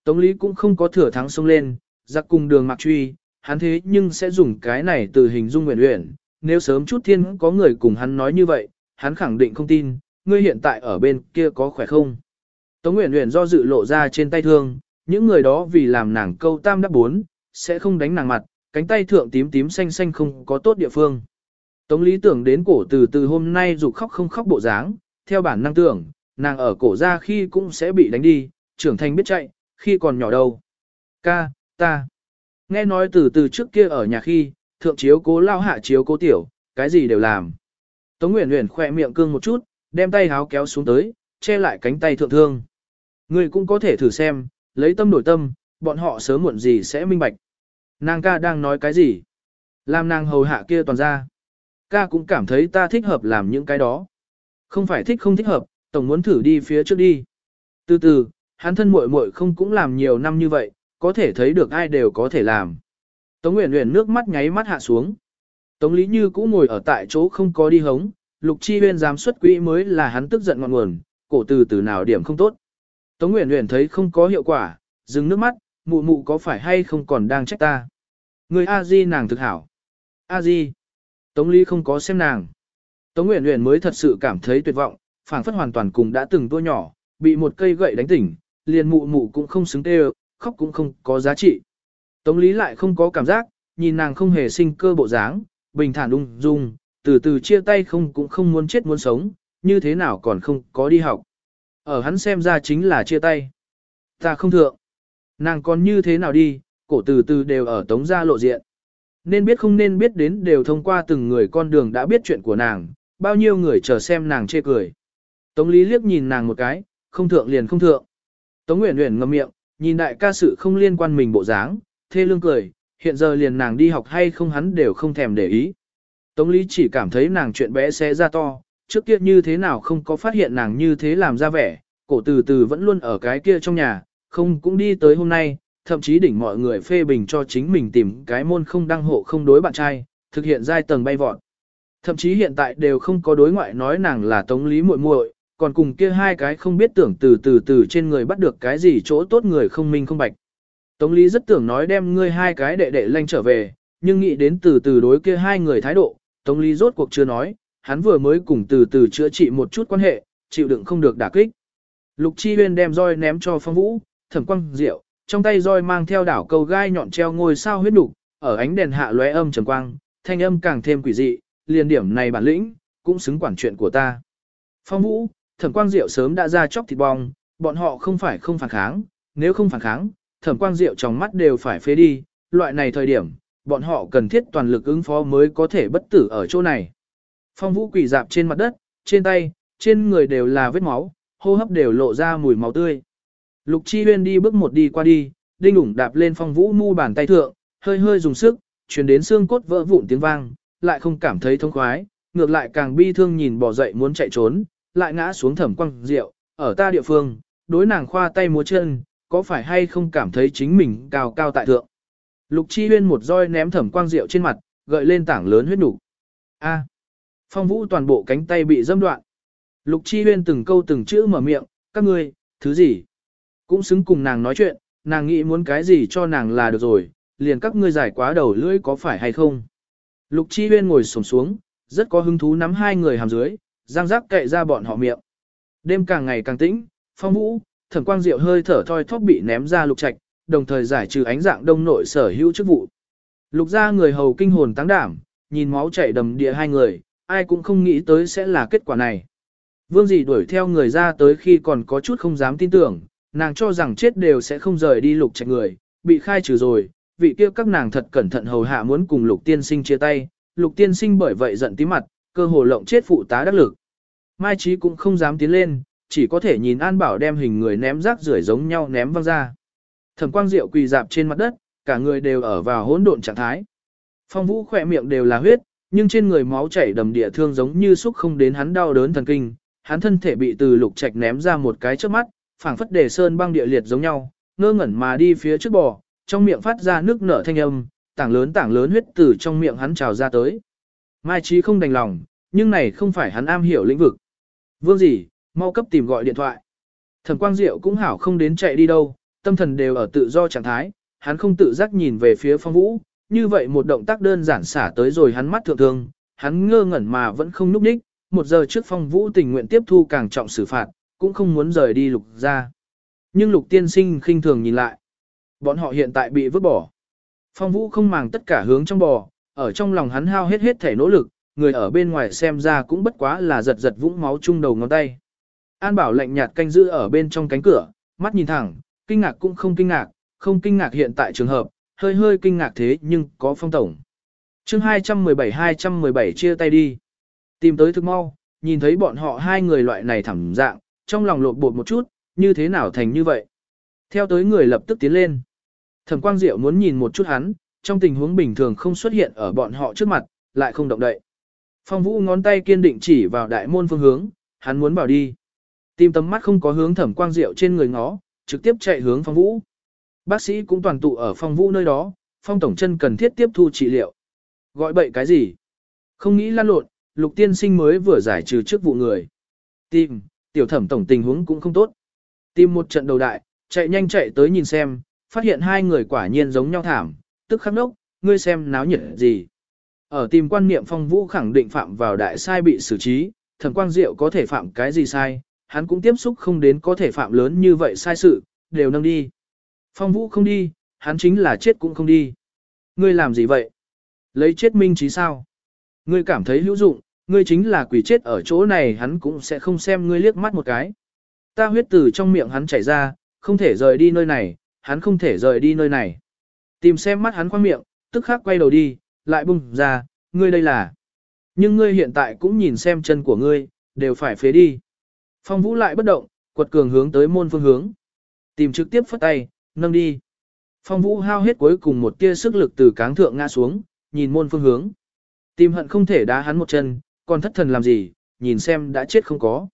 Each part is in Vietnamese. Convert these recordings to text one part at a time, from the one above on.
Tống Lý cũng không có thừa thắng xông lên, giặc cùng đường mặc truy, hắn thế nhưng sẽ dùng cái này từ hình dung Uyển Uyển, nếu sớm chút thiên có người cùng hắn nói như vậy, hắn khẳng định không tin, ngươi hiện tại ở bên kia có khỏe không? Tống Uyển Uyển do dự lộ ra trên tay thương, những người đó vì làm nàng câu tam đáp bốn, sẽ không đánh nàng mặt, cánh tay thượng tím tím xanh xanh không có tốt địa phương. Tống Lý tưởng đến cổ từ từ hôm nay dù khóc không khóc bộ dáng, theo bản năng tưởng, nàng ở cổ ra khi cũng sẽ bị đánh đi, trưởng thành biết chạy, khi còn nhỏ đâu. Ca, ta. Nghe nói từ từ trước kia ở nhà khi, thượng chiếu cố lao hạ chiếu cố tiểu, cái gì đều làm. Tống Uyển Uyển khỏe miệng cương một chút, đem tay háo kéo xuống tới, che lại cánh tay thượng thương. Người cũng có thể thử xem, lấy tâm đổi tâm, bọn họ sớm muộn gì sẽ minh bạch. Nàng ca đang nói cái gì? Làm nàng hầu hạ kia toàn ra. Ca cũng cảm thấy ta thích hợp làm những cái đó. Không phải thích không thích hợp, tổng muốn thử đi phía trước đi. Từ từ, hắn thân muội muội không cũng làm nhiều năm như vậy, có thể thấy được ai đều có thể làm. Tống Uyển Uyển nước mắt nháy mắt hạ xuống. Tống Lý Như cũng ngồi ở tại chỗ không có đi hống, Lục Chi Huyên dám xuất quỹ mới là hắn tức giận ngọn nguồn, cổ từ từ nào điểm không tốt. Tống Uyển Uyển thấy không có hiệu quả, dừng nước mắt, mụ mụ có phải hay không còn đang trách ta. Người A Di nàng thực hảo. A Di. Tống Lý không có xem nàng. Tống Uyển Uyển mới thật sự cảm thấy tuyệt vọng, phảng phất hoàn toàn cùng đã từng tua nhỏ, bị một cây gậy đánh tỉnh, liền mụ mụ cũng không xứng tê, khóc cũng không có giá trị. Tống Lý lại không có cảm giác, nhìn nàng không hề sinh cơ bộ dáng, bình thản ung dung, từ từ chia tay không cũng không muốn chết muốn sống, như thế nào còn không có đi học. Ở hắn xem ra chính là chia tay. Ta không thượng. Nàng còn như thế nào đi, cổ từ từ đều ở Tống gia lộ diện. Nên biết không nên biết đến đều thông qua từng người con đường đã biết chuyện của nàng, bao nhiêu người chờ xem nàng chê cười. Tống Lý liếc nhìn nàng một cái, không thượng liền không thượng. Tống Uyển Uyển ngậm miệng, nhìn đại ca sự không liên quan mình bộ dáng, thê lương cười, hiện giờ liền nàng đi học hay không hắn đều không thèm để ý. Tống Lý chỉ cảm thấy nàng chuyện bé xé ra to, trước kia như thế nào không có phát hiện nàng như thế làm ra vẻ, cổ từ từ vẫn luôn ở cái kia trong nhà, không cũng đi tới hôm nay, thậm chí đỉnh mọi người phê bình cho chính mình tìm cái môn không đăng hộ không đối bạn trai, thực hiện giai tầng bay vọt. Thậm chí hiện tại đều không có đối ngoại nói nàng là Tống Lý muội muội, còn cùng kia hai cái không biết tưởng từ trên người bắt được cái gì chỗ tốt người không minh không bạch. Tống Lý rất tưởng nói đem ngươi hai cái đệ đệ lanh trở về, nhưng nghĩ đến từ đối kia hai người thái độ, Tống Lý rốt cuộc chưa nói, hắn vừa mới cùng từ chữa trị một chút quan hệ, chịu đựng không được đả kích. Lục Chi Huyên đem roi ném cho Phong Vũ, Thẩm Quang Diệu, trong tay roi mang theo đảo câu gai nhọn treo ngôi sao huyết nục, ở ánh đèn hạ lóe âm trầm quang, thanh âm càng thêm quỷ dị, liền điểm này bản lĩnh, cũng xứng quản chuyện của ta. Phong Vũ, Thẩm Quang Diệu sớm đã ra chóc thịt bong, bọn họ không phải không phản kháng, nếu không phản kháng, Thẩm Quang Diệu trong mắt đều phải phế đi, loại này thời điểm, bọn họ cần thiết toàn lực ứng phó mới có thể bất tử ở chỗ này. Phong Vũ quỳ dạp trên mặt đất, trên tay, trên người đều là vết máu, hô hấp đều lộ ra mùi máu tươi. Lục Chi Huyên đi bước một đi qua đi, đinh ủng đạp lên Phong Vũ mu bàn tay thượng, hơi hơi dùng sức, truyền đến xương cốt vỡ vụn tiếng vang, lại không cảm thấy thông khoái, ngược lại càng bi thương nhìn bỏ dậy muốn chạy trốn, lại ngã xuống Thẩm Quang Diệu, ở ta địa phương, đối nàng khoa tay múa chân, có phải hay không cảm thấy chính mình cao cao tại thượng. Lục Chi Huyên một roi ném Thẩm Quang Diệu trên mặt, gợi lên tảng lớn huyết nục. A. Phong Vũ toàn bộ cánh tay bị dâm đoạn. Lục Chi Huyên từng câu từng chữ mở miệng, các ngươi, thứ gì? Cũng xứng cùng nàng nói chuyện, nàng nghĩ muốn cái gì cho nàng là được rồi, liền các ngươi giải quá đầu lưỡi có phải hay không? Lục Chi Huyên ngồi xổm xuống, rất có hứng thú nắm hai người hàm dưới, răng rắc cậy ra bọn họ miệng. Đêm càng ngày càng tĩnh, Phong Vũ, Thẩm Quang Diệu hơi thở thoi thóp bị ném ra lục trạch, đồng thời giải trừ ánh dạng đông nội sở hữu chức vụ. Lục gia người hầu kinh hồn táng đảm, nhìn máu chảy đầm địa hai người, ai cũng không nghĩ tới sẽ là kết quả này. Vương dì đuổi theo người ra tới khi còn có chút không dám tin tưởng, nàng cho rằng chết đều sẽ không rời đi lục trạch người, bị khai trừ rồi, vị kia các nàng thật cẩn thận hầu hạ muốn cùng lục tiên sinh chia tay, lục tiên sinh bởi vậy giận tí mặt, cơ hồ lộng chết phụ tá đắc lực. Mai Trí cũng không dám tiến lên, chỉ có thể nhìn An Bảo đem hình người ném rác rưởi giống nhau ném văng ra. Thẩm Quang Diệu quỳ dạp trên mặt đất, cả người đều ở vào hỗn độn trạng thái. Phong Vũ khỏe miệng đều là huyết, nhưng trên người máu chảy đầm địa thương giống như xúc không đến hắn đau đớn thần kinh, hắn thân thể bị từ lục trạch ném ra một cái trước mắt, phảng phất đề sơn băng địa liệt giống nhau, ngơ ngẩn mà đi phía trước bò, trong miệng phát ra nước nở thanh âm, tảng lớn huyết từ trong miệng hắn trào ra tới. Mai Trí không đành lòng, nhưng này không phải hắn am hiểu lĩnh vực. Vương gì, mau cấp tìm gọi điện thoại. Thẩm Quang Diệu cũng hảo không đến chạy đi đâu, tâm thần đều ở tự do trạng thái, hắn không tự giác nhìn về phía Phong Vũ, như vậy một động tác đơn giản xả tới rồi hắn mắt thượng thương, hắn ngơ ngẩn mà vẫn không núp đích, 1 giờ trước Phong Vũ tình nguyện tiếp thu càng trọng xử phạt, cũng không muốn rời đi Lục ra. Nhưng Lục tiên sinh khinh thường nhìn lại. Bọn họ hiện tại bị vứt bỏ. Phong Vũ không màng tất cả hướng trong bò, ở trong lòng hắn hao hết thể nỗ lực, người ở bên ngoài xem ra cũng bất quá là giật giật vũng máu chung đầu ngón tay. An Bảo lạnh nhạt canh giữ ở bên trong cánh cửa, mắt nhìn thẳng, kinh ngạc cũng không kinh ngạc hiện tại trường hợp, hơi hơi kinh ngạc thế nhưng có Phong tổng. Chương 217 chia tay đi. Tìm tới thực mau, nhìn thấy bọn họ hai người loại này thẳng dạng, trong lòng lột bột một chút, như thế nào thành như vậy. Theo tới người lập tức tiến lên. Thẩm Quang Diệu muốn nhìn một chút hắn, trong tình huống bình thường không xuất hiện ở bọn họ trước mặt, lại không động đậy. Phong Vũ ngón tay kiên định chỉ vào đại môn phương hướng, hắn muốn bảo đi. Tìm tầm mắt không có hướng Thẩm Quang Diệu trên người ngó, trực tiếp chạy hướng Phong Vũ. Bác sĩ cũng toàn tụ ở Phong Vũ nơi đó, Phong tổng chân cần thiết tiếp thu trị liệu. Gọi bậy cái gì? Không nghĩ lăn lộn, Lục tiên sinh mới vừa giải trừ chức vụ người. Tìm, tiểu Thẩm tổng tình huống cũng không tốt. Tìm một trận đầu đại, chạy nhanh chạy tới nhìn xem, phát hiện hai người quả nhiên giống nhau thảm, tức khắc nốc, ngươi xem náo nhiệt gì. Ở tìm quan niệm Phong Vũ khẳng định phạm vào đại sai bị xử trí, Thẩm Quang Diệu có thể phạm cái gì sai, hắn cũng tiếp xúc không đến có thể phạm lớn như vậy sai sự, đều nâng đi. Phong Vũ không đi, hắn chính là chết cũng không đi. Ngươi làm gì vậy? Lấy chết minh trí sao? Ngươi cảm thấy hữu dụng, ngươi chính là quỷ chết ở chỗ này hắn cũng sẽ không xem ngươi liếc mắt một cái. Ta huyết từ trong miệng hắn chảy ra, không thể rời đi nơi này, hắn không thể rời đi nơi này. Tìm xem mắt hắn khoang miệng, tức khắc quay đầu đi, lại bung ra, ngươi đây là. Nhưng ngươi hiện tại cũng nhìn xem chân của ngươi, đều phải phế đi. Phong Vũ lại bất động, quật cường hướng tới môn phương hướng. Tìm trực tiếp phất tay, nâng đi. Phong Vũ hao hết cuối cùng một tia sức lực từ cáng thượng ngã xuống, nhìn môn phương hướng. Tìm hận không thể đá hắn một chân, còn thất thần làm gì, nhìn xem đã chết không có.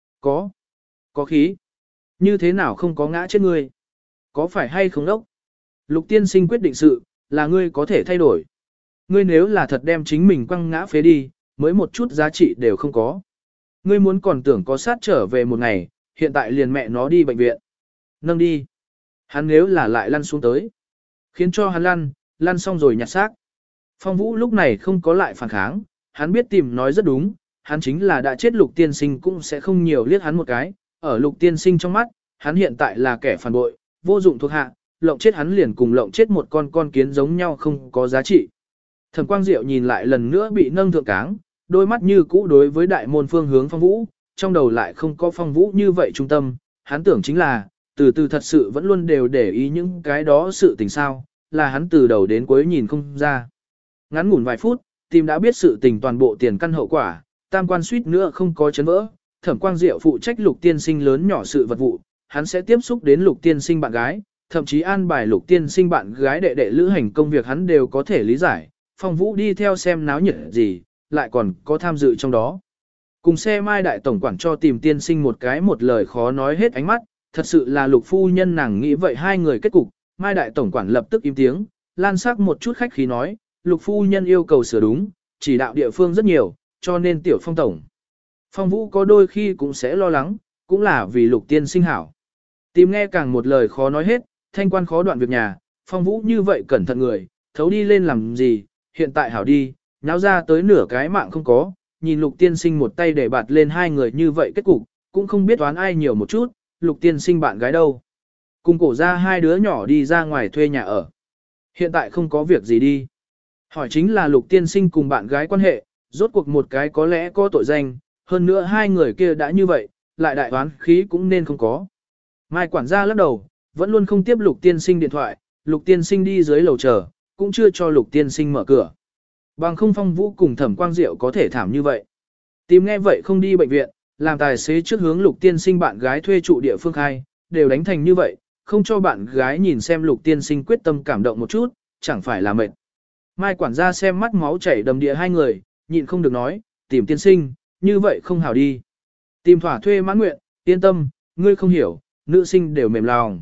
Có khí. Như thế nào không có ngã chết ngươi? Có phải hay không đốc? Lục tiên sinh quyết định sự, là ngươi có thể thay đổi. Ngươi nếu là thật đem chính mình quăng ngã phế đi, mới một chút giá trị đều không có. Ngươi muốn còn tưởng có sát trở về một ngày, hiện tại liền mẹ nó đi bệnh viện. Nâng đi. Hắn nếu là lại lăn xuống tới. Khiến cho hắn lăn xong rồi nhặt xác. Phong Vũ lúc này không có lại phản kháng, hắn biết tìm nói rất đúng, hắn chính là đã chết Lục tiên sinh cũng sẽ không nhiều liếc hắn một cái. Ở Lục tiên sinh trong mắt, hắn hiện tại là kẻ phản bội, vô dụng thuộc hạ, lộng chết hắn liền cùng lộng chết một con kiến giống nhau không có giá trị. Thẩm Quang Diệu nhìn lại lần nữa bị nâng thượng cáng, đôi mắt như cũ đối với đại môn phương hướng Phong Vũ, trong đầu lại không có Phong Vũ như vậy trung tâm, hắn tưởng chính là, từ từ thật sự vẫn luôn đều để ý những cái đó sự tình sao, là hắn từ đầu đến cuối nhìn không ra. Ngắn ngủn vài phút, tìm đã biết sự tình toàn bộ tiền căn hậu quả, tam quan suýt nữa không có chấn vỡ, Thẩm Quang Diệu phụ trách Lục tiên sinh lớn nhỏ sự vật vụ, hắn sẽ tiếp xúc đến Lục tiên sinh bạn gái, thậm chí an bài Lục tiên sinh bạn gái đệ đệ lữ hành công việc hắn đều có thể lý giải, Phong Vũ đi theo xem náo nhiệt gì, lại còn có tham dự trong đó. Cùng xe Mai đại tổng quản cho tìm tiên sinh một cái một lời khó nói hết ánh mắt, thật sự là Lục phu nhân nàng nghĩ vậy hai người kết cục, Mai đại tổng quản lập tức im tiếng, lan sắc một chút khách khí nói, Lục phu nhân yêu cầu sửa đúng, chỉ đạo địa phương rất nhiều, cho nên tiểu Phong tổng. Phong Vũ có đôi khi cũng sẽ lo lắng, cũng là vì Lục tiên sinh hảo. Tìm nghe càng một lời khó nói hết, thanh quan khó đoạn việc nhà, Phong Vũ như vậy cẩn thận người, thấu đi lên làm gì, hiện tại hảo đi, nháo ra tới nửa cái mạng không có, nhìn Lục tiên sinh một tay để bạt lên hai người như vậy kết cục, cũng không biết toán ai nhiều một chút, Lục tiên sinh bạn gái đâu. Cùng cổ ra hai đứa nhỏ đi ra ngoài thuê nhà ở. Hiện tại không có việc gì đi. Hỏi chính là Lục tiên sinh cùng bạn gái quan hệ, rốt cuộc một cái có lẽ có tội danh, hơn nữa hai người kia đã như vậy, lại đại toán khí cũng nên không có. Mai quản gia lắc đầu, vẫn luôn không tiếp Lục tiên sinh điện thoại, Lục tiên sinh đi dưới lầu chờ, cũng chưa cho Lục tiên sinh mở cửa. Bằng không Phong Vũ cùng Thẩm Quang Diệu có thể thảm như vậy. Tìm nghe vậy không đi bệnh viện, làm tài xế trước hướng Lục tiên sinh bạn gái thuê trụ địa phương khai, đều đánh thành như vậy, không cho bạn gái nhìn xem Lục tiên sinh quyết tâm cảm động một chút, chẳng phải là mệt. Mai quản gia xem mắt máu chảy đầm địa hai người, nhịn không được nói, tìm tiên sinh, như vậy không hảo đi. Tìm thỏa thuê mãn nguyện, yên tâm, ngươi không hiểu, nữ sinh đều mềm lòng.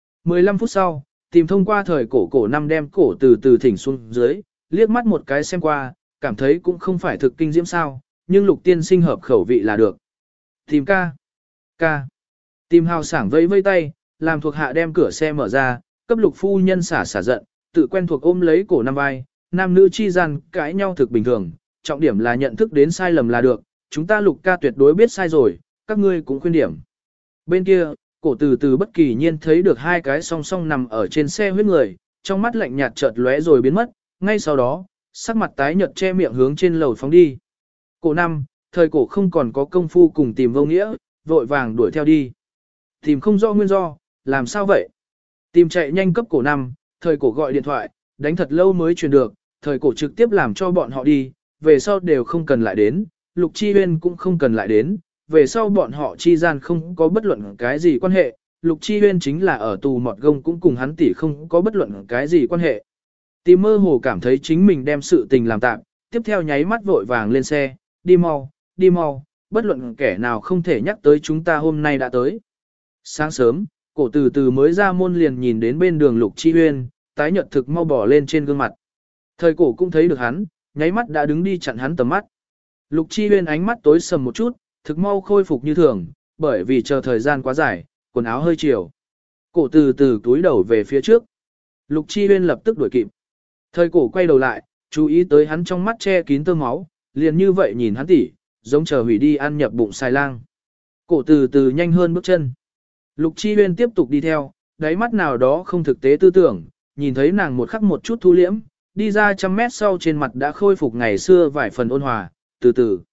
15 phút sau, tìm thông qua thời cổ năm đem cổ từ từ thỉnh xuống dưới, liếc mắt một cái xem qua, cảm thấy cũng không phải thực kinh diễm sao, nhưng Lục tiên sinh hợp khẩu vị là được. Tìm ca. Tìm hào sảng vẫy vây tay, làm thuộc hạ đem cửa xe mở ra, cấp Lục phu nhân xả giận, tự quen thuộc ôm lấy cổ Nam vai, nam nữ chi gian cãi nhau thực bình thường, trọng điểm là nhận thức đến sai lầm là được, chúng ta Lục ca tuyệt đối biết sai rồi, các ngươi cũng khuyên điểm. Bên kia, cổ từ từ bất kỳ nhiên thấy được hai cái song song nằm ở trên xe huyết người, trong mắt lạnh nhạt chợt lóe rồi biến mất, ngay sau đó, sắc mặt tái nhợt che miệng hướng trên lầu phóng đi. Cổ năm, thời cổ không còn có công phu cùng tìm vô nghĩa, vội vàng đuổi theo đi. Tìm không rõ nguyên do, làm sao vậy? Tìm chạy nhanh cấp cổ năm, thời cổ gọi điện thoại, đánh thật lâu mới truyền được, thời cổ trực tiếp làm cho bọn họ đi, về sau đều không cần lại đến, Lục Chi Huyên cũng không cần lại đến, về sau bọn họ chi gian không có bất luận cái gì quan hệ, Lục Chi Huyên chính là ở tù mọt gông cũng cùng hắn tỷ không có bất luận cái gì quan hệ. Tìm mơ hồ cảm thấy chính mình đem sự tình làm tạm, tiếp theo nháy mắt vội vàng lên xe, đi mau, bất luận kẻ nào không thể nhắc tới chúng ta hôm nay đã tới. Sáng sớm, cổ từ từ mới ra môn liền nhìn đến bên đường Lục Chi Huyên, tái nhợt thực mau bỏ lên trên gương mặt. Thời cổ cũng thấy được hắn, nháy mắt đã đứng đi chặn hắn tầm mắt. Lục Chi Huyên ánh mắt tối sầm một chút, thực mau khôi phục như thường, bởi vì chờ thời gian quá dài, quần áo hơi chiều. Cổ từ từ túi đầu về phía trước. Lục Chi Huyên lập tức đuổi kịp. Thời cổ quay đầu lại, chú ý tới hắn trong mắt che kín tơ máu, liền như vậy nhìn hắn tỉ, giống chờ hủy đi ăn nhập bụng xài lang. Cổ từ từ nhanh hơn bước chân. Lục Chi Huyên tiếp tục đi theo, đáy mắt nào đó không thực tế tư tưởng, nhìn thấy nàng một khắc một chút thu liễm, đi ra trăm mét sau trên mặt đã khôi phục ngày xưa vài phần ôn hòa, từ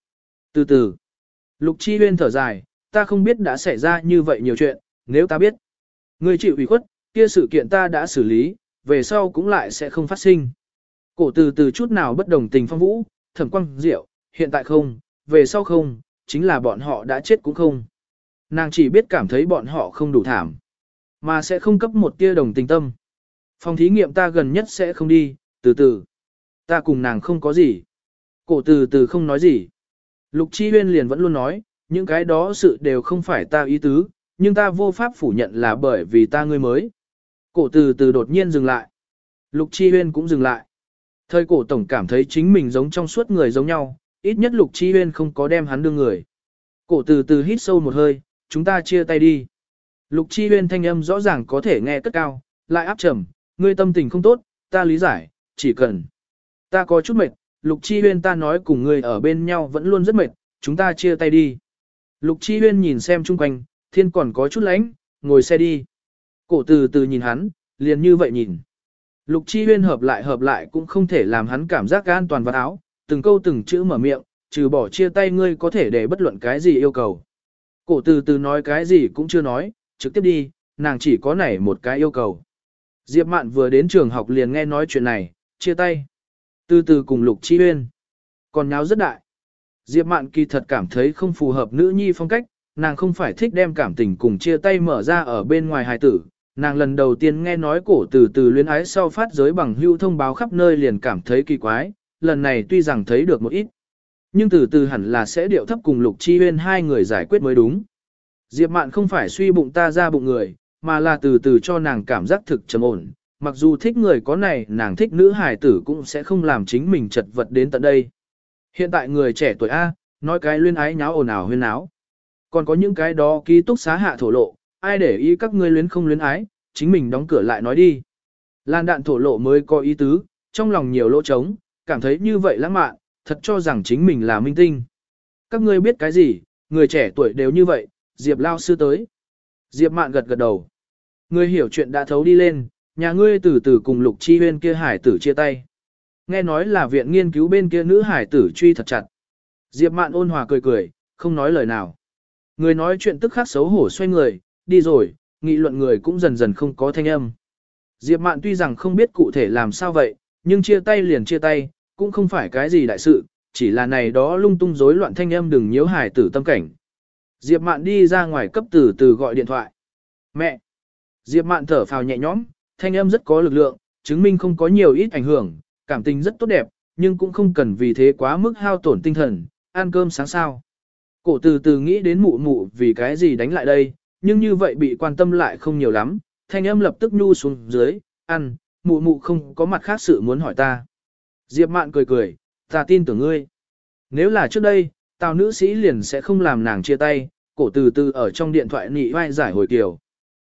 từ. Lục Chi Huyên thở dài, ta không biết đã xảy ra như vậy nhiều chuyện, nếu ta biết. Ngươi chịu ủy khuất, kia sự kiện ta đã xử lý, về sau cũng lại sẽ không phát sinh. Cổ từ từ chút nào bất đồng tình phong vũ, Thẩm Quang Diệu, hiện tại không, về sau không, chính là bọn họ đã chết cũng không. Nàng chỉ biết cảm thấy bọn họ không đủ thảm, mà sẽ không cấp một tia đồng tình tâm. Phòng thí nghiệm ta gần nhất sẽ không đi, từ từ. Ta cùng nàng không có gì. Cổ từ từ không nói gì. Lục Chi Huyên liền vẫn luôn nói, những cái đó sự đều không phải ta ý tứ, nhưng ta vô pháp phủ nhận là bởi vì ta ngươi mới. Cổ từ từ đột nhiên dừng lại. Lục Chi Huyên cũng dừng lại. Thời cổ tổng cảm thấy chính mình giống trong suốt người giống nhau, ít nhất Lục Chi Huyên không có đem hắn đương người. Cổ từ từ hít sâu một hơi, chúng ta chia tay đi. Lục Chi Huyên thanh âm rõ ràng có thể nghe cất cao, lại áp trầm, ngươi tâm tình không tốt, ta lý giải, chỉ cần. Ta có chút mệt, Lục Chi Huyên ta nói cùng ngươi ở bên nhau vẫn luôn rất mệt, chúng ta chia tay đi. Lục Chi Huyên nhìn xem chung quanh, thiên còn có chút lạnh, ngồi xe đi. Cổ từ từ nhìn hắn, liền như vậy nhìn. Lục Chi Huyên hợp lại cũng không thể làm hắn cảm giác an toàn vào áo, từng câu từng chữ mở miệng, trừ bỏ chia tay ngươi có thể để bất luận cái gì yêu cầu. Cổ từ từ nói cái gì cũng chưa nói, trực tiếp đi, nàng chỉ có nảy một cái yêu cầu. Diệp Mạn vừa đến trường học liền nghe nói chuyện này, chia tay. Từ từ cùng Lục Chi Huyên. Còn nháo rất đại. Diệp Mạn kỳ thật cảm thấy không phù hợp nữ nhi phong cách, nàng không phải thích đem cảm tình cùng chia tay mở ra ở bên ngoài hài tử. Nàng lần đầu tiên nghe nói cổ từ từ luyến ái sau phát giới bằng hưu thông báo khắp nơi liền cảm thấy kỳ quái, lần này tuy rằng thấy được một ít. Nhưng từ từ hẳn là sẽ điệu thấp cùng Lục Chi Huyên hai người giải quyết mới đúng. Diệp Mạn không phải suy bụng ta ra bụng người, mà là từ từ cho nàng cảm giác thực trầm ổn. Mặc dù thích người có này, nàng thích nữ hài tử cũng sẽ không làm chính mình chật vật đến tận đây. Hiện tại người trẻ tuổi A, nói cái luyến ái nháo ồn ào huyên náo. Còn có những cái đó ký túc xá hạ thổ lộ, ai để ý các ngươi luyến không luyến ái, chính mình đóng cửa lại nói đi. Lan đạn thổ lộ mới có ý tứ, trong lòng nhiều lỗ trống, cảm thấy như vậy lãng mạn, thật cho rằng chính mình là minh tinh. Các ngươi biết cái gì, người trẻ tuổi đều như vậy, Diệp lao sư tới. Diệp Mạn gật gật đầu. Ngươi hiểu chuyện đã thấu đi lên, nhà ngươi từ từ cùng Lục Chi Huyên kia hải tử chia tay. Nghe nói là viện nghiên cứu bên kia nữ hải tử truy thật chặt. Diệp Mạn ôn hòa cười cười, không nói lời nào. Người nói chuyện tức khắc xấu hổ xoay người, đi rồi, nghị luận người cũng dần dần không có thanh âm. Diệp Mạn tuy rằng không biết cụ thể làm sao vậy, nhưng chia tay liền chia tay, cũng không phải cái gì đại sự, chỉ là này đó lung tung rối loạn thanh âm đừng nhiễu hải tử tâm cảnh. Diệp Mạn đi ra ngoài cấp từ từ gọi điện thoại. Mẹ! Diệp Mạn thở phào nhẹ nhõm, thanh âm rất có lực lượng, chứng minh không có nhiều ít ảnh hưởng, cảm tình rất tốt đẹp, nhưng cũng không cần vì thế quá mức hao tổn tinh thần, ăn cơm sáng sao. Cổ từ từ nghĩ đến mụ mụ vì cái gì đánh lại đây, nhưng như vậy bị quan tâm lại không nhiều lắm, thanh âm lập tức nhu xuống dưới, ăn, mụ mụ không có mặt khác sự muốn hỏi ta. Diệp Mạn cười cười, ta tin tưởng ngươi. Nếu là trước đây, Tào nữ sĩ liền sẽ không làm nàng chia tay, cổ từ từ ở trong điện thoại nị vai giải hồi kiều.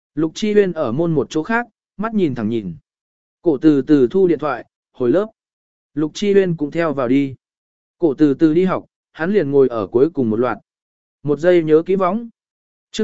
Lục Chi Huyên ở môn một chỗ khác, mắt nhìn thẳng nhìn. Cổ từ từ thu điện thoại, hồi lớp. Lục Chi Huyên cũng theo vào đi. Cổ từ từ đi học, hắn liền ngồi ở cuối cùng một loạt. Một giây nhớ kỹ võng. Chương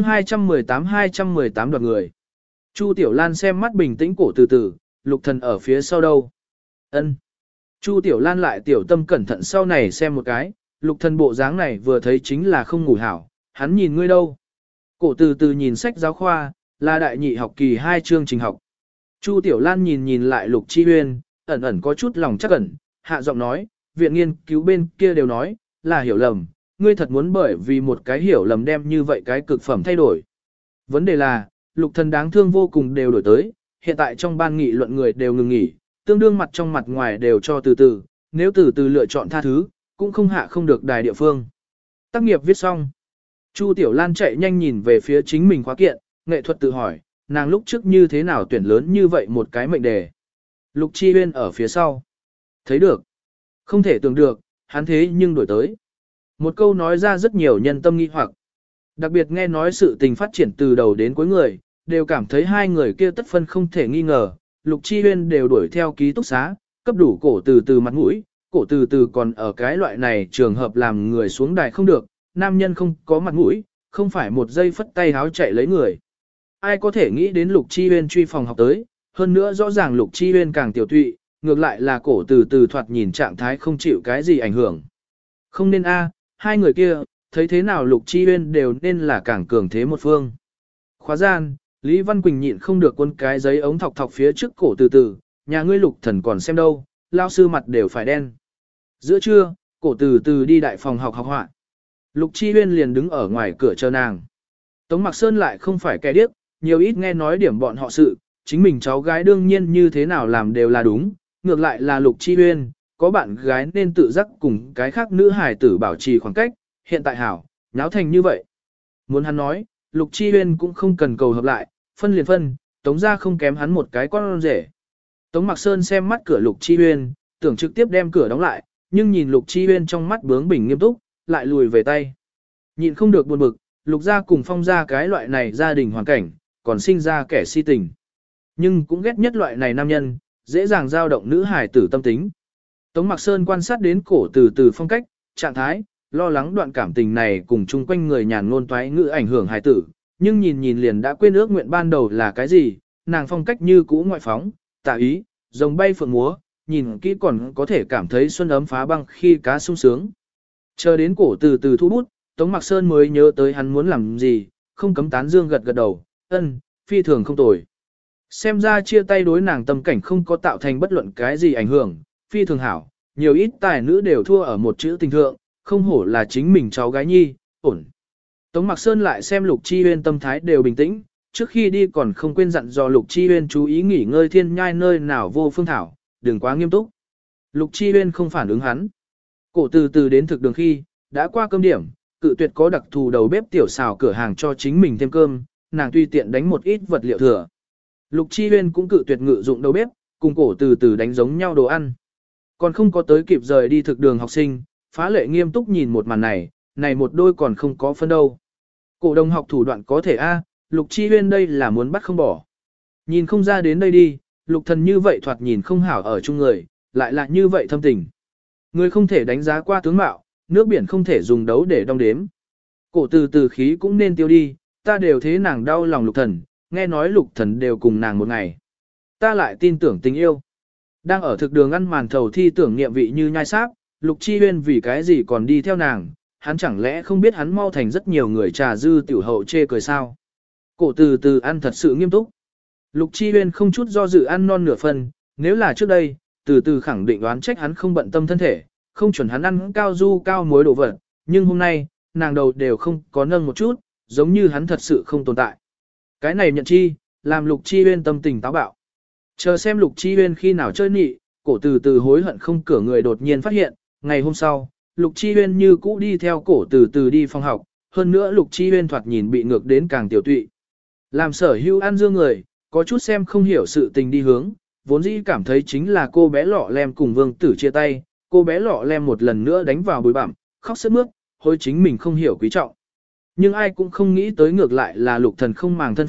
218 đoạt người. Chu Tiểu Lan xem mắt bình tĩnh cổ từ từ, Lục Thần ở phía sau đâu. Ân. Chu Tiểu Lan lại tiểu tâm cẩn thận sau này xem một cái, Lục Thần bộ dáng này vừa thấy chính là không ngủ hảo, hắn nhìn ngươi đâu. Cổ từ từ nhìn sách giáo khoa, là đại nhị học kỳ 2 chương trình học. Chu Tiểu Lan nhìn lại Lục Chi Huyên, ẩn ẩn có chút lòng chắc ẩn, hạ giọng nói, viện nghiên cứu bên kia đều nói, là hiểu lầm, ngươi thật muốn bởi vì một cái hiểu lầm đem như vậy cái cực phẩm thay đổi. Vấn đề là, Lục Thần đáng thương vô cùng đều đổi tới, hiện tại trong ban nghị luận người đều ngừng nghỉ, tương đương mặt trong mặt ngoài đều cho từ từ, nếu từ từ lựa chọn tha thứ, cũng không hạ không được đài địa phương. Tác nghiệp viết xong. Chu Tiểu Lan chạy nhanh nhìn về phía chính mình khóa kiện, nghệ thuật tự hỏi, nàng lúc trước như thế nào tuyển lớn như vậy một cái mệnh đề. Lục Chi Huyên ở phía sau. Thấy được. Không thể tưởng được, hắn thế nhưng đổi tới. Một câu nói ra rất nhiều nhân tâm nghi hoặc. Đặc biệt nghe nói sự tình phát triển từ đầu đến cuối người, đều cảm thấy hai người kia tất phân không thể nghi ngờ. Lục Chi Huyên đều đuổi theo ký túc xá, cấp đủ cổ từ từ mặt mũi, cổ từ từ còn ở cái loại này trường hợp làm người xuống đài không được, nam nhân không có mặt mũi, không phải một giây phất tay háo chạy lấy người. Ai có thể nghĩ đến Lục Chi Huyên truy phòng học tới, hơn nữa rõ ràng Lục Chi Huyên càng tiểu tụy, ngược lại là cổ từ từ thoạt nhìn trạng thái không chịu cái gì ảnh hưởng. Không nên hai người kia, thấy thế nào Lục Chi Huyên đều nên là càng cường thế một phương. Khóa gian, Lý Văn Quỳnh nhịn không được quân cái giấy ống thọc phía trước cổ từ từ, nhà ngươi Lục Thần còn xem đâu, lao sư mặt đều phải đen. Giữa trưa, cổ từ từ đi đại phòng học họa. Lục Chi Huyên liền đứng ở ngoài cửa chờ nàng. Tống Mặc Sơn lại không phải kẻ điếc, nhiều ít nghe nói điểm bọn họ sự, chính mình cháu gái đương nhiên như thế nào làm đều là đúng, ngược lại là Lục Chi Huyên, có bạn gái nên tự giác cùng cái khác nữ hài tử bảo trì khoảng cách, hiện tại hảo, nháo thành như vậy. Muốn hắn nói, Lục Chi Huyên cũng không cần cầu hợp lại, phân liền phân, Tống ra không kém hắn một cái con rể. Tống Mặc Sơn xem mắt cửa Lục Chi Huyên, tưởng trực tiếp đem cửa đóng lại, nhưng nhìn Lục Chi Huyên trong mắt bướng bỉnh nghiêm túc, lại lùi về tay. Nhịn không được buồn bực, Lục gia cùng Phong gia cái loại này gia đình hoàn cảnh, còn sinh ra kẻ si tình. Nhưng cũng ghét nhất loại này nam nhân, dễ dàng dao động nữ hài tử tâm tính. Tống Mặc Sơn quan sát đến cổ từ từ phong cách, trạng thái, lo lắng đoạn cảm tình này cùng chung quanh người nhàn ngôn toái ngữ ảnh hưởng hài tử, nhưng nhìn liền đã quên ước nguyện ban đầu là cái gì, nàng phong cách như cũ ngoại phóng, tả ý, rồng bay phượng múa, nhìn kỹ còn có thể cảm thấy xuân ấm phá băng khi cá sung sướng. Chờ đến cổ từ từ thu bút, Tống Mặc Sơn mới nhớ tới hắn muốn làm gì, không cấm tán dương gật gật đầu, phi thường không tồi. Xem ra chia tay đối nàng tâm cảnh không có tạo thành bất luận cái gì ảnh hưởng, phi thường hảo, nhiều ít tài nữ đều thua ở một chữ tình thượng, không hổ là chính mình cháu gái nhi, ổn. Tống Mặc Sơn lại xem Lục Chi Huyên tâm thái đều bình tĩnh, trước khi đi còn không quên dặn dò Lục Chi Huyên chú ý nghỉ ngơi thiên nhai nơi nào vô phương thảo, đừng quá nghiêm túc. Lục Chi Huyên không phản ứng hắn. Cổ từ từ đến thực đường khi, đã qua cơm điểm, cự tuyệt có đặc thù đầu bếp tiểu xào cửa hàng cho chính mình thêm cơm, nàng tùy tiện đánh một ít vật liệu thừa. Lục Chi Huyên cũng cự tuyệt ngự dụng đầu bếp, cùng cổ từ từ đánh giống nhau đồ ăn. Còn không có tới kịp rời đi thực đường học sinh, phá lệ nghiêm túc nhìn một màn này, này một đôi còn không có phân đâu. Cổ đồng học thủ đoạn có thể Lục Chi Huyên đây là muốn bắt không bỏ. Nhìn không ra đến đây đi, Lục Thần như vậy thoạt nhìn không hảo ở chung người, lại là như vậy thâm tình. Người không thể đánh giá qua tướng mạo, nước biển không thể dùng đấu để đong đếm. Cổ từ từ khí cũng nên tiêu đi, ta đều thế nàng đau lòng Lục Thần, nghe nói Lục Thần đều cùng nàng một ngày. Ta lại tin tưởng tình yêu. Đang ở thực đường ăn màn thầu thi tưởng niệm vị như nhai sáp, Lục Chi Huyên vì cái gì còn đi theo nàng, hắn chẳng lẽ không biết hắn mau thành rất nhiều người trà dư tiểu hậu chê cười sao. Cổ từ từ ăn thật sự nghiêm túc. Lục Chi Huyên không chút do dự ăn non nửa phần, nếu là trước đây, từ từ khẳng định đoán trách hắn không bận tâm thân thể, không chuẩn hắn ăn cao du cao muối đồ vật, nhưng hôm nay, nàng đầu đều không có nâng một chút, giống như hắn thật sự không tồn tại. Cái này nhận chi, làm Lục Chi Huyên tâm tình táo bạo. Chờ xem Lục Chi Huyên khi nào chơi nị, cổ từ từ hối hận không cửa người đột nhiên phát hiện, ngày hôm sau, Lục Chi Huyên như cũ đi theo cổ từ từ đi phòng học, hơn nữa Lục Chi Huyên thoạt nhìn bị ngược đến càng tiểu tụy. Làm sở hữu ăn dương người, có chút xem không hiểu sự tình đi hướng, vốn dĩ cảm thấy chính là cô bé lọ lem cùng vương tử chia tay, cô bé lọ lem một lần nữa đánh vào bụi bặm, khóc sướt mướt, hối chính mình không hiểu quý trọng. Nhưng ai cũng không nghĩ tới ngược lại là Lục Thần không màng thân phận,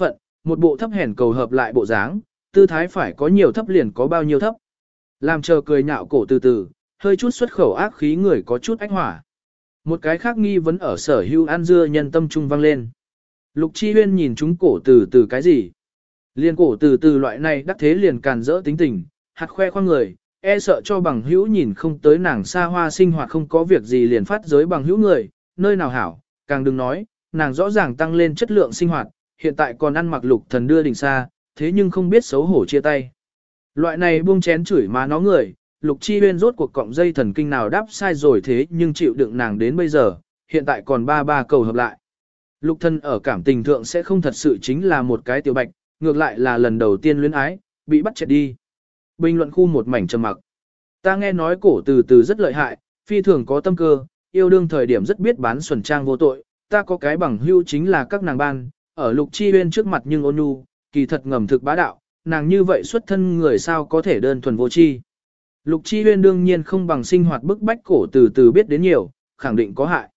một bộ thấp hèn cầu hợp lại bộ dáng, tư thái phải có nhiều thấp liền có bao nhiêu thấp. Làm chờ cười nhạo cổ từ từ, hơi chút xuất khẩu ác khí người có chút ách hỏa. Một cái khác nghi vấn ở sở hữu ăn dưa nhân tâm trung vang lên. Lục Chi Huyên nhìn chúng cổ từ từ cái gì? Liên cổ từ từ loại này đắc thế liền càn rỡ tính tình, hạt khoe khoang người, e sợ cho bằng hữu nhìn không tới nàng xa hoa sinh hoạt không có việc gì liền phát giới bằng hữu người, nơi nào hảo, càng đừng nói, nàng rõ ràng tăng lên chất lượng sinh hoạt, hiện tại còn ăn mặc lục thần đưa đình xa, thế nhưng không biết xấu hổ chia tay. Loại này buông chén chửi má nó người, Lục Chi Huyên rốt cuộc cọng dây thần kinh nào đáp sai rồi thế nhưng chịu đựng nàng đến bây giờ, hiện tại còn ba cầu hợp lại. Lục thân ở cảm tình thượng sẽ không thật sự chính là một cái tiểu bạch, ngược lại là lần đầu tiên luyến ái, bị bắt chết đi. Bình luận khu một mảnh trầm mặc. Ta nghe nói cổ từ từ rất lợi hại, phi thường có tâm cơ, yêu đương thời điểm rất biết bán xuẩn trang vô tội, ta có cái bằng hữu chính là các nàng ban, ở Lục Chi Huyên trước mặt nhưng ôn nhu, kỳ thật ngầm thực bá đạo, nàng như vậy xuất thân người sao có thể đơn thuần vô chi. Lục Chi Huyên đương nhiên không bằng sinh hoạt bức bách cổ từ từ biết đến nhiều, khẳng định có hại.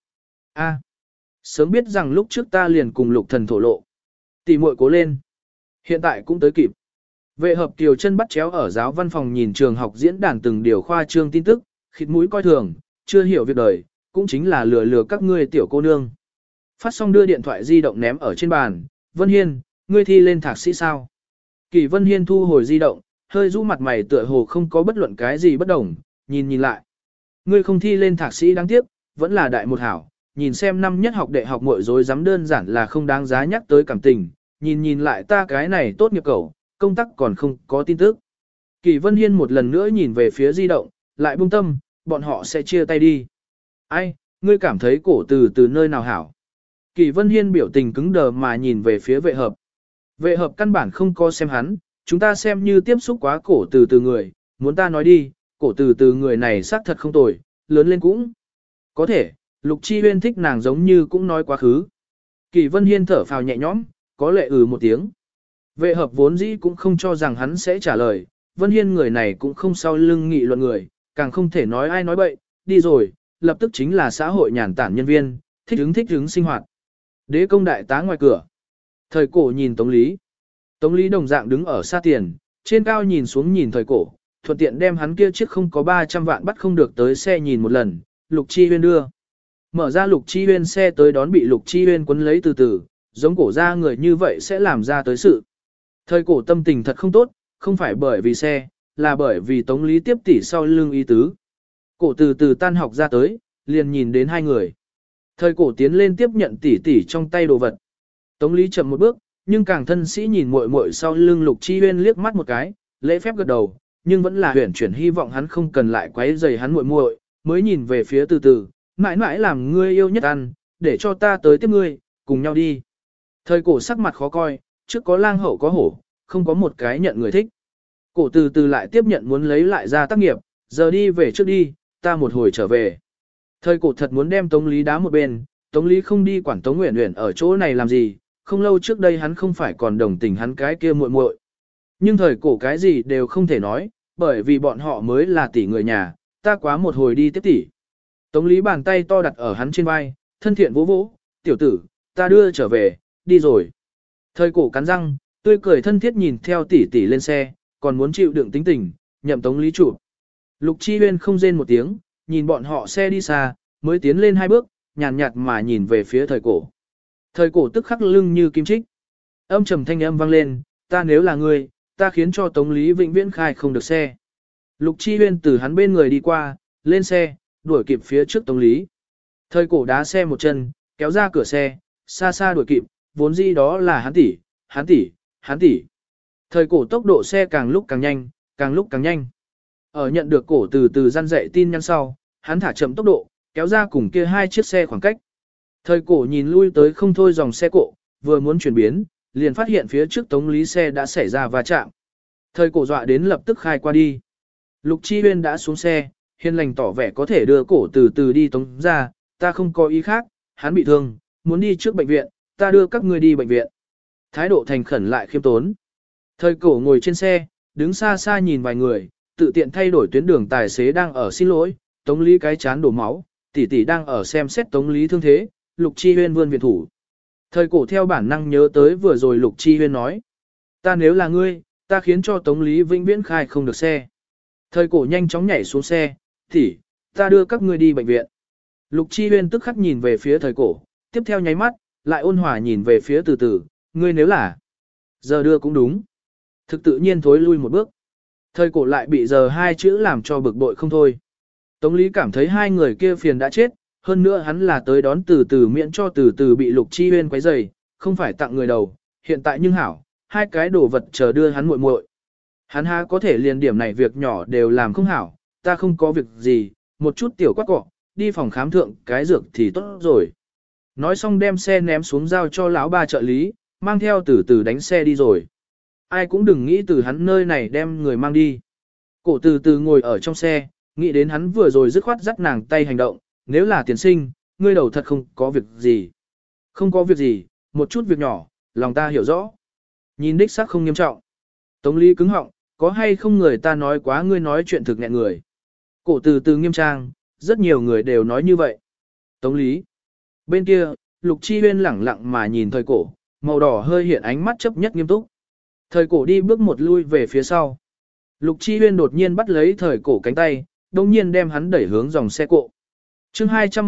Sớm biết rằng lúc trước ta liền cùng Lục thần thổ lộ. Tỷ muội cố lên. Hiện tại cũng tới kịp. Vệ hợp kiều chân bắt chéo ở giáo văn phòng nhìn trường học diễn đàn từng điều khoa trương tin tức, khịt mũi coi thường, chưa hiểu việc đời, cũng chính là lừa các ngươi tiểu cô nương. Phát xong đưa điện thoại di động ném ở trên bàn, Vân Hiên, ngươi thi lên thạc sĩ sao? Kỳ Vân Hiên thu hồi di động, hơi rũ mặt mày tựa hồ không có bất luận cái gì bất đồng, nhìn lại. Ngươi không thi lên thạc sĩ đáng tiếc, vẫn là đại một hảo, nhìn xem năm nhất học đệ học muội dối dám đơn giản là không đáng giá nhắc tới cảm tình, nhìn lại ta cái này tốt nghiệp cậu, công tác còn không có tin tức. Kỳ Vân Hiên một lần nữa nhìn về phía di động, lại buông tâm, bọn họ sẽ chia tay đi. Ai, ngươi cảm thấy cổ từ nơi nào hảo? Kỳ Vân Hiên biểu tình cứng đờ mà nhìn về phía vệ hợp. Vệ hợp căn bản không có xem hắn, chúng ta xem như tiếp xúc quá cổ từ người, muốn ta nói đi, cổ từ người này xác thật không tồi, lớn lên cũng. Có thể, Lục Chi Huyên thích nàng giống như cũng nói quá khứ. Kỳ Vân Hiên thở phào nhẹ nhõm, có lệ một tiếng. Vệ hợp vốn dĩ cũng không cho rằng hắn sẽ trả lời, Vân Hiên người này cũng không sau lưng nghị luận người, càng không thể nói ai nói bậy, đi rồi, lập tức chính là xã hội nhàn tản nhân viên, thích hứng sinh hoạt. Đế công đại tá ngoài cửa. Thời cổ nhìn Tống Lý. Tống Lý đồng dạng đứng ở xa tiền, trên cao nhìn xuống nhìn thời cổ, thuận tiện đem hắn kia chiếc không có 300 vạn bắt không được tới xe nhìn một lần, Lục Chi Huyên đưa. Mở ra Lục Chi Huyên xe tới đón bị Lục Chi Huyên quấn lấy từ từ, giống cổ ra người như vậy sẽ làm ra tới sự. Thời cổ tâm tình thật không tốt, không phải bởi vì xe, là bởi vì Tống Lý tiếp tỷ sau lưng ý tứ. Cổ từ tan học ra tới, liền nhìn đến hai người. Thời cổ tiến lên tiếp nhận tỷ trong tay đồ vật. Tống Lý chậm một bước, nhưng càng thân sĩ nhìn muội muội sau lưng Lục Chi Huyên liếc mắt một cái, lễ phép gật đầu, nhưng vẫn là huyển chuyển hy vọng hắn không cần lại quấy rầy hắn muội muội, mới nhìn về phía từ, mãi mãi làm ngươi yêu nhất ăn, để cho ta tới tiếp ngươi, cùng nhau đi. Thời cổ sắc mặt khó coi, trước có lang hậu có hổ, không có một cái nhận người thích. Cổ từ lại tiếp nhận muốn lấy lại ra tác nghiệp, giờ đi về trước đi, ta một hồi trở về. Thời cổ thật muốn đem Tống Lý đá một bên, Tống Lý không đi quản Tống Uyển Uyển ở chỗ này làm gì, không lâu trước đây hắn không phải còn đồng tình hắn cái kia muội muội. Nhưng thời cổ cái gì đều không thể nói, bởi vì bọn họ mới là tỷ người nhà, ta quá một hồi đi tiếp tỷ. Tống Lý bàn tay to đặt ở hắn trên vai, thân thiện vỗ vỗ, tiểu tử, ta đưa trở về, đi rồi. Thời cổ cắn răng, tươi cười thân thiết nhìn theo tỷ lên xe, còn muốn chịu đựng tính tình, nhậm Tống Lý chụp. Lục Chi Huyên không rên một tiếng, nhìn bọn họ xe đi xa, mới tiến lên hai bước, nhàn nhạt mà nhìn về phía thời cổ. Thời cổ tức khắc lưng như kim chích. Âm trầm thanh âm vang lên, ta nếu là ngươi, ta khiến cho Tống Lý vĩnh viễn khai không được xe. Lục Chi Huyên từ hắn bên người đi qua, lên xe, đuổi kịp phía trước Tống Lý. Thời cổ đá xe một chân, kéo ra cửa xe, xa xa đuổi kịp, vốn dĩ đó là hắn tỷ. Thời cổ tốc độ xe càng lúc càng nhanh, càng lúc càng nhanh. Ở nhận được cổ từ răn dạy tin nhắn sau, hắn thả chậm tốc độ, kéo ra cùng kia hai chiếc xe khoảng cách. Thời cổ nhìn lui tới không thôi dòng xe cộ, vừa muốn chuyển biến, liền phát hiện phía trước Tống Lý xe đã xảy ra va chạm. Thời cổ dọa đến lập tức khai qua đi. Lục Chi Huyên đã xuống xe, hiền lành tỏ vẻ có thể đưa cổ từ đi Tống ra, ta không có ý khác, hắn bị thương, muốn đi trước bệnh viện, ta đưa các ngươi đi bệnh viện. Thái độ thành khẩn lại khiêm tốn. Thời cổ ngồi trên xe, đứng xa xa nhìn vài người, tự tiện thay đổi tuyến đường tài xế đang ở xin lỗi, Tống Lý cái chán đổ máu, tỷ đang ở xem xét Tống Lý thương thế, Lục Chi Huyên vươn viện thủ. Thời cổ theo bản năng nhớ tới vừa rồi Lục Chi Huyên nói. Ta nếu là ngươi, ta khiến cho Tống Lý vĩnh viễn khai không được xe. Thời cổ nhanh chóng nhảy xuống xe, thì, ta đưa các ngươi đi bệnh viện. Lục Chi Huyên tức khắc nhìn về phía thời cổ, tiếp theo nháy mắt, lại ôn hòa nhìn về phía từ từ, ngươi nếu là, giờ đưa cũng đúng. Thực tự nhiên thối lui một bước. Thời cổ lại bị giờ hai chữ làm cho bực bội không thôi. Tống Lý cảm thấy hai người kia phiền đã chết, hơn nữa hắn là tới đón từ từ miễn cho từ từ bị Lục Chi Huyên quấy rầy, không phải tặng người đầu, hiện tại nhưng hảo, hai cái đồ vật chờ đưa hắn muội muội. Hắn há có thể liền điểm này việc nhỏ đều làm không hảo, ta không có việc gì, một chút tiểu quát cọ, đi phòng khám thượng cái dược thì tốt rồi. Nói xong đem xe ném xuống giao cho lão ba trợ lý, mang theo từ từ đánh xe đi rồi. Ai cũng đừng nghĩ từ hắn nơi này đem người mang đi. Cổ từ từ ngồi ở trong xe, nghĩ đến hắn vừa rồi dứt khoát dắt nàng tay hành động, nếu là tiền sinh, ngươi đầu thật không có việc gì. Không có việc gì, một chút việc nhỏ, lòng ta hiểu rõ. Nhìn đích xác không nghiêm trọng. Tống Lý cứng họng, có hay không người ta nói quá ngươi nói chuyện thực nghẹn người. Cổ từ từ nghiêm trang, rất nhiều người đều nói như vậy. Tống Lý. Bên kia, Lục Chi Huyên lẳng lặng mà nhìn thời cổ, màu đỏ hơi hiện ánh mắt chấp nhất nghiêm túc. Thời cổ đi bước một lui về phía sau. Lục Chi Huyên đột nhiên bắt lấy thời cổ cánh tay, đồng nhiên đem hắn đẩy hướng dòng xe cộ. chương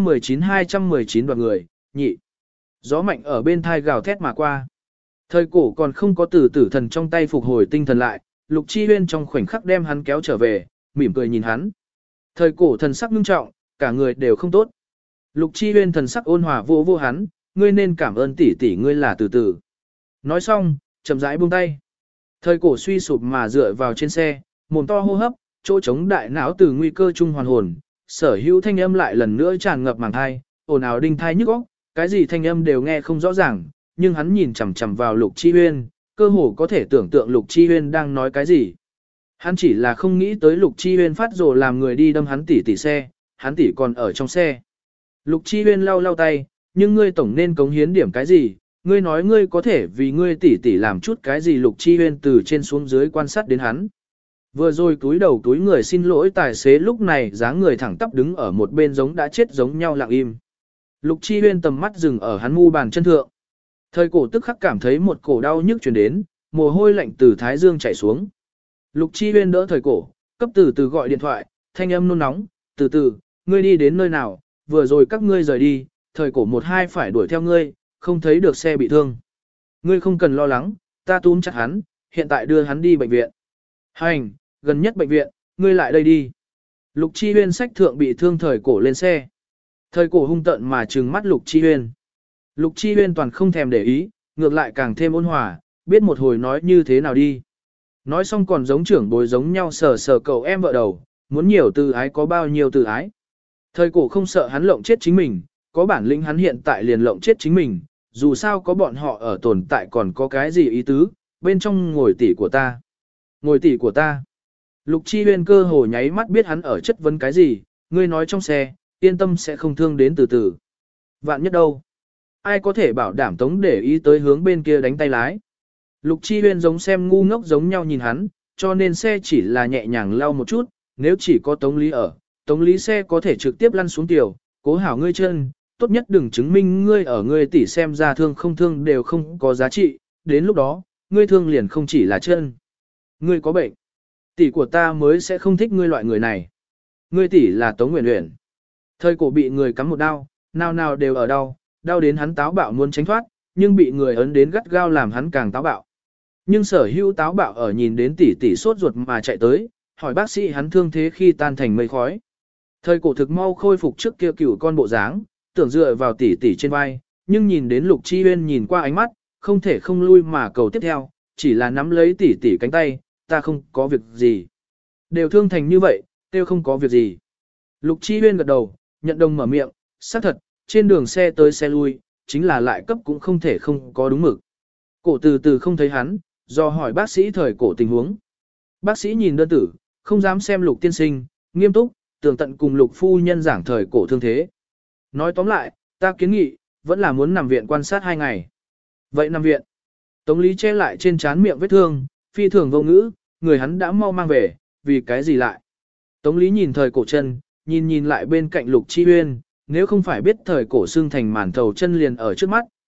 219 đoàn người, nhị. Gió mạnh ở bên thai gào thét mà qua. Thời cổ còn không có từ tử thần trong tay phục hồi tinh thần lại, Lục Chi Huyên trong khoảnh khắc đem hắn kéo trở về, mỉm cười nhìn hắn. Thời cổ thần sắc nghiêm trọng, cả người đều không tốt. Lục Chi Huyên thần sắc ôn hòa vô hắn, ngươi nên cảm ơn tỷ tỷ ngươi là từ từ. Nói xong, chậm rãi buông tay. Thời cổ suy sụp mà dựa vào trên xe, mồm to hô hấp, chỗ trống đại não từ nguy cơ trung hoàn hồn, sở hữu thanh âm lại lần nữa tràn ngập màng thai, ồn ào đinh thai nhức óc, cái gì thanh âm đều nghe không rõ ràng, nhưng hắn nhìn chằm chằm vào Lục Chi Huyên, cơ hồ có thể tưởng tượng Lục Chi Huyên đang nói cái gì. Hắn chỉ là không nghĩ tới Lục Chi Huyên phát rồ làm người đi đâm hắn tỷ xe, hắn tỷ còn ở trong xe. Lục Chi Huyên lau lau tay, nhưng ngươi tổng nên cống hiến điểm cái gì, ngươi nói ngươi có thể vì ngươi tỷ làm chút cái gì. Lục Chi Huyên từ trên xuống dưới quan sát đến hắn. Vừa rồi túi đầu túi người xin lỗi tài xế lúc này dáng người thẳng tắp đứng ở một bên giống đã chết giống nhau lặng im. Lục Chi Huyên tầm mắt dừng ở hắn mu bàn chân thượng. Thời cổ tức khắc cảm thấy một cổ đau nhức truyền đến, mồ hôi lạnh từ thái dương chảy xuống. Lục Chi Huyên đỡ thời cổ, cấp từ từ gọi điện thoại, thanh âm nôn nóng, từ từ, ngươi đi đến nơi nào, vừa rồi các ngươi rời đi, thời cổ một hai phải đuổi theo ngươi, không thấy được xe bị thương. Ngươi không cần lo lắng, ta túm chặt hắn, hiện tại đưa hắn đi bệnh viện. Hành, gần nhất bệnh viện, ngươi lại đây đi. Lục Chi Huyên xách thượng bị thương thời cổ lên xe. Thời cổ hung tợn mà trừng mắt Lục Chi Huyên. Lục Chi Huyên toàn không thèm để ý, ngược lại càng thêm ôn hòa, biết một hồi nói như thế nào đi. Nói xong còn giống trưởng bối giống nhau sờ sờ cậu em vợ đầu, muốn nhiều từ ái có bao nhiêu từ ái. Thời cổ không sợ hắn lộng chết chính mình, có bản lĩnh hắn hiện tại liền lộng chết chính mình, dù sao có bọn họ ở tồn tại còn có cái gì ý tứ, bên trong ngồi tỷ của ta. Ngồi tỷ của ta. Lục Chi Huyên cơ hồ nháy mắt biết hắn ở chất vấn cái gì, ngươi nói trong xe, yên tâm sẽ không thương đến từ từ. Vạn nhất đâu? Ai có thể bảo đảm Tống để ý tới hướng bên kia đánh tay lái? Lục Chi Huyên giống xem ngu ngốc giống nhau nhìn hắn, cho nên xe chỉ là nhẹ nhàng lau một chút, nếu chỉ có Tống Lý ở, Tống Lý xe có thể trực tiếp lăn xuống tiểu, cố hảo ngươi chân, tốt nhất đừng chứng minh ngươi ở ngươi tỷ xem ra thương không thương đều không có giá trị, đến lúc đó, ngươi thương liền không chỉ là chân. Ngươi có bệnh. Tỷ của ta mới sẽ không thích ngươi loại người này. Ngươi tỷ là Tống Uyển Uyển. Thời cổ bị người cắm một đau, nào nào đều ở đau, đau đến hắn táo bạo muốn tránh thoát, nhưng bị người ấn đến gắt gao làm hắn càng táo bạo. Nhưng sở hữu táo bạo ở nhìn đến tỷ tỷ sốt ruột mà chạy tới, hỏi bác sĩ hắn thương thế khi tan thành mây khói. Thời cổ thực mau khôi phục trước kia cửu con bộ dáng, tưởng dựa vào tỷ tỷ trên vai, nhưng nhìn đến Lục Chi Huyên nhìn qua ánh mắt, không thể không lui mà cầu tiếp theo, chỉ là nắm lấy tỷ tỷ cánh tay, ta không có việc gì. Đều thương thành như vậy, tiêu không có việc gì. Lục Chi Huyên gật đầu, nhận đồng mở miệng, xác thật, trên đường xe tới xe lui, chính là lại cấp cũng không thể không có đúng mực. Cổ từ từ không thấy hắn, do hỏi bác sĩ thời cổ tình huống. Bác sĩ nhìn đơn tử, không dám xem Lục tiên sinh, nghiêm túc, tường tận cùng Lục phu nhân giảng thời cổ thương thế. Nói tóm lại, ta kiến nghị, vẫn là muốn nằm viện quan sát 2 ngày. Vậy nằm viện. Tống Lý che lại trên trán miệng vết thương, phi thường vô ngữ, người hắn đã mau mang về, vì cái gì lại. Tống Lý nhìn thời cổ chân, nhìn lại bên cạnh Lục Chi Huyên, nếu không phải biết thời cổ xương thành màn thầu chân liền ở trước mắt,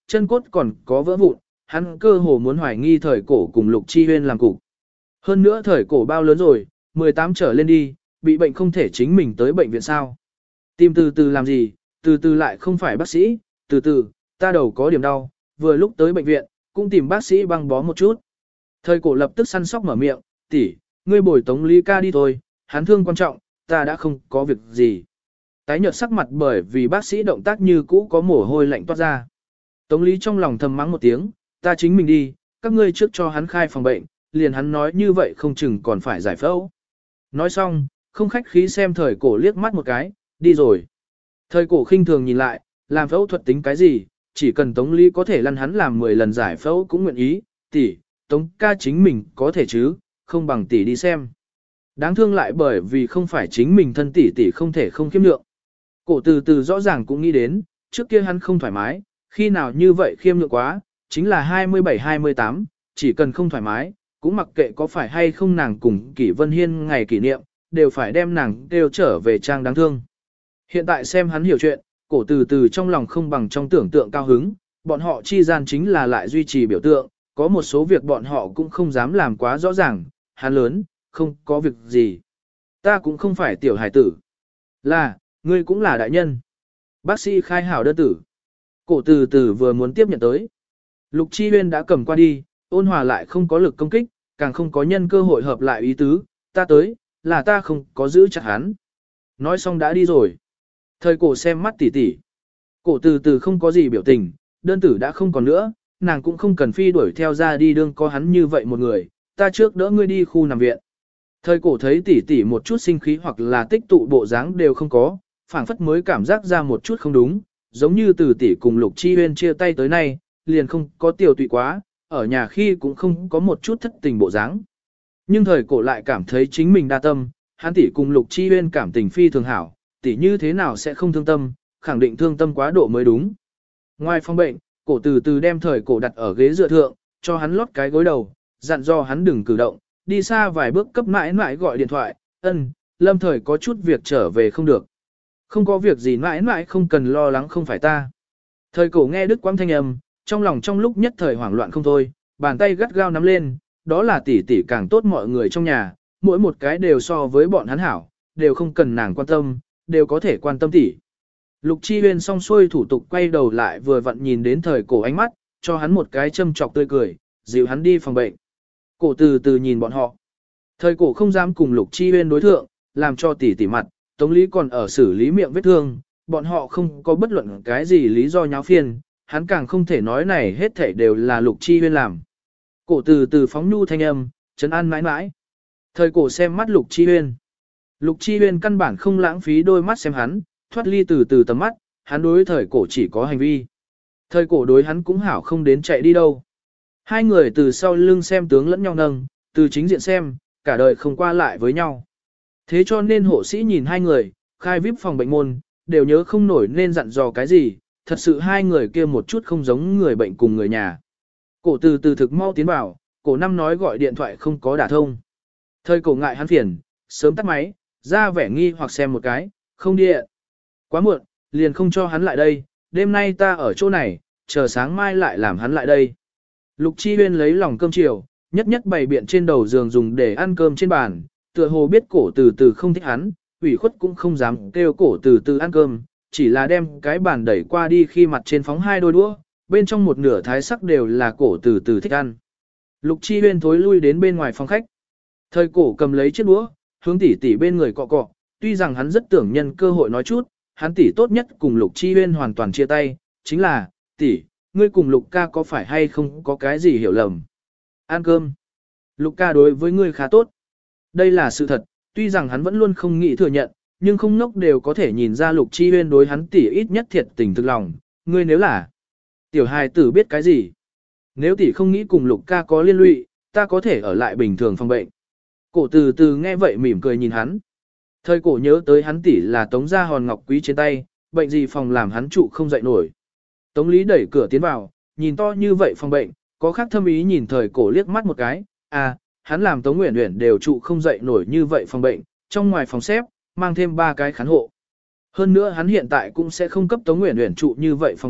chân cốt còn có vỡ vụn, hắn cơ hồ muốn hoài nghi thời cổ cùng Lục Chi Huyên làm cục. Hơn nữa thời cổ bao lớn rồi, 18 trở lên đi, bị bệnh không thể chính mình tới bệnh viện sao. Tìm từ từ làm gì, từ từ lại không phải bác sĩ, từ từ, ta đầu có điểm đau, vừa lúc tới bệnh viện, cũng tìm bác sĩ băng bó một chút. Thời cổ lập tức săn sóc mở miệng, tỷ, ngươi bồi Tống Lý ca đi thôi, hắn thương quan trọng, ta đã không có việc gì. Tái nhợt sắc mặt bởi vì bác sĩ động tác như cũ có mồ hôi lạnh toát ra. Tống Lý trong lòng thầm mắng một tiếng, ta chính mình đi, các ngươi trước cho hắn khai phòng bệnh, liền hắn nói như vậy không chừng còn phải giải phẫu. Nói xong, không khách khí xem thời cổ liếc mắt một cái, đi rồi. Thời cổ khinh thường nhìn lại, làm phẫu thuật tính cái gì, chỉ cần Tống Lý có thể lăn hắn làm 10 lần giải phẫu cũng nguyện ý, tỷ, Tống ca chính mình có thể chứ, không bằng tỷ đi xem. Đáng thương lại bởi vì không phải chính mình thân tỷ không thể không khiêm lượng. Cổ từ từ rõ ràng cũng nghĩ đến, trước kia hắn không thoải mái, khi nào như vậy khiêm lượng quá, chính là 27-28, chỉ cần không thoải mái, cũng mặc kệ có phải hay không nàng cùng Kỷ Vân Hiên ngày kỷ niệm, đều phải đem nàng đều trở về trang đáng thương. Hiện tại xem hắn hiểu chuyện, cổ từ từ trong lòng không bằng trong tưởng tượng cao hứng, bọn họ chi gian chính là lại duy trì biểu tượng, có một số việc bọn họ cũng không dám làm quá rõ ràng, hắn lớn, không có việc gì. Ta cũng không phải tiểu hải tử. Là, ngươi cũng là đại nhân. Bác sĩ khai hảo đơn tử. Cổ từ từ vừa muốn tiếp nhận tới. Lục Chi Huyên đã cầm qua đi, ôn hòa lại không có lực công kích, càng không có nhân cơ hội hợp lại ý tứ, ta tới, là ta không có giữ chặt hắn. Nói xong đã đi rồi. Thời cổ xem mắt tỉ tỉ. Cổ từ từ không có gì biểu tình, đơn tử đã không còn nữa, nàng cũng không cần phi đuổi theo ra đi đương có hắn như vậy một người, ta trước đỡ ngươi đi khu nằm viện. Thời cổ thấy tỉ tỉ một chút sinh khí hoặc là tích tụ bộ dáng đều không có, phảng phất mới cảm giác ra một chút không đúng, giống như từ tỉ cùng Lục Chi Huyên chia tay tới nay, liền không có tiểu tụy quá, ở nhà khi cũng không có một chút thất tình bộ dáng. Nhưng thời cổ lại cảm thấy chính mình đa tâm, hắn tỷ cùng Lục Chi Huyên cảm tình phi thường hảo, tỷ như thế nào sẽ không thương tâm, khẳng định thương tâm quá độ mới đúng. Ngoài phòng bệnh, cổ từ từ đem thời cổ đặt ở ghế dựa thượng, cho hắn lót cái gối đầu, dặn dò hắn đừng cử động, đi xa vài bước cấp mãi mãi gọi điện thoại, Lâm thời có chút việc trở về không được. Không có việc gì mãi mãi không cần lo lắng không phải ta. Thời cổ nghe đứt quãng thanh âm, trong lòng trong lúc nhất thời hoảng loạn không thôi, bàn tay gắt gao nắm lên, đó là tỷ tỷ càng tốt mọi người trong nhà, mỗi một cái đều so với bọn hắn hảo, đều không cần nàng quan tâm, đều có thể quan tâm tỷ. Lục Chi Huyên xong xuôi thủ tục quay đầu lại vừa vặn nhìn đến thời cổ ánh mắt, cho hắn một cái châm chọc tươi cười, dịu hắn đi phòng bệnh. Cổ từ từ nhìn bọn họ. Thời cổ không dám cùng Lục Chi Huyên đối thượng, làm cho tỷ tỷ mặt, Tống Lý còn ở xử lý miệng vết thương, bọn họ không có bất luận cái gì lý do nháo phiền, hắn càng không thể nói này hết thảy đều là Lục Chi Huyên làm. Cổ từ từ phóng nhu thanh âm, trấn an mãi mãi. Thời cổ xem mắt Lục Chi Huyên. Lục Chi Huyên căn bản không lãng phí đôi mắt xem hắn, thoát ly từ từ tầm mắt, hắn đối thời cổ chỉ có hành vi. Thời cổ đối hắn cũng hảo không đến chạy đi đâu. Hai người từ sau lưng xem tướng lẫn nhau nâng, từ chính diện xem, cả đời không qua lại với nhau. Thế cho nên hộ sĩ nhìn hai người, khai vip phòng bệnh môn, đều nhớ không nổi nên dặn dò cái gì, thật sự hai người kia một chút không giống người bệnh cùng người nhà. Cổ từ từ thực mau tiến vào, cổ năm nói gọi điện thoại không có đả thông. Thời cổ ngại hắn phiền, sớm tắt máy, ra vẻ nghi hoặc xem một cái, không điện. Quá muộn, liền không cho hắn lại đây, đêm nay ta ở chỗ này, chờ sáng mai lại làm hắn lại đây. Lục Chi Huyên lấy lòng cơm chiều, nhất nhất bày biện trên đầu giường dùng để ăn cơm trên bàn, tựa hồ biết cổ từ từ không thích hắn, ủy khuất cũng không dám kêu cổ từ từ ăn cơm, chỉ là đem cái bàn đẩy qua đi khi mặt trên phóng hai đôi đũa, bên trong một nửa thái sắc đều là cổ từ từ thích ăn. Lục Chi Huyên thối lui đến bên ngoài phòng khách. Thời cổ cầm lấy chiếc đũa, hướng tỷ tỷ bên người cọ cọ, tuy rằng hắn rất tưởng nhân cơ hội nói chút, hắn tỷ tốt nhất cùng Lục Chi Huyên hoàn toàn chia tay, chính là, tỷ, ngươi cùng Lục ca có phải hay không có cái gì hiểu lầm. Ăn cơm. Lục ca đối với ngươi khá tốt. Đây là sự thật, tuy rằng hắn vẫn luôn không nghĩ thừa nhận, nhưng không ngốc đều có thể nhìn ra Lục Chi Huyên đối hắn tỷ ít nhất thiệt tình thực lòng, ngươi nếu là tiểu hài tử biết cái gì. Nếu tỷ không nghĩ cùng Lục ca có liên lụy, ta có thể ở lại bình thường phòng bệnh. Cổ từ từ nghe vậy mỉm cười nhìn hắn. Thời cổ nhớ tới hắn tỷ là Tống gia hòn ngọc quý trên tay, bệnh gì phòng làm hắn trụ không dậy nổi. Tống Lý đẩy cửa tiến vào, nhìn to như vậy phòng bệnh, có khác thâm ý nhìn thời cổ liếc mắt một cái, hắn làm Tống Uyển Uyển đều trụ không dậy nổi như vậy phòng bệnh, trong ngoài phòng xếp, mang thêm 3 cái khán hộ. Hơn nữa hắn hiện tại cũng sẽ không cấp Tống Uyển Uyển trụ như vậy phòng bệnh,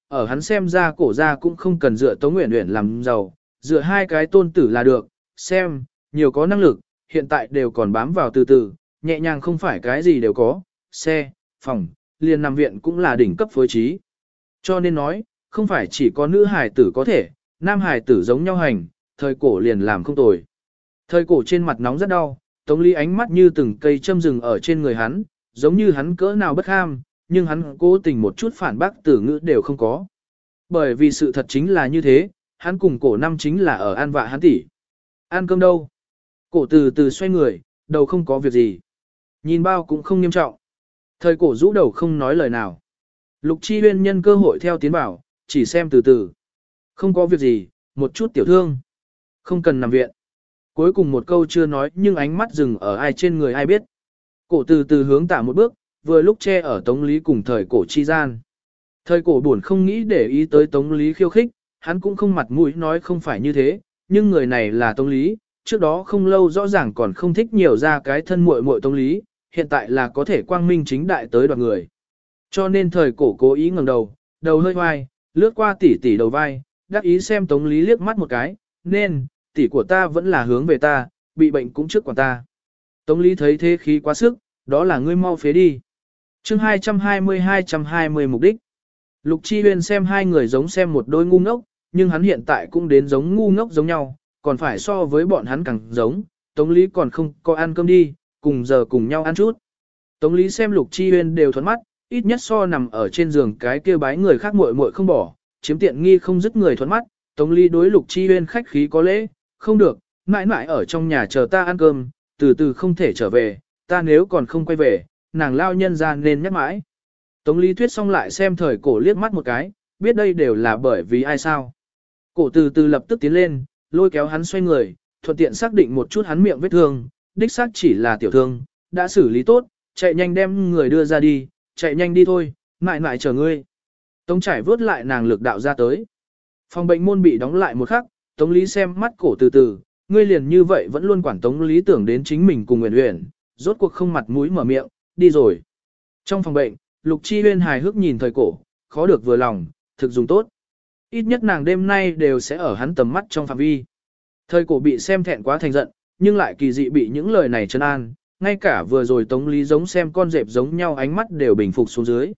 ở hắn xem ra cổ gia cũng không cần dựa Tống Uyển Uyển làm giàu, dựa hai cái tôn tử là được, xem, nhiều có năng lực, hiện tại đều còn bám vào từ từ, nhẹ nhàng không phải cái gì đều có, xe, phòng, liền nằm viện cũng là đỉnh cấp phối trí. Cho nên nói, không phải chỉ có nữ hài tử có thể, nam hài tử giống nhau hành, thời cổ liền làm không tồi. Thời cổ trên mặt nóng rất đau, Tống Lý ánh mắt như từng cây châm rừng ở trên người hắn, giống như hắn cỡ nào bất ham, nhưng hắn cố tình một chút phản bác tử ngữ đều không có. Bởi vì sự thật chính là như thế, hắn cùng cổ năm chính là ở an vạ hắn tỷ. Ăn cơm đâu? Cổ từ từ xoay người, đầu không có việc gì. Nhìn bao cũng không nghiêm trọng. Thời cổ rũ đầu không nói lời nào. Lục Chi Huyên nhân cơ hội theo tiến bảo, chỉ xem từ từ. Không có việc gì, một chút tiểu thương. Không cần nằm viện. Cuối cùng một câu chưa nói nhưng ánh mắt dừng ở ai trên người ai biết. Cổ từ từ hướng tả một bước, vừa lúc che ở Tống Lý cùng thời cổ chi gian. Thời cổ buồn không nghĩ để ý tới Tống Lý khiêu khích, hắn cũng không mặt mũi nói không phải như thế, nhưng người này là Tống Lý, trước đó không lâu rõ ràng còn không thích nhiều ra cái thân muội muội Tống Lý, hiện tại là có thể quang minh chính đại tới đoạt người. Cho nên thời cổ cố ý ngẩng đầu, đầu hơi hoài, lướt qua tỷ tỷ đầu vai, đắc ý xem Tống Lý liếc mắt một cái, nên, tỷ của ta vẫn là hướng về ta, bị bệnh cũng trước quản ta. Tống Lý thấy thế khí quá sức, đó là ngươi mau phế đi. Chương 220 mục đích. Lục Chi Huyên xem hai người giống xem một đôi ngu ngốc, nhưng hắn hiện tại cũng đến giống ngu ngốc giống nhau, còn phải so với bọn hắn càng giống, Tống Lý còn không có ăn cơm đi, cùng giờ cùng nhau ăn chút. Tống Lý xem Lục Chi Huyên đều thuận mắt, ít nhất so nằm ở trên giường cái kia bái người khác muội muội không bỏ, chiếm tiện nghi không dứt người thuận mắt, Tống Lý đối Lục Chi Huyên khách khí có lễ, không được, mãi mãi ở trong nhà chờ ta ăn cơm, từ từ không thể trở về, ta nếu còn không quay về, nàng lao nhân ra nên nhắc mãi. Tống Lý thuyết xong lại xem thời cổ liếc mắt một cái, biết đây đều là bởi vì ai sao. Cổ từ từ lập tức tiến lên, lôi kéo hắn xoay người, thuận tiện xác định một chút hắn miệng vết thương, đích xác chỉ là tiểu thương, đã xử lý tốt, chạy nhanh đem người đưa ra đi, chạy nhanh đi thôi, mãi mãi chờ ngươi. Tống Trải vớt lại nàng lực đạo ra tới. Phòng bệnh môn bị đóng lại một khắc, Tống Lý xem mắt cổ từ từ, ngươi liền như vậy vẫn luôn quản Tống Lý tưởng đến chính mình cùng Uyển Uyển, rốt cuộc không mặt mũi mở miệng, đi rồi. Trong phòng bệnh, Lục Chi Huyên hài hước nhìn thời cổ, khó được vừa lòng, thực dùng tốt. Ít nhất nàng đêm nay đều sẽ ở hắn tầm mắt trong phạm vi. Thời cổ bị xem thẹn quá thành giận, nhưng lại kỳ dị bị những lời này trấn an, ngay cả vừa rồi Tống Lý giống xem con dẹp giống nhau ánh mắt đều bình phục xuống dưới.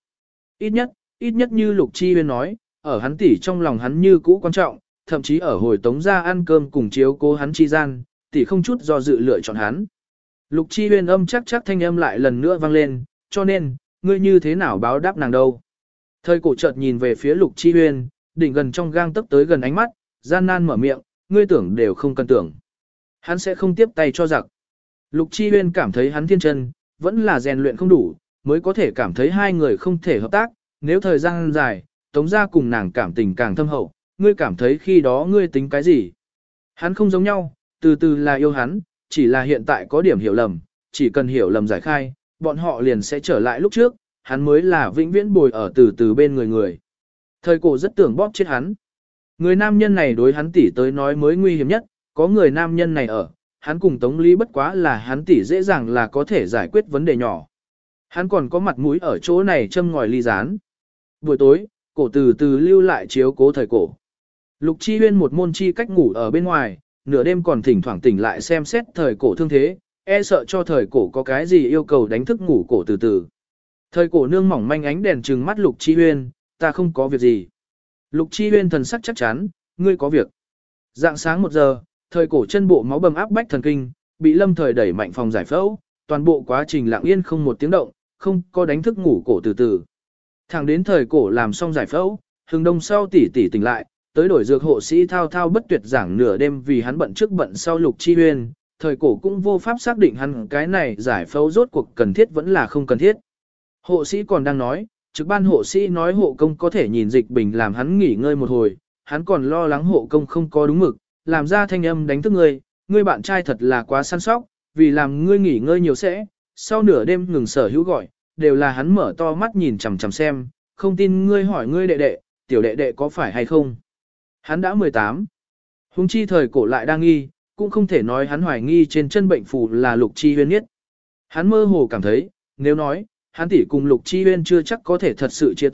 Ít nhất như Lục Chi Huyên nói, ở hắn tỷ trong lòng hắn như cũ quan trọng, thậm chí ở hồi Tống ra ăn cơm cùng chiếu cố hắn chi gian, tỷ không chút do dự lựa chọn hắn. Lục Chi Huyên âm chắc thanh âm lại lần nữa vang lên, cho nên, ngươi như thế nào báo đáp nàng đâu. Thời cổ chợt nhìn về phía Lục Chi Huyên, đỉnh gần trong gang tấc tới gần ánh mắt, gian nan mở miệng, ngươi tưởng đều không cần tưởng. Hắn sẽ không tiếp tay cho giặc. Lục Chi Huyên cảm thấy hắn thiên chân, vẫn là rèn luyện không đủ, mới có thể cảm thấy hai người không thể hợp tác, nếu thời gian dài, Tống gia cùng nàng cảm tình càng thâm hậu, ngươi cảm thấy khi đó ngươi tính cái gì. Hắn không giống nhau, từ từ là yêu hắn, chỉ là hiện tại có điểm hiểu lầm, chỉ cần hiểu lầm giải khai, bọn họ liền sẽ trở lại lúc trước, hắn mới là vĩnh viễn bồi ở từ từ bên người. Thời cổ rất tưởng bóp chết hắn. Người nam nhân này đối hắn tỷ tới nói mới nguy hiểm nhất, có người nam nhân này ở, hắn cùng Tống Lý bất quá là hắn tỷ dễ dàng là có thể giải quyết vấn đề nhỏ. Hắn còn có mặt mũi ở chỗ này châm ngòi ly gián. Buổi tối, cổ từ từ lưu lại chiếu cố thời cổ. Lục Chi Huyên một môn chi cách ngủ ở bên ngoài, nửa đêm còn thỉnh thoảng tỉnh lại xem xét thời cổ thương thế, e sợ cho thời cổ có cái gì yêu cầu đánh thức ngủ cổ từ từ. Thời cổ nương mỏng manh ánh đèn trừng mắt Lục Chi Huyên, ta không có việc gì. Lục Chi Huyên thần sắc chắc chắn, ngươi có việc. Dạng sáng 1 giờ, thời cổ chân bộ máu bầm áp bách thần kinh, bị lâm thời đẩy mạnh phòng giải phẫu, toàn bộ quá trình lặng yên không một tiếng động, không có đánh thức ngủ cổ từ từ. Thẳng đến thời cổ làm xong giải phẫu, hừng đông sau tỷ tỷ tỉnh lại, tới đổi dược hộ sĩ thao thao bất tuyệt giảng nửa đêm vì hắn bận trước bận sau Lục Chi Huyên, thời cổ cũng vô pháp xác định hắn cái này giải phẫu rốt cuộc cần thiết vẫn là không cần thiết. Hộ sĩ còn đang nói, trực ban hộ sĩ nói hộ công có thể nhìn dịch bình làm hắn nghỉ ngơi một hồi, hắn còn lo lắng hộ công không có đúng mực, làm ra thanh âm đánh thức ngươi bạn trai thật là quá săn sóc, vì làm ngươi nghỉ ngơi nhiều sẽ, sau nửa đêm ngừng sở hữu gọi, đều là hắn mở to mắt nhìn chằm chằm xem, không tin ngươi hỏi ngươi đệ đệ, tiểu đệ đệ có phải hay không. Hắn đã 18. Hùng chi thời cổ lại đang nghi, cũng không thể nói hắn hoài nghi trên chân bệnh phù là Lục Chi Huyên nhất. Hắn mơ hồ cảm thấy, nếu nói, hắn tỷ cùng Lục Chi Huyên chưa chắc có thể thật sự chia tay,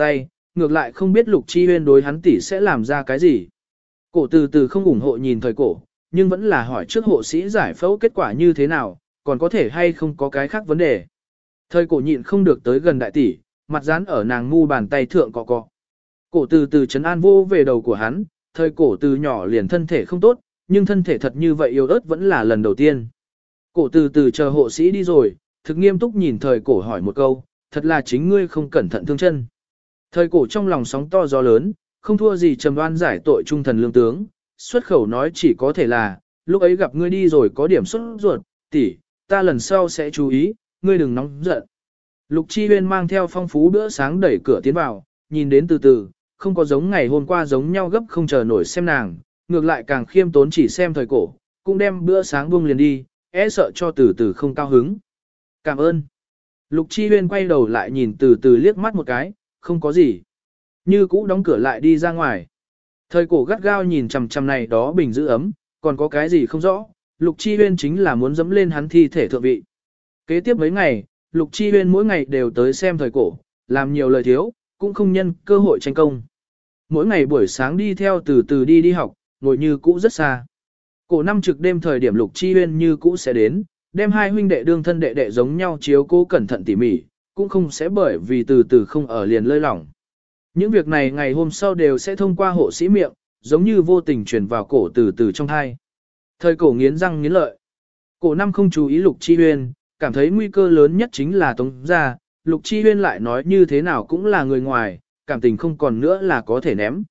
ngược lại không biết Lục Chi Huyên đối hắn tỷ sẽ làm ra cái gì. Cổ từ từ không ủng hộ nhìn thời cổ, nhưng vẫn là hỏi trước hộ sĩ giải phẫu kết quả như thế nào, còn có thể hay không có cái khác vấn đề. Thời cổ nhịn không được tới gần đại tỷ, mặt dán ở nàng ngu bàn tay thượng cọ cọ. Cổ từ từ trấn an vô về đầu của hắn, thời cổ từ nhỏ liền thân thể không tốt, nhưng thân thể thật như vậy yếu ớt vẫn là lần đầu tiên. Cổ từ từ chờ hộ sĩ đi rồi, thực nghiêm túc nhìn thời cổ hỏi một câu, thật là chính ngươi không cẩn thận thương chân. Thời cổ trong lòng sóng to gió lớn, không thua gì trầm đoan giải tội trung thần lương tướng, xuất khẩu nói chỉ có thể là, lúc ấy gặp ngươi đi rồi có điểm xuất ruột, tỷ, ta lần sau sẽ chú ý, ngươi đừng nóng giận. Lục Chi Huyên mang theo phong phú bữa sáng đẩy cửa tiến vào, nhìn đến từ từ, không có giống ngày hôm qua giống nhau gấp không chờ nổi xem nàng, ngược lại càng khiêm tốn chỉ xem thời cổ, cũng đem bữa sáng buông liền đi, e sợ cho từ từ không cao hứng. Cảm ơn. Lục Chi Huyên quay đầu lại nhìn từ từ liếc mắt một cái, không có gì. Như cũ đóng cửa lại đi ra ngoài. Thời cổ gắt gao nhìn chằm chằm này đó bình giữ ấm, còn có cái gì không rõ, Lục Chi Huyên chính là muốn dẫm lên hắn thi thể thượng vị. Kế tiếp mấy ngày, Lục Chi Huyên mỗi ngày đều tới xem thời cổ, làm nhiều lời thiếu, cũng không nhân cơ hội tranh công. Mỗi ngày buổi sáng đi theo từ từ đi học, ngồi như cũ rất xa. Cổ năm trực đêm thời điểm Lục Chi Huyên như cũ sẽ đến, đem hai huynh đệ đương thân đệ đệ giống nhau chiếu cố cẩn thận tỉ mỉ, cũng không sẽ bởi vì từ từ không ở liền lơi lỏng. Những việc này ngày hôm sau đều sẽ thông qua hộ sĩ miệng, giống như vô tình truyền vào cổ từ từ trong thai. Thời cổ nghiến răng nghiến lợi. Cổ năm không chú ý Lục Chi Huyên, cảm thấy nguy cơ lớn nhất chính là Tống gia. Lục Chi Huyên lại nói như thế nào cũng là người ngoài, cảm tình không còn nữa là có thể ném.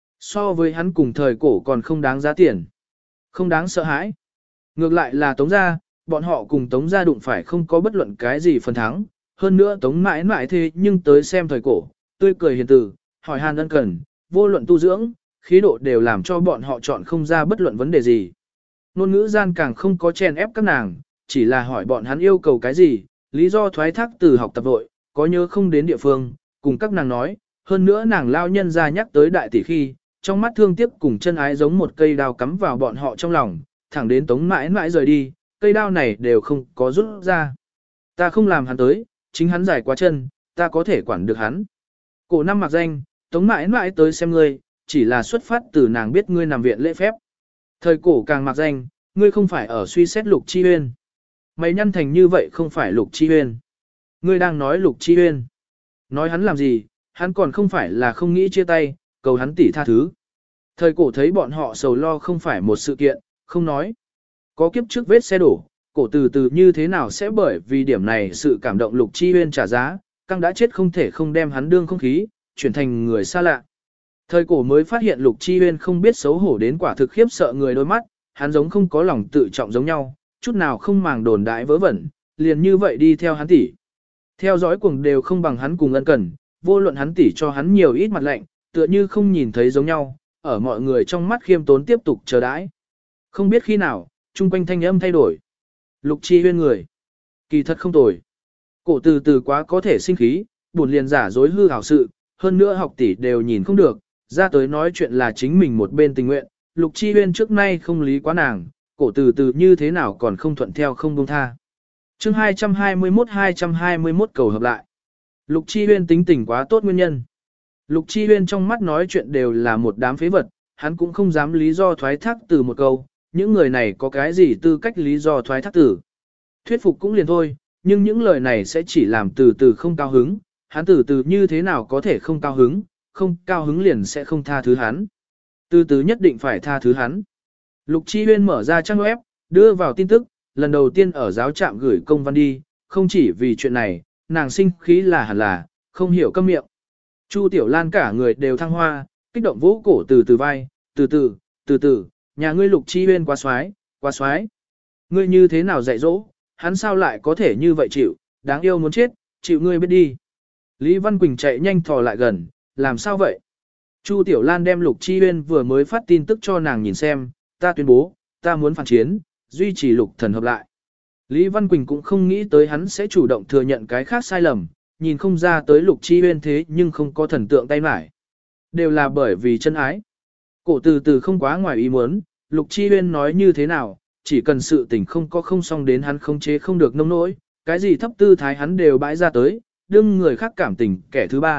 So với hắn cùng thời cổ còn không đáng giá tiền, không đáng sợ hãi. Ngược lại là Tống gia, bọn họ cùng Tống gia đụng phải không có bất luận cái gì phần thắng. Hơn nữa Tống mãi mãi thế nhưng tới xem thời cổ, tươi cười hiền từ, hỏi han ân cần, vô luận tu dưỡng, khí độ đều làm cho bọn họ chọn không ra bất luận vấn đề gì. Ngôn ngữ gian càng không có chèn ép các nàng, chỉ là hỏi bọn hắn yêu cầu cái gì, lý do thoái thác từ học tập vội, có nhớ không đến địa phương, cùng các nàng nói, hơn nữa nàng lao nhân ra nhắc tới đại tỷ khi, trong mắt thương tiếc cùng chân ái giống một cây đao cắm vào bọn họ trong lòng, thẳng đến Tống mãi mãi rời đi, cây đao này đều không có rút ra. Ta không làm hắn tới, chính hắn giải quá chân, ta có thể quản được hắn. Cổ năm mặc danh, Tống mãi mãi tới xem ngươi, chỉ là xuất phát từ nàng biết ngươi nằm viện lễ phép. Thời cổ càng mặc danh, ngươi không phải ở suy xét Lục Chi Huyên. Mày nhăn thành như vậy không phải Lục Chi Huyên. Ngươi đang nói Lục Chi Huyên. Nói hắn làm gì, hắn còn không phải là không nghĩ chia tay, cầu hắn tỉ tha thứ. Thời cổ thấy bọn họ sầu lo không phải một sự kiện, không nói. Có kiếp trước vết xe đổ, cổ từ từ như thế nào sẽ bởi vì điểm này sự cảm động Lục Chi Huyên trả giá, căng đã chết không thể không đem hắn đương không khí, chuyển thành người xa lạ. Thời cổ mới phát hiện Lục Chi Huyên không biết xấu hổ đến quả thực khiếp sợ người đôi mắt, hắn giống không có lòng tự trọng giống nhau, chút nào không màng đồn đại vớ vẩn, liền như vậy đi theo hắn tỷ. Theo dõi cuồng đều không bằng hắn cùng ân cần, vô luận hắn tỷ cho hắn nhiều ít mặt lạnh, tựa như không nhìn thấy giống nhau, ở mọi người trong mắt khiêm tốn tiếp tục chờ đãi. Không biết khi nào, chung quanh thanh âm thay đổi. Lục Chi Huyên người, kỳ thật không tồi. Cổ từ từ quá có thể sinh khí, buồn liền giả dối hư hảo sự, hơn nữa học tỷ đều nhìn không được, ra tới nói chuyện là chính mình một bên tình nguyện. Lục Chi Huyên trước nay không lý quá nàng, cổ từ từ như thế nào còn không thuận theo không buông tha. Chương 221 cầu hợp lại. Lục Chi Huyên tính tình quá tốt nguyên nhân. Lục Chi Huyên trong mắt nói chuyện đều là một đám phế vật, hắn cũng không dám lý do thoái thác từ một câu, những người này có cái gì tư cách lý do thoái thác từ. Thuyết phục cũng liền thôi, nhưng những lời này sẽ chỉ làm từ từ không cao hứng, hắn từ từ như thế nào có thể không cao hứng liền sẽ không tha thứ hắn. Từ từ nhất định phải tha thứ hắn. Lục Chi Huyên mở ra trang web, đưa vào tin tức, lần đầu tiên ở giáo trạm gửi công văn đi, không chỉ vì chuyện này, nàng sinh khí là hẳn là, không hiểu câm miệng. Chu Tiểu Lan cả người đều thăng hoa, kích động vỗ cổ từ từ vai, từ từ, nhà ngươi Lục Chi Huyên quá xoái. Ngươi như thế nào dạy dỗ, hắn sao lại có thể như vậy chịu, đáng yêu muốn chết, chịu ngươi biết đi. Lý Văn Quỳnh chạy nhanh thò lại gần, làm sao vậy? Chu Tiểu Lan đem Lục Chi Huyên vừa mới phát tin tức cho nàng nhìn xem, ta tuyên bố, ta muốn phản chiến, duy trì Lục Thần hợp lại. Lý Văn Quỳnh cũng không nghĩ tới hắn sẽ chủ động thừa nhận cái khác sai lầm, nhìn không ra tới Lục Chi Huyên thế nhưng không có thần tượng tay mải. Đều là bởi vì chân ái. Cổ từ từ không quá ngoài ý muốn, Lục Chi Huyên nói như thế nào, chỉ cần sự tình không xong đến hắn không chế không được nông nỗi, cái gì thấp tư thái hắn đều bãi ra tới, đương người khác cảm tình kẻ thứ ba,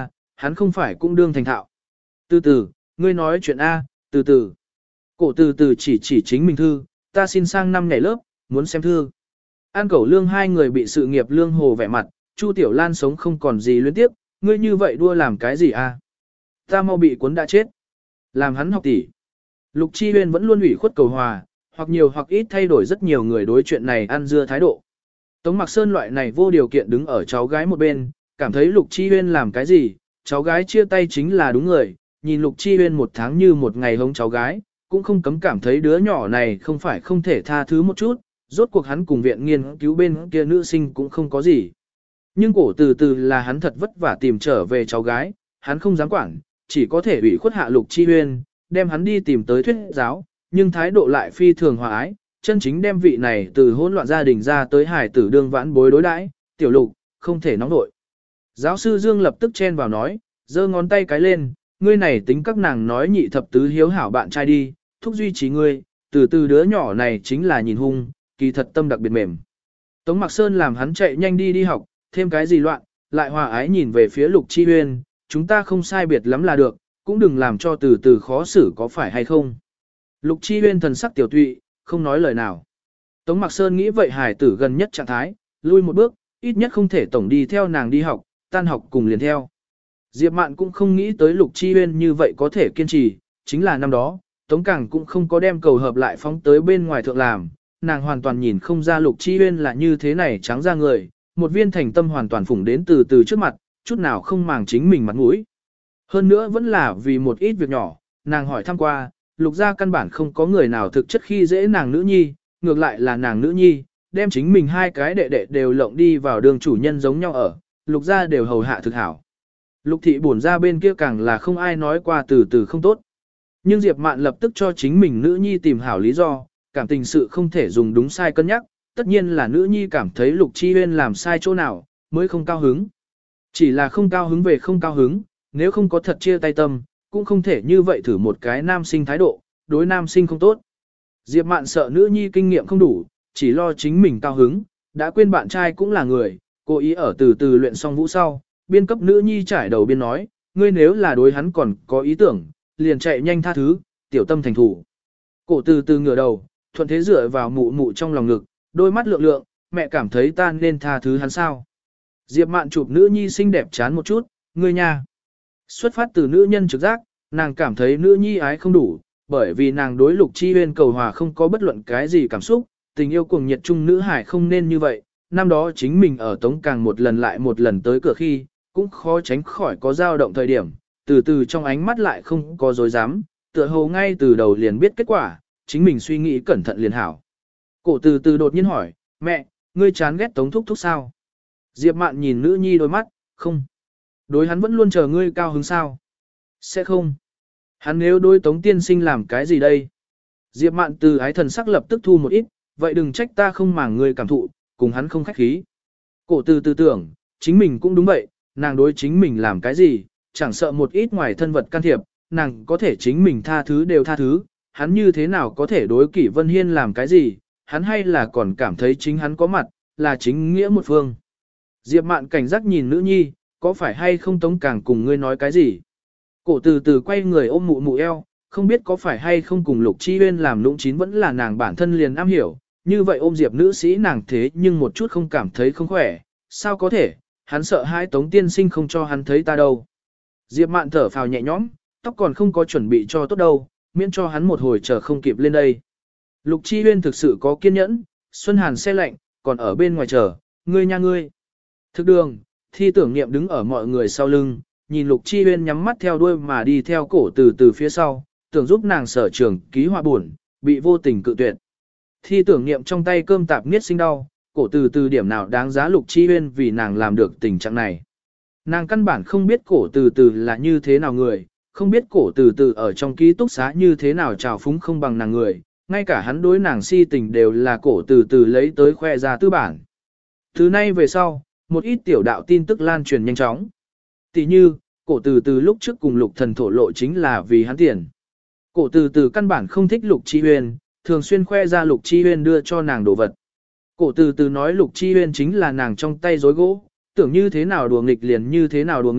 hắn không phải cũng đương thành thạo. Từ từ, ngươi nói chuyện A, từ từ. Cổ từ từ chỉ chính mình thư, ta xin sang năm nhảy lớp, muốn xem thư. An Cẩu Lương hai người bị sự nghiệp lương hồ vẻ mặt, Chu Tiểu Lan sống không còn gì luyến tiếp, ngươi như vậy đua làm cái gì a? Ta mau bị cuốn đã chết. Làm hắn học tỷ. Lục Chi Huyên vẫn luôn ủy khuất cầu hòa, hoặc nhiều hoặc ít thay đổi rất nhiều người đối chuyện này ăn dưa thái độ. Tống Mặc Sơn loại này vô điều kiện đứng ở cháu gái một bên, cảm thấy Lục Chi Huyên làm cái gì, cháu gái chia tay chính là đúng người, nhìn Lục Chi Huyên một tháng như một ngày hống cháu gái, cũng không cấm cảm thấy đứa nhỏ này không phải không thể tha thứ một chút, rốt cuộc hắn cùng viện nghiên cứu bên kia nữ sinh cũng không có gì. Nhưng cổ từ từ là hắn thật vất vả tìm trở về cháu gái, hắn không dám quản, chỉ có thể ủy khuất hạ Lục Chi Huyên, đem hắn đi tìm tới thuyết giáo, nhưng thái độ lại phi thường hòa ái, chân chính đem vị này từ hỗn loạn gia đình ra tới hải tử đương vãn bối đối đãi, tiểu Lục, không thể nóng nội. Giáo sư Dương lập tức chen vào nói, giơ ngón tay cái lên, ngươi này tính các nàng nói nhị thập tứ hiếu hảo bạn trai đi, thúc duy trì ngươi, từ từ đứa nhỏ này chính là nhìn hung, kỳ thật tâm đặc biệt mềm. Tống Mặc Sơn làm hắn chạy nhanh đi học, thêm cái gì loạn, lại hòa ái nhìn về phía Lục Chi Huyên, chúng ta không sai biệt lắm là được, cũng đừng làm cho từ từ khó xử có phải hay không. Lục Chi Huyên thần sắc tiểu tụy, không nói lời nào. Tống Mặc Sơn nghĩ vậy hải tử gần nhất trạng thái, lui một bước, ít nhất không thể tổng đi theo nàng đi học, tan học cùng liền theo. Diệp Mạn cũng không nghĩ tới Lục Chi Huyên như vậy có thể kiên trì, chính là năm đó, Tống Cảng cũng không có đem cầu hợp lại phóng tới bên ngoài thượng làm, nàng hoàn toàn nhìn không ra Lục Chi Huyên là như thế này trắng ra người, một viên thành tâm hoàn toàn phủng đến từ từ trước mặt, chút nào không màng chính mình mặt mũi. Hơn nữa vẫn là vì một ít việc nhỏ, nàng hỏi thăm qua, Lục gia căn bản không có người nào thực chất khi dễ nàng nữ nhi, ngược lại là nàng nữ nhi, đem chính mình hai cái đệ đệ đều lộng đi vào đường chủ nhân giống nhau ở, Lục gia đều hầu hạ thực hảo. Lục thị bổn ra bên kia càng là không ai nói qua từ từ không tốt. Nhưng Diệp Mạn lập tức cho chính mình nữ nhi tìm hảo lý do, cảm tình sự không thể dùng đúng sai cân nhắc, tất nhiên là nữ nhi cảm thấy Lục Chi Huyên làm sai chỗ nào, mới không cao hứng. Chỉ là không cao hứng về không cao hứng, nếu không có thật chia tay tâm, cũng không thể như vậy thử một cái nam sinh thái độ, đối nam sinh không tốt. Diệp Mạn sợ nữ nhi kinh nghiệm không đủ, chỉ lo chính mình cao hứng, đã quên bạn trai cũng là người, cố ý ở từ từ luyện xong vũ sau, biên cấp nữ nhi trải đầu biên nói, ngươi nếu là đối hắn còn có ý tưởng, liền chạy nhanh tha thứ, tiểu tâm thành thủ. Cổ từ từ ngửa đầu, thuận thế dựa vào mụ mụ trong lòng ngực, đôi mắt lượng lượng, mẹ cảm thấy ta nên tha thứ hắn sao. Diệp Mạn chụp nữ nhi xinh đẹp chán một chút, ngươi nha. Xuất phát từ nữ nhân trực giác, nàng cảm thấy nữ nhi ái không đủ, bởi vì nàng đối Lục Chi Huyên cầu hòa không có bất luận cái gì cảm xúc, tình yêu cuồng nhiệt chung nữ hải không nên như vậy. Năm đó chính mình ở Tống Càng một lần lại một lần tới cửa khi, cũng khó tránh khỏi có dao động thời điểm, từ từ trong ánh mắt lại không có dối dám, tựa hồ ngay từ đầu liền biết kết quả, chính mình suy nghĩ cẩn thận liền hảo. Cổ từ từ đột nhiên hỏi, mẹ, ngươi chán ghét Tống thúc thúc sao? Diệp Mạn nhìn nữ nhi đôi mắt, không. Đối hắn vẫn luôn chờ ngươi cao hứng sao? Sẽ không. Hắn nếu đối Tống tiên sinh làm cái gì đây? Diệp Mạn từ ái thần sắc lập tức thu một ít, vậy đừng trách ta không màng ngươi cảm thụ, cùng hắn không khách khí. Cổ từ từ tưởng, chính mình cũng đúng vậy, nàng đối chính mình làm cái gì, chẳng sợ một ít ngoài thân vật can thiệp, nàng có thể chính mình tha thứ đều tha thứ, hắn như thế nào có thể đối Kỷ Vân Hiên làm cái gì, hắn hay là còn cảm thấy chính hắn có mặt, là chính nghĩa một phương. Diệp Mạn cảnh giác nhìn nữ nhi, có phải hay không Tống Càng cùng ngươi nói cái gì? Cổ từ từ quay người ôm mụ mụ eo, không biết có phải hay không cùng Lục Chi Huyên làm lũng chín vẫn là nàng bản thân liền am hiểu, như vậy ôm Diệp nữ sĩ nàng thế nhưng một chút không cảm thấy không khỏe, sao có thể, hắn sợ hai Tống tiên sinh không cho hắn thấy ta đâu. Diệp Mạn thở phào nhẹ nhõm, tóc còn không có chuẩn bị cho tốt đâu, miễn cho hắn một hồi chờ không kịp lên đây. Lục Chi Huyên thực sự có kiên nhẫn, Xuân Hàn xe lạnh, còn ở bên ngoài chờ, ngươi nha ngươi. Thực đường, Thi Tưởng Niệm đứng ở mọi người sau lưng, nhìn Lục Chi Huyên nhắm mắt theo đuôi mà đi theo cổ từ từ phía sau, tưởng giúp nàng sở trường ký họa buồn, bị vô tình cự tuyệt. Thi Tưởng Niệm trong tay cơm tạp niết sinh đau, cổ từ từ điểm nào đáng giá Lục Chi Huyên vì nàng làm được tình trạng này. Nàng căn bản không biết cổ từ từ là như thế nào người, không biết cổ từ từ ở trong ký túc xá như thế nào trào phúng không bằng nàng người, ngay cả hắn đối nàng si tình đều là cổ từ từ lấy tới khoe ra tư bản. Thứ nay về sau, một ít tiểu đạo tin tức lan truyền nhanh chóng. Tỷ như, cổ từ từ lúc trước cùng Lục Thần thổ lộ chính là vì hắn tiền. Cổ từ từ căn bản không thích Lục Chi Huyên, thường xuyên khoe ra Lục Chi Huyên đưa cho nàng đồ vật. Cổ từ từ nói Lục Chi Huyên chính là nàng trong tay rối gỗ, tưởng như thế nào đùa nghịch liền như thế nào đùa nghịch,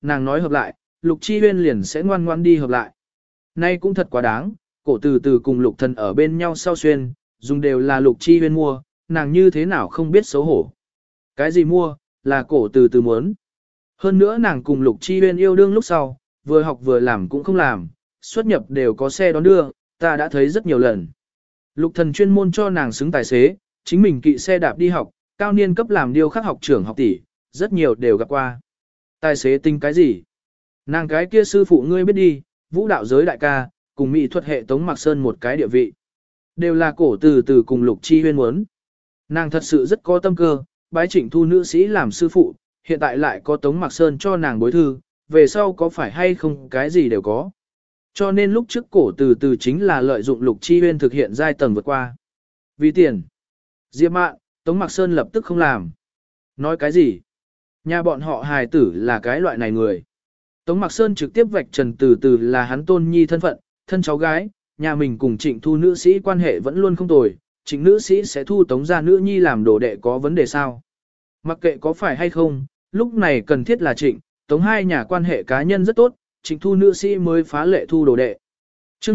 nàng nói hợp lại, Lục Chi Huyên liền sẽ ngoan ngoan đi hợp lại. Nay cũng thật quá đáng, cổ từ từ cùng Lục Thần ở bên nhau sau xuyên, dùng đều là Lục Chi Huyên mua, nàng như thế nào không biết xấu hổ. Cái gì mua, là cổ từ từ muốn. Hơn nữa nàng cùng Lục Chi Huyên yêu đương lúc sau, vừa học vừa làm cũng không làm, xuất nhập đều có xe đón đưa, ta đã thấy rất nhiều lần. Lục Thần chuyên môn cho nàng xứng tài xế, chính mình kỵ xe đạp đi học, cao niên cấp làm điêu khắc học trưởng học tỷ, rất nhiều đều gặp qua. Tài xế tính cái gì? Nàng cái kia sư phụ ngươi biết đi, vũ đạo giới đại ca, cùng mỹ thuật hệ Tống Mạc Sơn một cái địa vị. Đều là cổ từ từ cùng Lục Chi Huyên muốn. Nàng thật sự rất có tâm cơ, bái Trịnh Thu nữ sĩ làm sư phụ, hiện tại lại có Tống Mạc Sơn cho nàng bối thư, về sau có phải hay không cái gì đều có. Cho nên lúc trước cổ từ từ chính là lợi dụng Lục Chi Huyên thực hiện giai tầng vượt qua. Vì tiền. Diệp Mạn, Tống Mạc Sơn lập tức không làm. Nói cái gì? Nhà bọn họ hài tử là cái loại này người. Tống Mạc Sơn trực tiếp vạch trần từ từ là hắn tôn nhi thân phận, thân cháu gái, nhà mình cùng Trịnh Thu nữ sĩ quan hệ vẫn luôn không tồi, Trịnh nữ sĩ sẽ thu Tống gia nữ nhi làm đồ đệ có vấn đề sao? Mặc kệ có phải hay không, lúc này cần thiết là Trịnh, Tống hai nhà quan hệ cá nhân rất tốt, Trịnh Thu nữ sĩ mới phá lệ thu đồ đệ. Chương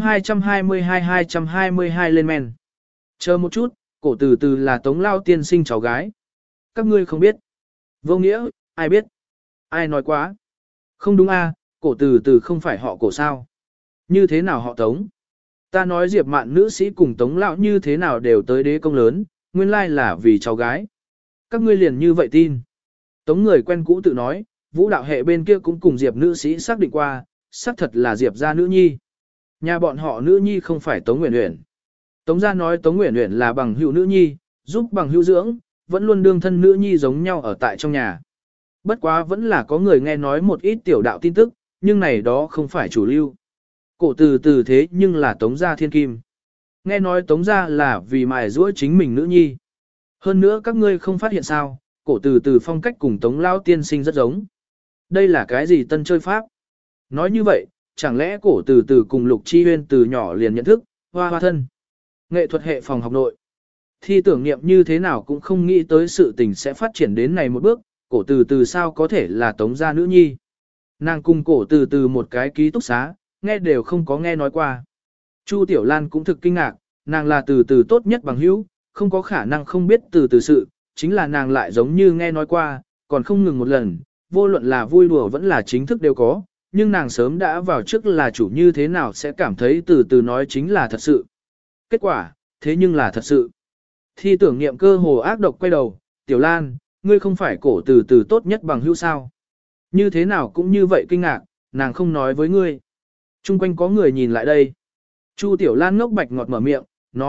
222 lên men. Chờ một chút, cổ từ từ là Tống lao tiên sinh cháu gái. Các ngươi không biết. Vô nghĩa, ai biết? Ai nói quá? Không đúng a, cổ từ từ không phải họ cổ sao? Như thế nào họ Tống? Ta nói Diệp Mạn nữ sĩ cùng Tống lão như thế nào đều tới đế công lớn, nguyên lai là vì cháu gái. Các ngươi liền như vậy tin. Tống người quen cũ tự nói, vũ đạo hệ bên kia cũng cùng Diệp nữ sĩ xác định qua, xác thật là Diệp gia nữ nhi. Nhà bọn họ nữ nhi không phải Tống Uyển Uyển. Tống gia nói Tống Uyển Uyển là bằng hữu nữ nhi, giúp bằng hữu dưỡng, vẫn luôn đương thân nữ nhi giống nhau ở tại trong nhà. Bất quá vẫn là có người nghe nói một ít tiểu đạo tin tức, nhưng này đó không phải chủ lưu. Cổ từ từ thế nhưng là Tống gia thiên kim. Nghe nói Tống gia là vì mài giũa chính mình nữ nhi. Hơn nữa các ngươi không phát hiện sao, cổ từ từ phong cách cùng Tống lao tiên sinh rất giống. Đây là cái gì tân chơi pháp? Nói như vậy, chẳng lẽ cổ từ từ cùng Lục Chi Huyên từ nhỏ liền nhận thức, hoa hoa thân. Nghệ thuật hệ phòng học nội. Thi tưởng niệm như thế nào cũng không nghĩ tới sự tình sẽ phát triển đến này một bước, cổ từ từ sao có thể là Tống gia nữ nhi. Nàng cùng cổ từ từ một cái ký túc xá, nghe đều không có nghe nói qua. Chu Tiểu Lan cũng thực kinh ngạc, nàng là từ từ tốt nhất bằng hữu, không có khả năng không biết từ từ sự, chính là nàng lại giống như nghe nói qua, còn không ngừng một lần, vô luận là vui đùa vẫn là chính thức đều có, nhưng nàng sớm đã vào trước là chủ như thế nào sẽ cảm thấy từ từ nói chính là thật sự. Kết quả, thế nhưng là thật sự. Thi tưởng niệm cơ hồ ác độc quay đầu, Tiểu Lan, ngươi không phải cổ từ từ tốt nhất bằng hữu sao. Như thế nào cũng như vậy kinh ngạc, nàng không nói với ngươi. Trung quanh có người nhìn lại đây. Chu Tiểu Lan ngốc bạch ngọt mở miệng,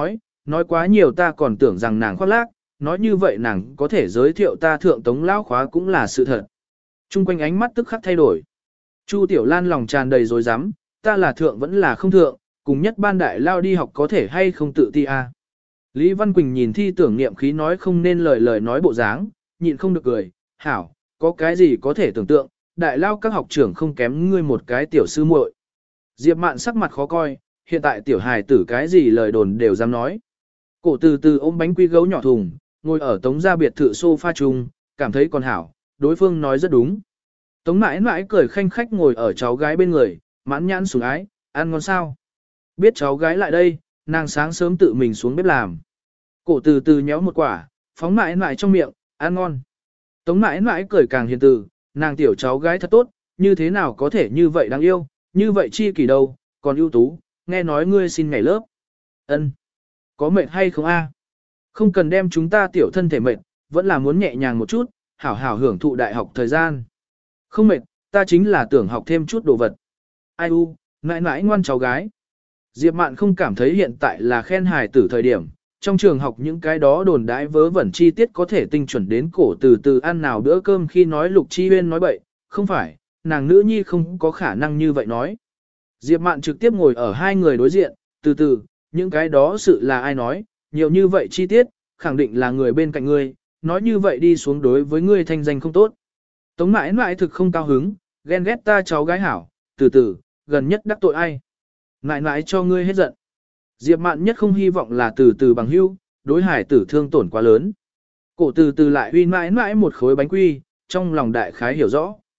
nói quá nhiều ta còn tưởng rằng nàng khoác lác, nói như vậy nàng có thể giới thiệu ta thượng Tống lão khóa cũng là sự thật. Trung quanh ánh mắt tức khắc thay đổi. Chu Tiểu Lan lòng tràn đầy dối rắm, ta là thượng vẫn là không thượng, cùng nhất ban đại lao đi học có thể hay không tự ti a. Lý Văn Quỳnh nhìn thi tưởng niệm khí nói không nên lời nói bộ dáng, nhịn không được cười, hảo, có cái gì có thể tưởng tượng, đại lao các học trưởng không kém ngươi một cái tiểu sư muội. Diệp Mạn sắc mặt khó coi, hiện tại tiểu hài tử cái gì lời đồn đều dám nói. Cổ từ từ ôm bánh quy gấu nhỏ thùng, ngồi ở Tống gia biệt thự sofa chung, cảm thấy còn hảo, đối phương nói rất đúng. Tống mãi mãi cười khanh khách ngồi ở cháu gái bên người, mãn nhãn sủng ái, ăn ngon sao. Biết cháu gái lại đây, nàng sáng sớm tự mình xuống bếp làm. Cổ từ từ nhéo một quả, phóng mãi mãi trong miệng, ăn ngon. Tống mãi mãi cười càng hiền từ, nàng tiểu cháu gái thật tốt, như thế nào có thể như vậy đáng yêu, như vậy chi kỷ đâu, còn ưu tú, nghe nói ngươi xin ngày lớp. Ân, có mệt hay không a? Không cần đem chúng ta tiểu thân thể mệt, vẫn là muốn nhẹ nhàng một chút, hảo hảo hưởng thụ đại học thời gian. Không mệt, ta chính là tưởng học thêm chút đồ vật. Ai u, mãi mãi ngoan cháu gái. Diệp Mạn không cảm thấy hiện tại là khen hài tử thời điểm, trong trường học những cái đó đồn đãi vớ vẩn chi tiết có thể tinh chuẩn đến cổ từ từ ăn nào bữa cơm khi nói Lục Chi Huyên nói bậy, không phải, nàng nữ nhi không có khả năng như vậy nói. Diệp Mạn trực tiếp ngồi ở hai người đối diện, từ từ, những cái đó sự là ai nói, nhiều như vậy chi tiết, khẳng định là người bên cạnh ngươi, nói như vậy đi xuống đối với ngươi thanh danh không tốt. Tống mãi mãi thực không cao hứng, ghen ghét ta cháu gái hảo, từ từ, gần nhất đắc tội ai. Mãi mãi cho ngươi hết giận. Diệp Mạn nhất không hy vọng là từ từ bằng hữu, đối hải tử thương tổn quá lớn. Cổ từ từ lại huy mãi mãi một khối bánh quy, trong lòng đại khái hiểu rõ.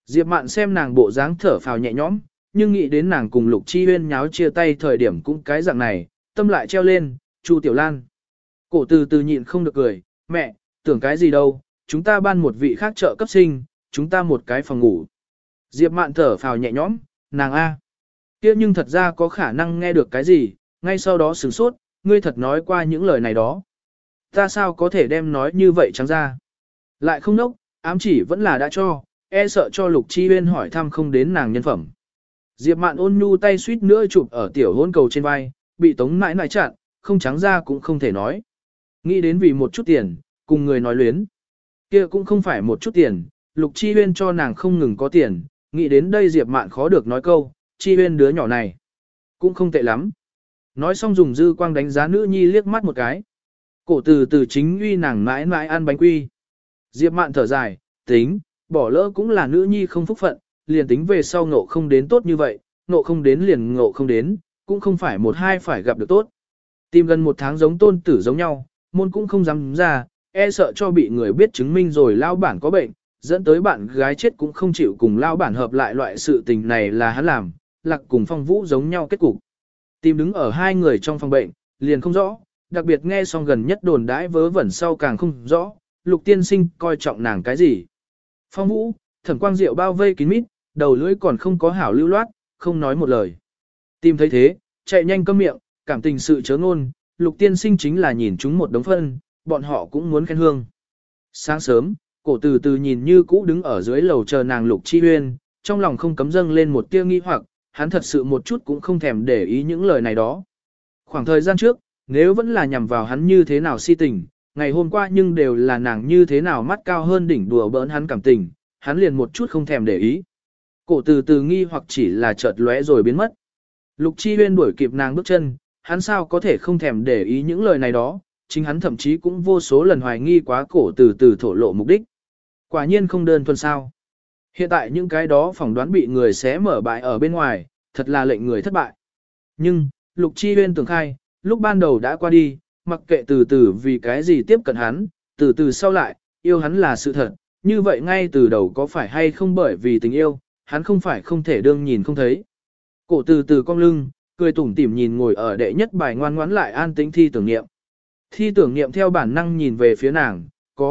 Diệp Mạn xem nàng bộ dáng thở phào nhẹ nhõm, nhưng nghĩ đến nàng cùng Lục Chi Huyên nháo chia tay thời điểm cũng cái dạng này, tâm lại treo lên, Chu Tiểu Lan. Cổ từ từ nhịn không được cười, mẹ, tưởng cái gì đâu, chúng ta ban một vị khác trợ cấp sinh, chúng ta một cái phòng ngủ. Diệp Mạn thở phào nhẹ nhõm, nàng A. Kia nhưng thật ra có khả năng nghe được cái gì, ngay sau đó sửng sốt, ngươi thật nói qua những lời này đó. Ta sao có thể đem nói như vậy trắng ra. Lại không nốc, ám chỉ vẫn là đã cho, e sợ cho Lục Chi Huyên hỏi thăm không đến nàng nhân phẩm. Diệp Mạn ôn nhu tay suýt nữa chụp ở tiểu hôn cầu trên vai, bị Tống nãi nãi chặn, không trắng ra cũng không thể nói. Nghĩ đến vì một chút tiền, cùng người nói luyến. Kia cũng không phải một chút tiền, Lục Chi Huyên cho nàng không ngừng có tiền, nghĩ đến đây Diệp Mạn khó được nói câu, Chi Huyên đứa nhỏ này, cũng không tệ lắm. Nói xong dùng dư quang đánh giá nữ nhi liếc mắt một cái. Cổ từ từ chính uy nàng mãi mãi ăn bánh quy. Diệp Mạn thở dài, tính, bỏ lỡ cũng là nữ nhi không phúc phận, liền tính về sau ngộ không đến tốt như vậy, ngộ không đến liền ngộ không đến, cũng không phải một hai phải gặp được tốt. Tìm gần một tháng giống tôn tử giống nhau, môn cũng không dám ra, e sợ cho bị người biết chứng minh rồi lao bản có bệnh, dẫn tới bạn gái chết cũng không chịu cùng lao bản hợp lại loại sự tình này là hắn làm, Lạc cùng Phong Vũ giống nhau kết cục. Tìm đứng ở hai người trong phòng bệnh, liền không rõ, đặc biệt nghe xong gần nhất đồn đãi vớ vẩn sau càng không rõ, Lục tiên sinh coi trọng nàng cái gì. Phong Vũ, Thẩm Quang Diệu bao vây kín mít, đầu lưỡi còn không có hảo lưu loát, không nói một lời. Tìm thấy thế, chạy nhanh câm miệng, cảm tình sự chớ ngôn, Lục tiên sinh chính là nhìn chúng một đống phân, bọn họ cũng muốn khen hương. Sáng sớm, cổ từ từ nhìn như cũ đứng ở dưới lầu chờ nàng Lục Chi Huyên, trong lòng không cấm dâng lên một tia nghi hoặc, hắn thật sự một chút cũng không thèm để ý những lời này đó. Khoảng thời gian trước, nếu vẫn là nhằm vào hắn như thế nào si tình, ngày hôm qua nhưng đều là nàng như thế nào mắt cao hơn đỉnh đùa bỡn hắn cảm tình, hắn liền một chút không thèm để ý. Cổ từ từ nghi hoặc chỉ là chợt lóe rồi biến mất. Lục Chi Huyên đuổi kịp nàng bước chân, hắn sao có thể không thèm để ý những lời này đó, chính hắn thậm chí cũng vô số lần hoài nghi quá cổ từ từ thổ lộ mục đích. Quả nhiên không đơn thuần sao. Hiện tại những cái đó phỏng đoán bị người xé mở bại ở bên ngoài, thật là lệnh người thất bại. Nhưng, Lục Chi Huyên tưởng khai, lúc ban đầu đã qua đi, mặc kệ từ từ vì cái gì tiếp cận hắn, từ từ sau lại, yêu hắn là sự thật, như vậy ngay từ đầu có phải hay không bởi vì tình yêu, hắn không phải không thể đương nhìn không thấy. Cổ từ từ cong lưng, cười tủm tỉm nhìn ngồi ở đệ nhất bài ngoan ngoãn lại an tĩnh Thi Tưởng Niệm. Thi Tưởng Niệm theo bản năng nhìn về phía nàng,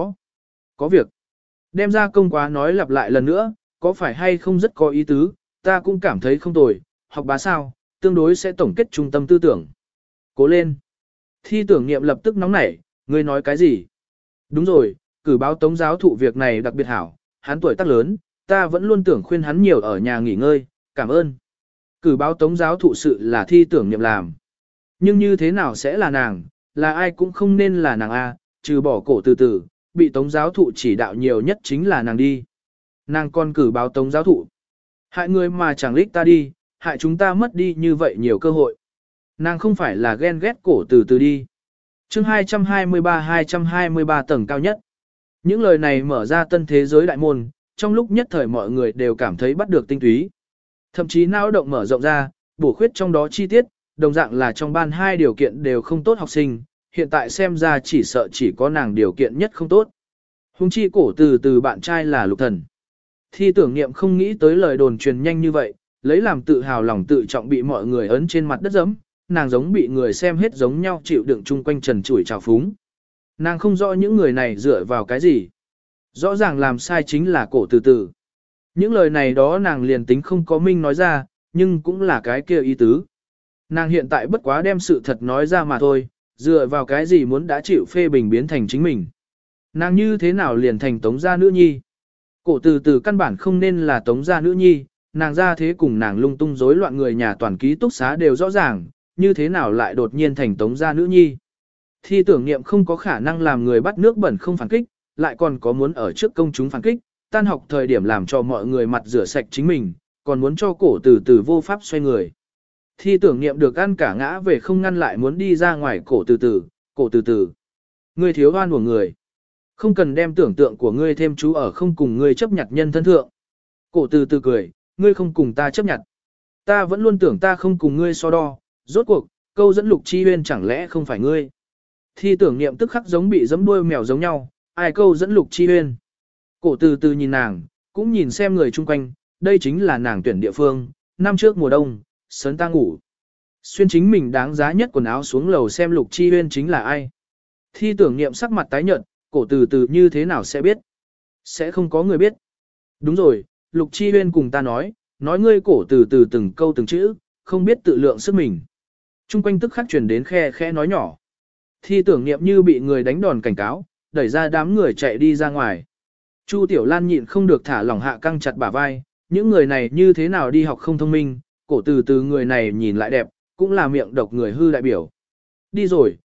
có việc. Đem ra công quá nói lặp lại lần nữa, có phải hay không rất có ý tứ, ta cũng cảm thấy không tồi, học bá sao, tương đối sẽ tổng kết trung tâm tư tưởng. Cố lên. Thi Tưởng Niệm lập tức nóng nảy, ngươi nói cái gì? Đúng rồi, cử báo Tống giáo thụ việc này đặc biệt hảo, hắn tuổi tác lớn, ta vẫn luôn tưởng khuyên hắn nhiều ở nhà nghỉ ngơi, cảm ơn. Cử báo Tống giáo thụ sự là Thi Tưởng Niệm làm. Nhưng như thế nào sẽ là nàng, là ai cũng không nên là nàng A, trừ bỏ cổ từ từ, bị Tống giáo thụ chỉ đạo nhiều nhất chính là nàng đi. Nàng còn cử báo Tống giáo thụ. Hại người mà chẳng lích ta đi, hại chúng ta mất đi như vậy nhiều cơ hội. Nàng không phải là ghen ghét cổ từ từ đi. Chương 223 tầng cao nhất. Những lời này mở ra tân thế giới đại môn, trong lúc nhất thời mọi người đều cảm thấy bắt được tinh túy. Thậm chí não động mở rộng ra, bổ khuyết trong đó chi tiết, đồng dạng là trong ban hai điều kiện đều không tốt học sinh, hiện tại xem ra chỉ sợ chỉ có nàng điều kiện nhất không tốt. Hùng chi cổ từ từ bạn trai là Lục Thần. Thi Tưởng Niệm không nghĩ tới lời đồn truyền nhanh như vậy, lấy làm tự hào lòng tự trọng bị mọi người ấn trên mặt đất dẫm, nàng giống bị người xem hết giống nhau chịu đựng chung quanh trần trụi trào phúng. Nàng không rõ những người này dựa vào cái gì. Rõ ràng làm sai chính là cổ từ từ. Những lời này đó nàng liền tính không có minh nói ra, nhưng cũng là cái kia ý tứ. Nàng hiện tại bất quá đem sự thật nói ra mà thôi, dựa vào cái gì muốn đã chịu phê bình biến thành chính mình. Nàng như thế nào liền thành Tống gia nữ nhi. Cổ từ từ căn bản không nên là Tống gia nữ nhi, nàng ra thế cùng nàng lung tung rối loạn người nhà toàn ký túc xá đều rõ ràng, như thế nào lại đột nhiên thành Tống gia nữ nhi. Thi Tưởng Niệm không có khả năng làm người bắt nước bẩn không phản kích, lại còn có muốn ở trước công chúng phản kích, tan học thời điểm làm cho mọi người mặt rửa sạch chính mình, còn muốn cho cổ từ từ vô pháp xoay người. Thi Tưởng Niệm được ăn cả ngã về không ngăn lại muốn đi ra ngoài cổ từ từ. Ngươi thiếu oan của người. Không cần đem tưởng tượng của ngươi thêm chú ở không cùng ngươi chấp nhặt nhân thân thượng. Cổ từ từ cười, ngươi không cùng ta chấp nhặt. Ta vẫn luôn tưởng ta không cùng ngươi so đo, rốt cuộc, câu dẫn Lục Chi Huyên chẳng lẽ không phải ngươi. Thi Tưởng Niệm tức khắc giống bị giẫm đuôi mèo giống nhau, ai câu dẫn Lục Chi Huyên. Cổ từ từ nhìn nàng, cũng nhìn xem người chung quanh, đây chính là nàng tuyển địa phương, năm trước mùa đông, sớn ta ngủ. Xuyên chính mình đáng giá nhất quần áo xuống lầu xem Lục Chi Huyên chính là ai. Thi tưởng niệm sắc mặt tái nhợt, cổ từ từ như thế nào sẽ biết. Sẽ không có người biết. Đúng rồi, Lục Chi Huyên cùng ta nói ngươi cổ từ từ từng câu từng chữ, không biết tự lượng sức mình. Trung quanh tức khắc truyền đến khe khẽ nói nhỏ. Thi tưởng niệm như bị người đánh đòn cảnh cáo, đẩy ra đám người chạy đi ra ngoài. Chu Tiểu Lan nhịn không được thả lỏng hạ căng chặt bả vai, những người này như thế nào đi học không thông minh, cổ từ từ người này nhìn lại đẹp, cũng là miệng độc người hư đại biểu. Đi rồi,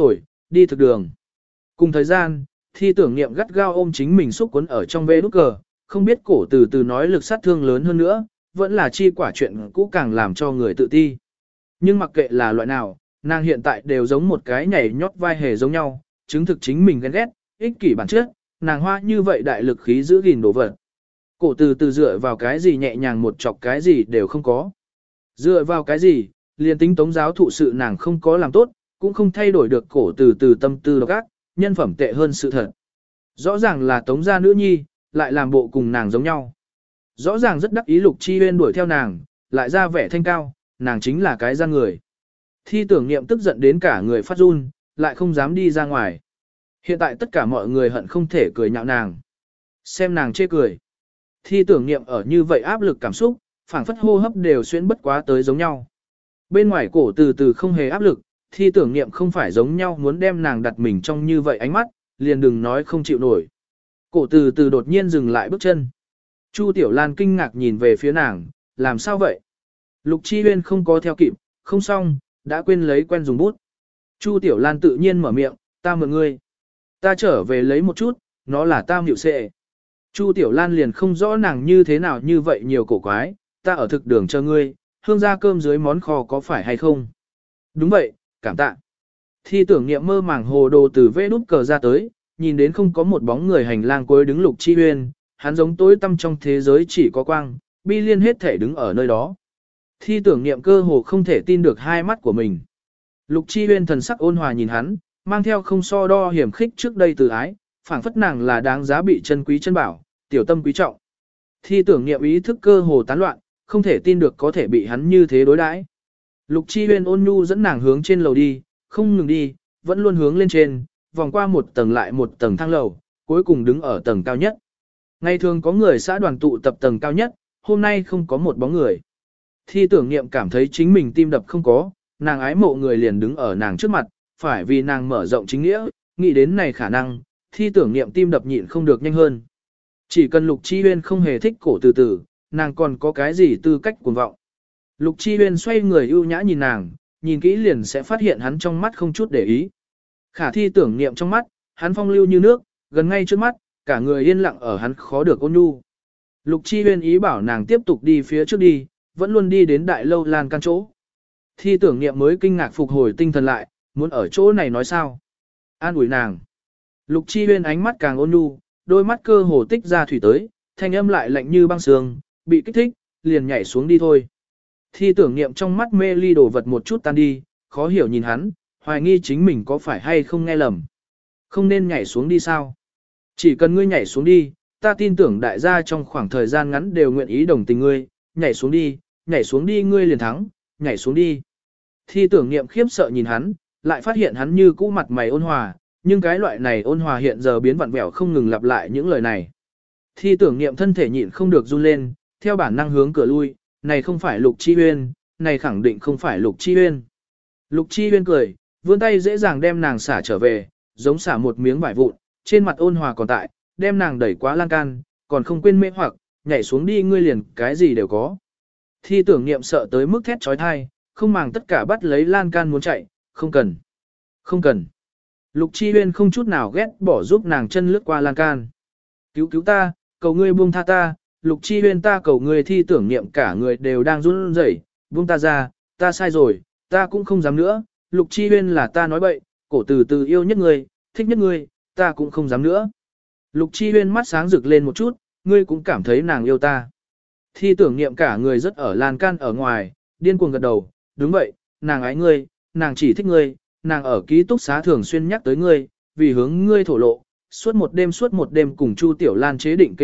đi thực đường. Cùng thời gian, Thi tưởng niệm gắt gao ôm chính mình xúc quấn ở trong vê nút cờ, không biết cổ từ từ nói lực sát thương lớn hơn nữa, vẫn là chi quả chuyện cũ càng làm cho người tự ti. Nhưng mặc kệ là loại nào, nàng hiện tại đều giống một cái nhảy nhót vai hề giống nhau, chứng thực chính mình ghen ghét, ích kỷ bản chất, nàng hoa như vậy đại lực khí giữ gìn đồ vật. Cổ từ từ dựa vào cái gì nhẹ nhàng một chọc cái gì đều không có. Dựa vào cái gì, liền tính tống giáo thụ sự nàng không có làm tốt, cũng không thay đổi được cổ từ từ tâm tư độc ác, nhân phẩm tệ hơn sự thật. Rõ ràng là tống gia nữ nhi, lại làm bộ cùng nàng giống nhau. Rõ ràng rất đắc ý Lục Chi Huyên đuổi theo nàng, lại ra vẻ thanh cao, nàng chính là cái gian người. Thi tưởng niệm tức giận đến cả người phát run, lại không dám đi ra ngoài. Hiện tại tất cả mọi người hận không thể cười nhạo nàng. Xem nàng chê cười. Thi tưởng niệm ở như vậy áp lực cảm xúc, phảng phất hô hấp đều xuyên bất quá tới giống nhau. Bên ngoài cổ từ từ không hề áp lực, thi tưởng niệm không phải giống nhau muốn đem nàng đặt mình trong như vậy ánh mắt, liền đừng nói không chịu nổi. Cổ từ từ đột nhiên dừng lại bước chân. Chu Tiểu Lan kinh ngạc nhìn về phía nàng, làm sao vậy? Lục Chi Huyên không có theo kịp, không xong, đã quên lấy quen dùng bút. Chu Tiểu Lan tự nhiên mở miệng, ta mượn ngươi. Ta trở về lấy một chút, nó là ta hiệu sệ. Chu Tiểu Lan liền không rõ nàng như thế nào như vậy nhiều cổ quái, ta ở thực đường chờ ngươi, hương ra cơm dưới món kho có phải hay không? Đúng vậy, cảm tạ. Thi tưởng niệm mơ màng hồ đồ từ vê nút cờ ra tới, nhìn đến không có một bóng người hành lang cuối đứng Lục Chi Huyên, hắn giống tối tăm trong thế giới chỉ có quang, bi liên hết thể đứng ở nơi đó. Thi tưởng niệm cơ hồ không thể tin được hai mắt của mình. Lục Chi Huyên thần sắc ôn hòa nhìn hắn, mang theo không so đo hiểm khích trước đây từ ái, phảng phất nàng là đáng giá bị chân quý chân bảo, tiểu tâm quý trọng. Thi tưởng niệm ý thức cơ hồ tán loạn, không thể tin được có thể bị hắn như thế đối đãi. Lục Chi Huyên ôn nhu dẫn nàng hướng trên lầu đi, không ngừng đi, vẫn luôn hướng lên trên, vòng qua một tầng lại một tầng thang lầu, cuối cùng đứng ở tầng cao nhất. Ngày thường có người xã đoàn tụ tập tầng cao nhất, hôm nay không có một bóng người. Thi tưởng niệm cảm thấy chính mình tim đập không có, nàng ái mộ người liền đứng ở nàng trước mặt, phải vì nàng mở rộng chính nghĩa, nghĩ đến này khả năng, thi tưởng niệm tim đập nhịn không được nhanh hơn. Chỉ cần Lục Chi Huyên không hề thích cổ từ từ, nàng còn có cái gì tư cách cuồng vọng. Lục Chi Huyên xoay người ưu nhã nhìn nàng, nhìn kỹ liền sẽ phát hiện hắn trong mắt không chút để ý. Khả thi tưởng niệm trong mắt, hắn phong lưu như nước, gần ngay trước mắt, cả người yên lặng ở hắn khó được ôn nhu. Lục Chi Huyên ý bảo nàng tiếp tục đi phía trước đi, vẫn luôn đi đến đại lâu lan can chỗ. Thi tưởng niệm mới kinh ngạc phục hồi tinh thần lại, muốn ở chỗ này nói sao? An ủi nàng. Lục Chi Huyên ánh mắt càng ôn nhu, đôi mắt cơ hồ tích ra thủy tới, thanh âm lại lạnh như băng sương, bị kích thích, liền nhảy xuống đi thôi. Thi tưởng niệm trong mắt mê ly đồ vật một chút tan đi, khó hiểu nhìn hắn, hoài nghi chính mình có phải hay không nghe lầm. Không nên nhảy xuống đi sao? Chỉ cần ngươi nhảy xuống đi, ta tin tưởng đại gia trong khoảng thời gian ngắn đều nguyện ý đồng tình ngươi, nhảy xuống đi ngươi liền thắng, nhảy xuống đi. Thi tưởng niệm khiếp sợ nhìn hắn, lại phát hiện hắn như cũ mặt mày ôn hòa, nhưng cái loại này ôn hòa hiện giờ biến vặn vẹo không ngừng lặp lại những lời này. Thi tưởng niệm thân thể nhịn không được run lên, theo bản năng hướng cửa lui, này không phải Lục Chi Huyên, này khẳng định không phải Lục Chi Huyên. Lục Chi Huyên cười, vươn tay dễ dàng đem nàng xả trở về, giống xả một miếng vải vụn, trên mặt ôn hòa còn tại, đem nàng đẩy quá lan can, còn không quên mê hoặc, nhảy xuống đi ngươi liền cái gì đều có. Thi tưởng niệm sợ tới mức thét trói thai, không màng tất cả bắt lấy lan can muốn chạy, không cần. Không cần. Lục Chi Huyên không chút nào ghét bỏ giúp nàng chân lướt qua lan can. Cứu ta, cầu ngươi buông tha ta, Lục Chi Huyên ta cầu ngươi. Thi tưởng niệm cả người đều đang run rẩy, buông ta ra, ta sai rồi, ta cũng không dám nữa, Lục Chi Huyên là ta nói bậy, cổ từ từ yêu nhất ngươi, thích nhất ngươi, ta cũng không dám nữa. Lục Chi Huyên mắt sáng rực lên một chút, ngươi cũng cảm thấy nàng yêu ta. Thi tưởng niệm cả người rất ở lan can ở ngoài, điên cuồng gật đầu, đúng vậy, nàng ái ngươi, nàng chỉ thích ngươi, nàng ở ký túc xá thường xuyên nhắc tới ngươi, vì hướng ngươi thổ lộ, suốt một đêm cùng Chu Tiểu Lan chế định kế hoạch,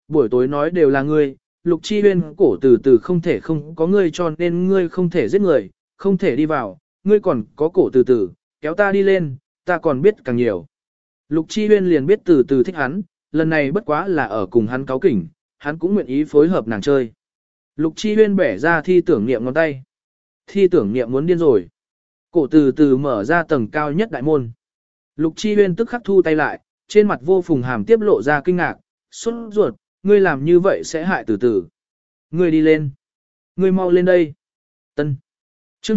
buổi tối nói đều là ngươi, Lục Chi Huyên cổ từ từ không thể không có ngươi cho nên ngươi không thể giết người, không thể đi vào, ngươi còn có cổ từ từ, kéo ta đi lên, ta còn biết càng nhiều. Lục Chi Huyên liền biết từ từ thích hắn, lần này bất quá là ở cùng hắn cáu kỉnh, hắn cũng nguyện ý phối hợp nàng chơi. Lục Chi Huyên bẻ ra thi tưởng niệm ngón tay. Thi tưởng niệm muốn điên rồi. Cổ từ từ mở ra tầng cao nhất đại môn. Lục Chi Huyên tức khắc thu tay lại, trên mặt vô phùng hàm tiếp lộ ra kinh ngạc, sốt ruột, ngươi làm như vậy sẽ hại từ từ. Ngươi đi lên. Ngươi mau lên đây. Tân. Chương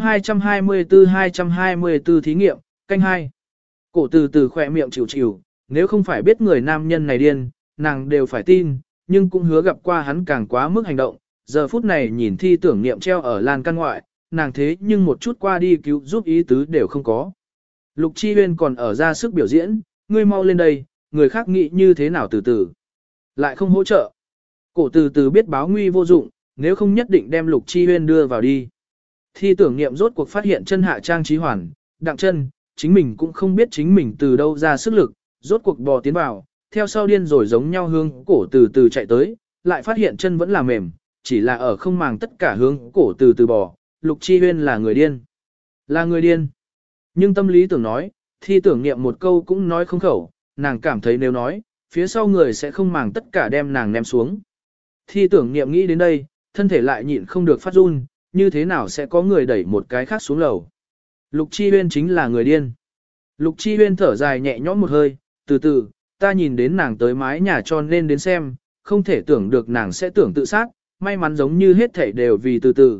224 thí nghiệm, canh 2. Cổ từ từ khỏe miệng chịu chịu, nếu không phải biết người nam nhân này điên, nàng đều phải tin, nhưng cũng hứa gặp qua hắn càng quá mức hành động. Giờ phút này nhìn thi tưởng niệm treo ở lan căn ngoại, nàng thế nhưng một chút qua đi cứu giúp ý tứ đều không có. Lục Chi Huyên còn ở ra sức biểu diễn, ngươi mau lên đây, người khác nghĩ như thế nào từ từ. Lại không hỗ trợ. Cổ từ từ biết báo nguy vô dụng, nếu không nhất định đem Lục Chi Huyên đưa vào đi. Thi tưởng niệm rốt cuộc phát hiện chân hạ trang trí hoàn, đặng chân, chính mình cũng không biết chính mình từ đâu ra sức lực, rốt cuộc bò tiến vào, theo sau điên rồi giống nhau hướng cổ từ từ chạy tới, lại phát hiện chân vẫn là mềm, chỉ là ở không màng tất cả hướng cổ từ từ bò, Lục Chi Huyên là người điên. Là người điên. Nhưng tâm lý tưởng nói, thi tưởng niệm một câu cũng nói không khẩu, nàng cảm thấy nếu nói, phía sau người sẽ không màng tất cả đem nàng ném xuống. Thi tưởng niệm nghĩ đến đây, thân thể lại nhịn không được phát run, như thế nào sẽ có người đẩy một cái khác xuống lầu. Lục Chi Huyên chính là người điên. Lục Chi Huyên thở dài nhẹ nhõm một hơi, từ từ, ta nhìn đến nàng tới mái nhà cho nên đến xem, không thể tưởng được nàng sẽ tưởng tự sát, may mắn giống như hết thảy đều vì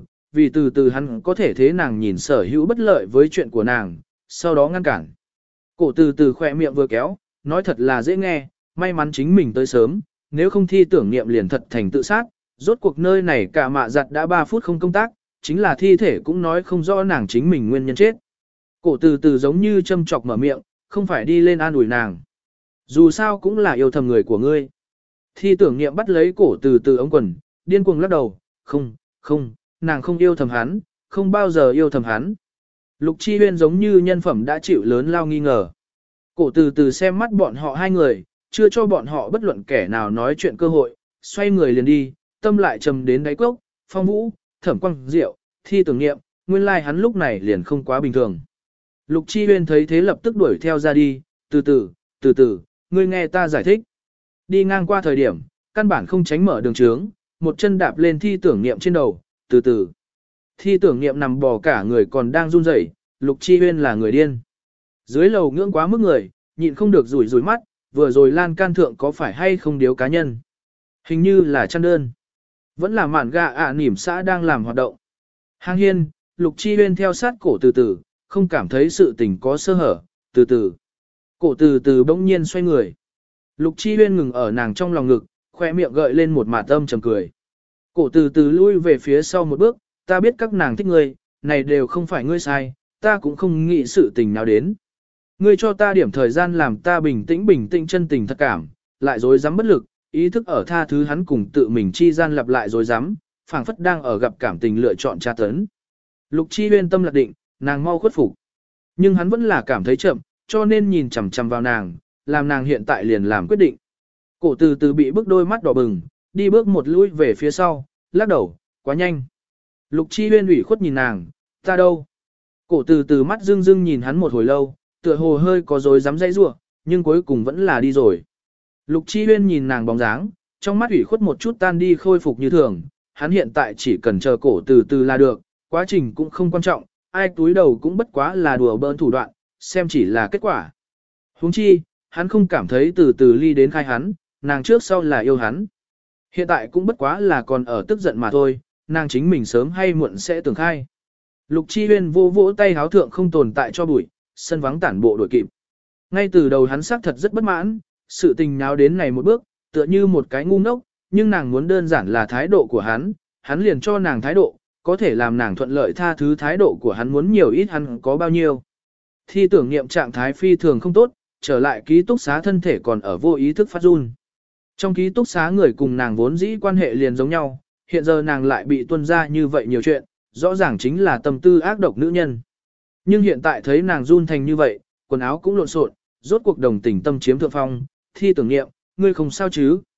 từ từ hắn có thể thế nàng nhìn sở hữu bất lợi với chuyện của nàng, sau đó ngăn cản. Cổ từ từ khỏe miệng vừa kéo, nói thật là dễ nghe, may mắn chính mình tới sớm, nếu không thi tưởng niệm liền thật thành tự sát, rốt cuộc nơi này cả mạ giặt đã 3 phút không công tác, chính là thi thể cũng nói không rõ nàng chính mình nguyên nhân chết. Cổ từ từ giống như châm chọc mở miệng, không phải đi lên an ủi nàng. Dù sao cũng là yêu thầm người của ngươi. Thi tưởng niệm bắt lấy cổ từ từ ống quần, điên cuồng lắc đầu, không, nàng không yêu thầm hắn, không bao giờ yêu thầm hắn. Lục Chi Huyên giống như nhân phẩm đã chịu lớn lao nghi ngờ. Cổ từ từ xem mắt bọn họ hai người, chưa cho bọn họ bất luận kẻ nào nói chuyện cơ hội, xoay người liền đi, tâm lại trầm đến đáy cốc, Phong Vũ, Thẩm Quang Diệu, thi tưởng niệm, nguyên lai hắn lúc này liền không quá bình thường. Lục Chi Huyên thấy thế lập tức đuổi theo ra đi, từ từ, ngươi nghe ta giải thích. Đi ngang qua thời điểm, căn bản không tránh mở đường trướng, một chân đạp lên thi tưởng niệm trên đầu, từ từ. Thi tưởng niệm nằm bò cả người còn đang run rẩy, Lục Chi Huyên là người điên. Dưới lầu ngưỡng quá mức người, nhịn không được rủi rủi mắt, vừa rồi lan can thượng có phải hay không điếu cá nhân. Hình như là chăn đơn. Vẫn là mạn gà nỉm xã đang làm hoạt động. Hang hiên, Lục Chi Huyên theo sát cổ từ từ, không cảm thấy sự tình có sơ hở, từ từ. Cổ từ từ bỗng nhiên xoay người. Lục Chi Huyên ngừng ở nàng trong lòng ngực, khoe miệng gợi lên một mạt âm trầm cười. Cổ từ từ lui về phía sau một bước, ta biết các nàng thích ngươi, này đều không phải ngươi sai, ta cũng không nghĩ sự tình nào đến. Ngươi cho ta điểm thời gian làm ta bình tĩnh chân tình thật cảm, lại dối dám bất lực, ý thức ở tha thứ hắn cùng tự mình chi gian lặp lại dối dám, phảng phất đang ở gặp cảm tình lựa chọn tra tấn. Lục Chi Huyên tâm lạc định, nàng mau khuất phục. Nhưng hắn vẫn là cảm thấy chậm, cho nên nhìn chằm chằm vào nàng, làm nàng hiện tại liền làm quyết định. Cổ từ từ bị bức đôi mắt đỏ bừng, đi bước một lùi về phía sau, lắc đầu, quá nhanh. Lục Chi Huyên ủy khuất nhìn nàng, ta đâu? Cổ từ từ mắt dưng dưng nhìn hắn một hồi lâu, tựa hồ hơi có dối dám dãy rủa, nhưng cuối cùng vẫn là đi rồi. Lục Chi Huyên nhìn nàng bóng dáng, trong mắt ủy khuất một chút tan đi khôi phục như thường, hắn hiện tại chỉ cần chờ cổ từ từ là được, quá trình cũng không quan trọng, ai túi đầu cũng bất quá là đùa bỡn thủ đoạn, xem chỉ là kết quả. Huống chi, hắn không cảm thấy từ từ ly đến khai hắn, nàng trước sau là yêu hắn. Hiện tại cũng bất quá là còn ở tức giận mà thôi, nàng chính mình sớm hay muộn sẽ tưởng khai. Lục Chi Huyên vô vỗ tay háo thượng không tồn tại cho bụi, sân vắng tản bộ đuổi kịp. Ngay từ đầu hắn xác thật rất bất mãn, sự tình nháo đến này một bước, tựa như một cái ngu ngốc, nhưng nàng muốn đơn giản là thái độ của hắn liền cho nàng thái độ, có thể làm nàng thuận lợi tha thứ thái độ của hắn muốn nhiều ít hắn có bao nhiêu. Thi tưởng niệm trạng thái phi thường không tốt, trở lại ký túc xá thân thể còn ở vô ý thức phát run. Trong ký túc xá người cùng nàng vốn dĩ quan hệ liền giống nhau, hiện giờ nàng lại bị tuân ra như vậy nhiều chuyện, rõ ràng chính là tâm tư ác độc nữ nhân. Nhưng hiện tại thấy nàng run thành như vậy, quần áo cũng lộn xộn, rốt cuộc đồng tình tâm chiếm thượng phong, thi tưởng niệm, ngươi không sao chứ?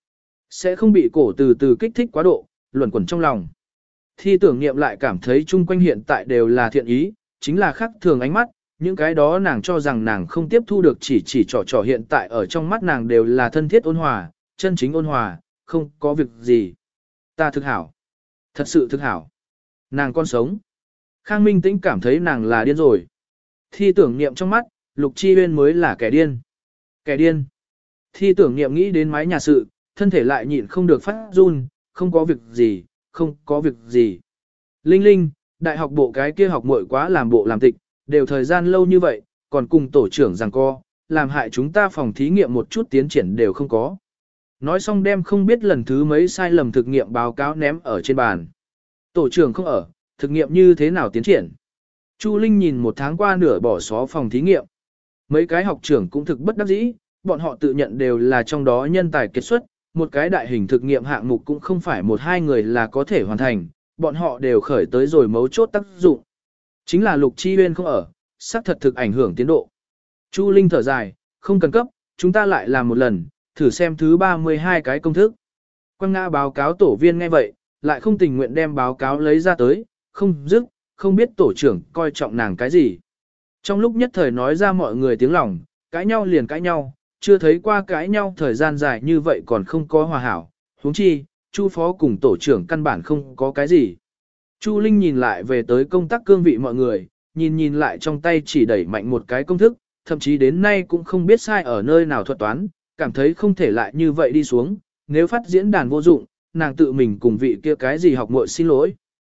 Sẽ không bị cổ từ từ kích thích quá độ, luẩn quẩn trong lòng. Thi tưởng niệm lại cảm thấy chung quanh hiện tại đều là thiện ý, chính là khác thường ánh mắt, những cái đó nàng cho rằng nàng không tiếp thu được chỉ trò hiện tại ở trong mắt nàng đều là thân thiết ôn hòa, chân chính ôn hòa, không có việc gì. Ta thực hảo. Thật sự thực hảo. Nàng còn sống. Khang Minh Tĩnh cảm thấy nàng là điên rồi. Thi tưởng niệm trong mắt, Lục Chi Huyên mới là kẻ điên. Kẻ điên. Thi tưởng niệm nghĩ đến mái nhà sự, thân thể lại nhịn không được phát run, không có việc gì, không có việc gì. Linh Linh, đại học bộ cái kia học muội quá làm bộ làm tịch, đều thời gian lâu như vậy, còn cùng tổ trưởng giằng co, làm hại chúng ta phòng thí nghiệm một chút tiến triển đều không có. Nói xong đem không biết lần thứ mấy sai lầm thực nghiệm báo cáo ném ở trên bàn. Tổ trưởng không ở, thực nghiệm như thế nào tiến triển. Chu Linh nhìn một tháng qua nửa bỏ xó phòng thí nghiệm. Mấy cái học trưởng cũng thực bất đắc dĩ, bọn họ tự nhận đều là trong đó nhân tài kiệt xuất, một cái đại hình thực nghiệm hạng mục cũng không phải một hai người là có thể hoàn thành, bọn họ đều khởi tới rồi mấu chốt tác dụng. Chính là Lục Chi Huyên không ở, xác thật thực ảnh hưởng tiến độ. Chu Linh thở dài, không cần cấp, chúng ta lại làm một lần, thử xem thứ 32 cái công thức. Quang ngã báo cáo tổ viên nghe vậy, lại không tình nguyện đem báo cáo lấy ra tới, không dứt, không biết tổ trưởng coi trọng nàng cái gì. Trong lúc nhất thời nói ra mọi người tiếng lòng, cãi nhau liền cãi nhau, chưa thấy qua cãi nhau thời gian dài như vậy còn không có hòa hảo. Huống chi, Chu phó cùng tổ trưởng căn bản không có cái gì. Chu Linh nhìn lại về tới công tác cương vị mọi người, nhìn lại trong tay chỉ đẩy mạnh một cái công thức, thậm chí đến nay cũng không biết sai ở nơi nào thuật toán, cảm thấy không thể lại như vậy đi xuống, nếu phát diễn đàn vô dụng, nàng tự mình cùng vị kia cái gì học muội xin lỗi.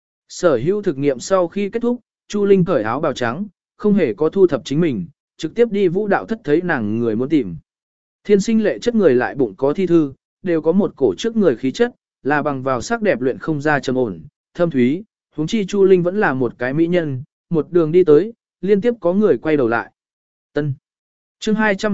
Sở hữu thực nghiệm sau khi kết thúc, Chu Linh cởi áo bào trắng, không hề có thu thập chính mình, trực tiếp đi vũ đạo thất thấy nàng người muốn tìm. Thiên sinh lệ chất người lại bụng có thi thư, đều có một cổ trước người khí chất, là bằng vào sắc đẹp luyện không ra trầm ổn, thâm thúy, huống chi Chu Linh vẫn là một cái mỹ nhân, một đường đi tới, liên tiếp có người quay đầu lại. Tân. Chương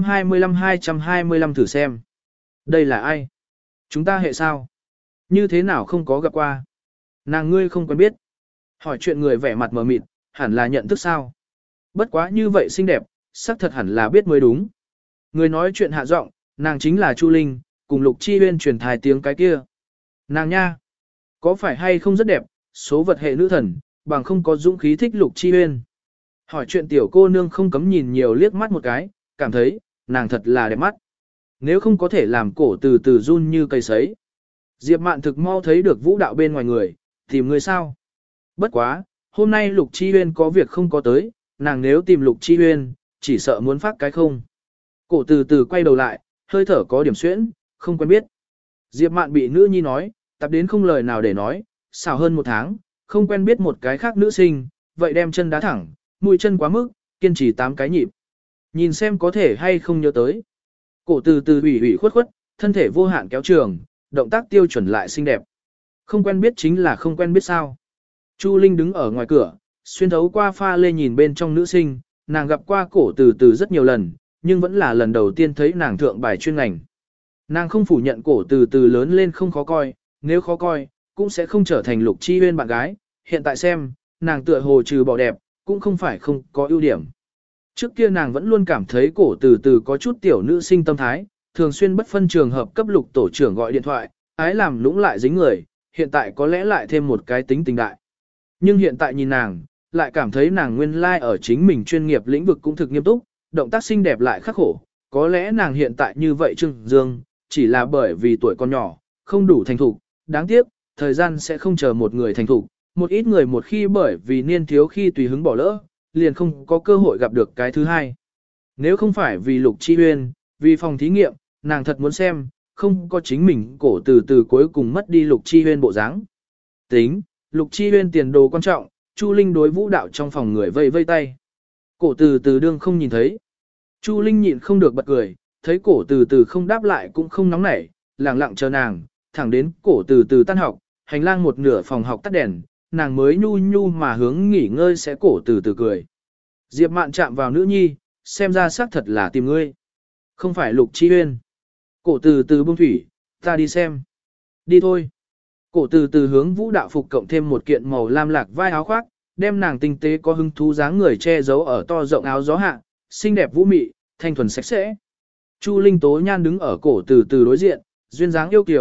225 thử xem. Đây là ai? Chúng ta hệ sao? Như thế nào không có gặp qua? Nàng ngươi không quen biết. Hỏi chuyện người vẻ mặt mờ mịt, hẳn là nhận thức sao? Bất quá như vậy xinh đẹp, xác thật hẳn là biết mới đúng. Người nói chuyện hạ giọng, nàng chính là Chu Linh, cùng Lục Chi Huyên truyền thai tiếng cái kia. Nàng nha, có phải hay không rất đẹp, số vật hệ nữ thần, bằng không có dũng khí thích Lục Chi Huyên. Hỏi chuyện tiểu cô nương không cấm nhìn nhiều liếc mắt một cái, cảm thấy, nàng thật là đẹp mắt. Nếu không có thể làm cổ từ từ run như cây sấy. Diệp Mạn thực mau thấy được vũ đạo bên ngoài người, tìm người sao. Bất quá, hôm nay Lục Chi Huyên có việc không có tới, nàng nếu tìm Lục Chi Huyên, chỉ sợ muốn phát cái không. Cổ từ từ quay đầu lại, hơi thở có điểm xuyễn, không quen biết. Diệp Mạn bị nữ nhi nói, tập đến không lời nào để nói, xảo hơn một tháng, không quen biết một cái khác nữ sinh, vậy đem chân đá thẳng, mũi chân quá mức, kiên trì 8 cái nhịp. Nhìn xem có thể hay không nhớ tới. Cổ từ từ ủy khuất khuất, thân thể vô hạn kéo trường, động tác tiêu chuẩn lại xinh đẹp. Không quen biết chính là không quen biết sao. Chu Linh đứng ở ngoài cửa, xuyên thấu qua pha lê nhìn bên trong nữ sinh, nàng gặp qua cổ từ từ rất nhiều lần, nhưng vẫn là lần đầu tiên thấy nàng thượng bài chuyên ngành. Nàng không phủ nhận cổ từ từ lớn lên không khó coi, nếu khó coi, cũng sẽ không trở thành Lục Chi Huyên bạn gái. Hiện tại xem, nàng tựa hồ trừ bỏ đẹp, cũng không phải không có ưu điểm. Trước kia nàng vẫn luôn cảm thấy cổ từ từ có chút tiểu nữ sinh tâm thái, thường xuyên bất phân trường hợp cấp Lục tổ trưởng gọi điện thoại, ái làm lũng lại dính người, hiện tại có lẽ lại thêm một cái tính tình đại. Nhưng hiện tại nhìn nàng, lại cảm thấy nàng nguyên lai ở chính mình chuyên nghiệp lĩnh vực cũng thực nghiêm túc, động tác xinh đẹp lại khắc khổ, có lẽ nàng hiện tại như vậy trưng dương, chỉ là bởi vì tuổi còn nhỏ, không đủ thành thục, đáng tiếc, thời gian sẽ không chờ một người thành thục, một ít người một khi bởi vì niên thiếu khi tùy hứng bỏ lỡ, liền không có cơ hội gặp được cái thứ hai. Nếu không phải vì Lục Chi Huyên, vì phòng thí nghiệm, nàng thật muốn xem, không có chính mình cổ từ từ cuối cùng mất đi Lục Chi Huyên bộ dáng. Tính, Lục Chi Huyên tiền đồ quan trọng, Chu Linh đối vũ đạo trong phòng người vây vây tay. Cổ từ từ đương không nhìn thấy. Chu Linh nhịn không được bật cười, thấy cổ từ từ không đáp lại cũng không nóng nảy, lặng lặng chờ nàng, thẳng đến cổ từ từ tan học, hành lang một nửa phòng học tắt đèn, nàng mới nhu nhu mà hướng nghỉ ngơi sẽ cổ từ từ cười. Diệp Mạn chạm vào nữ nhi, xem ra xác thật là tìm ngươi. Không phải Lục Chi Huyên. Cổ từ từ buông thủy, ta đi xem. Đi thôi. Cổ từ từ hướng vũ đạo phục cộng thêm một kiện màu lam lạc vai áo khoác, đem nàng tinh tế có hứng thú dáng người che giấu ở to rộng áo gió hạ, xinh đẹp vũ mị, thanh thuần sạch sẽ. Chu Linh tố nhan đứng ở cổ từ từ đối diện, duyên dáng yêu kiều,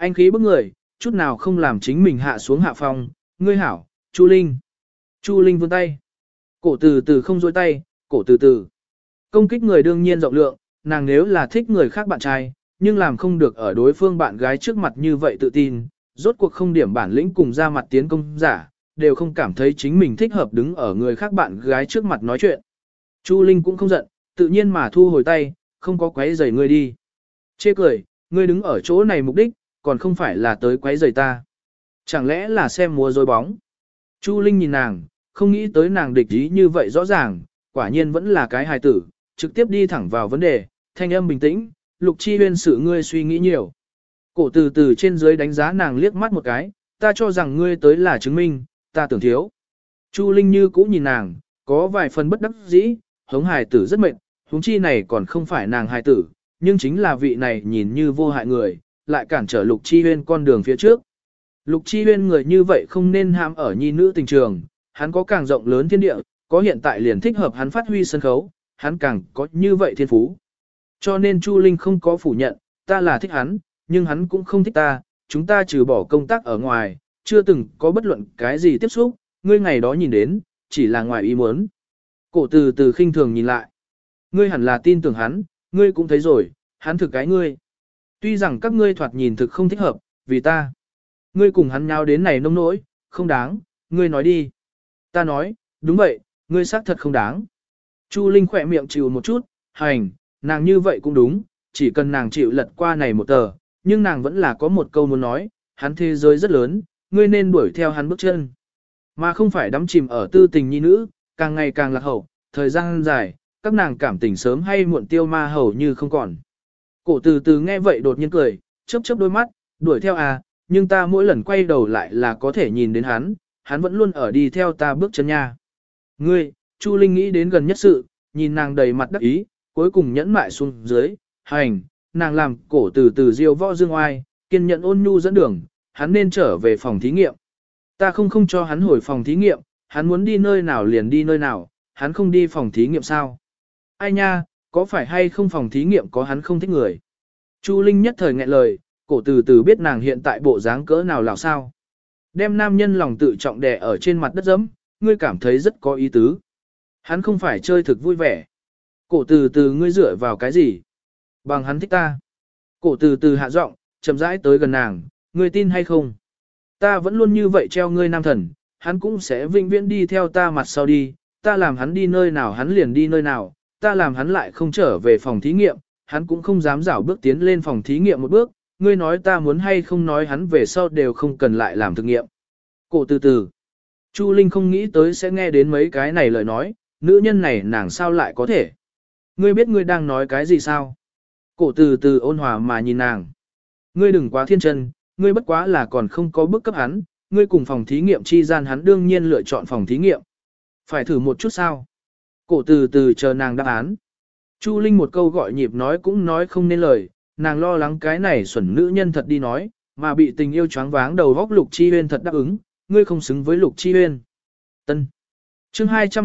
Anh khí bức người, chút nào không làm chính mình hạ xuống hạ phong, ngươi hảo, Chu Linh. Chu Linh vươn tay. Cổ từ từ không dối tay, cổ từ từ. Công kích người đương nhiên rộng lượng, nàng nếu là thích người khác bạn trai, nhưng làm không được ở đối phương bạn gái trước mặt như vậy tự tin, rốt cuộc không điểm bản lĩnh cùng ra mặt tiến công giả, đều không cảm thấy chính mình thích hợp đứng ở người khác bạn gái trước mặt nói chuyện. Chu Linh cũng không giận, tự nhiên mà thu hồi tay, không có quấy rầy ngươi đi. Chê cười, ngươi đứng ở chỗ này mục đích, còn không phải là tới quấy rầy ta. Chẳng lẽ là xem múa dối bóng? Chu Linh nhìn nàng, không nghĩ tới nàng địch ý như vậy rõ ràng, quả nhiên vẫn là cái hài tử, trực tiếp đi thẳng vào vấn đề, thanh âm bình tĩnh, Lục Chi Huyên sự ngươi suy nghĩ nhiều. Cổ từ từ trên dưới đánh giá nàng liếc mắt một cái, ta cho rằng ngươi tới là chứng minh, ta tưởng thiếu. Chu Linh như cũ nhìn nàng, có vài phần bất đắc dĩ, hống hài tử rất mệt, huống chi này còn không phải nàng hài tử, nhưng chính là vị này nhìn như vô hại người, lại cản trở Lục Chi Huyên con đường phía trước. Lục Chi Huyên người như vậy không nên ham ở nhi nữ tình trường, hắn có càng rộng lớn thiên địa, có hiện tại liền thích hợp hắn phát huy sân khấu, hắn càng có như vậy thiên phú. Cho nên Chu Linh không có phủ nhận, ta là thích hắn, nhưng hắn cũng không thích ta, chúng ta trừ bỏ công tác ở ngoài, chưa từng có bất luận cái gì tiếp xúc, ngươi ngày đó nhìn đến, chỉ là ngoài ý muốn. Cổ từ từ khinh thường nhìn lại. Ngươi hẳn là tin tưởng hắn, ngươi cũng thấy rồi, hắn thực cái ngươi. Tuy rằng các ngươi thoạt nhìn thực không thích hợp, vì ta. Ngươi cùng hắn nháo đến này nông nỗi, không đáng, ngươi nói đi. Ta nói, đúng vậy, ngươi xác thật không đáng. Chu Linh khỏe miệng chịu một chút, hành, nàng như vậy cũng đúng, chỉ cần nàng chịu lật qua này một tờ, nhưng nàng vẫn là có một câu muốn nói, hắn thế giới rất lớn, ngươi nên đuổi theo hắn bước chân. Mà không phải đắm chìm ở tư tình nhi nữ, càng ngày càng lạc hậu, thời gian dài, các nàng cảm tình sớm hay muộn tiêu ma hầu như không còn. Cổ từ từ nghe vậy đột nhiên cười, chớp chớp đôi mắt, đuổi theo à, nhưng ta mỗi lần quay đầu lại là có thể nhìn đến hắn vẫn luôn ở đi theo ta bước chân nha. Ngươi, Chu Linh nghĩ đến gần nhất sự, nhìn nàng đầy mặt đắc ý, cuối cùng nhẫn mại xuống dưới, hành, nàng làm cổ từ từ diêu võ dương oai, kiên nhẫn ôn nhu dẫn đường, hắn nên trở về phòng thí nghiệm. Ta không cho hắn hồi phòng thí nghiệm, hắn muốn đi nơi nào liền đi nơi nào, hắn không đi phòng thí nghiệm sao? Ai nha, có phải hay không phòng thí nghiệm có hắn không thích người? Chu Linh nhất thời nghẹn lời, cổ từ từ biết nàng hiện tại bộ dáng cỡ nào là sao. Đem nam nhân lòng tự trọng đè ở trên mặt đất dẫm, ngươi cảm thấy rất có ý tứ. Hắn không phải chơi thực vui vẻ. Cổ từ từ ngươi dựa vào cái gì? Bằng hắn thích ta. Cổ từ từ hạ giọng, chậm rãi tới gần nàng, ngươi tin hay không? Ta vẫn luôn như vậy treo ngươi nam thần, hắn cũng sẽ vĩnh viễn đi theo ta mặt sau đi, ta làm hắn đi nơi nào hắn liền đi nơi nào, ta làm hắn lại không trở về phòng thí nghiệm, hắn cũng không dám rảo bước tiến lên phòng thí nghiệm một bước, ngươi nói ta muốn hay không nói hắn về sau đều không cần lại làm thực nghiệm. Cổ từ từ, Chu Linh không nghĩ tới sẽ nghe đến mấy cái này lời nói, nữ nhân này nàng sao lại có thể. Ngươi biết ngươi đang nói cái gì sao? Cổ từ từ ôn hòa mà nhìn nàng. Ngươi đừng quá thiên chân, ngươi bất quá là còn không có bước cấp hắn, ngươi cùng phòng thí nghiệm chi gian hắn đương nhiên lựa chọn phòng thí nghiệm. Phải thử một chút sao? Cổ từ từ chờ nàng đáp án. Chu Linh một câu gọi nhịp nói cũng nói không nên lời, nàng lo lắng cái này xuẩn nữ nhân thật đi nói, mà bị tình yêu choáng váng đầu góc Lục Chi Huyên thật đáp ứng, ngươi không xứng với Lục Chi Huyên. Tân. Chương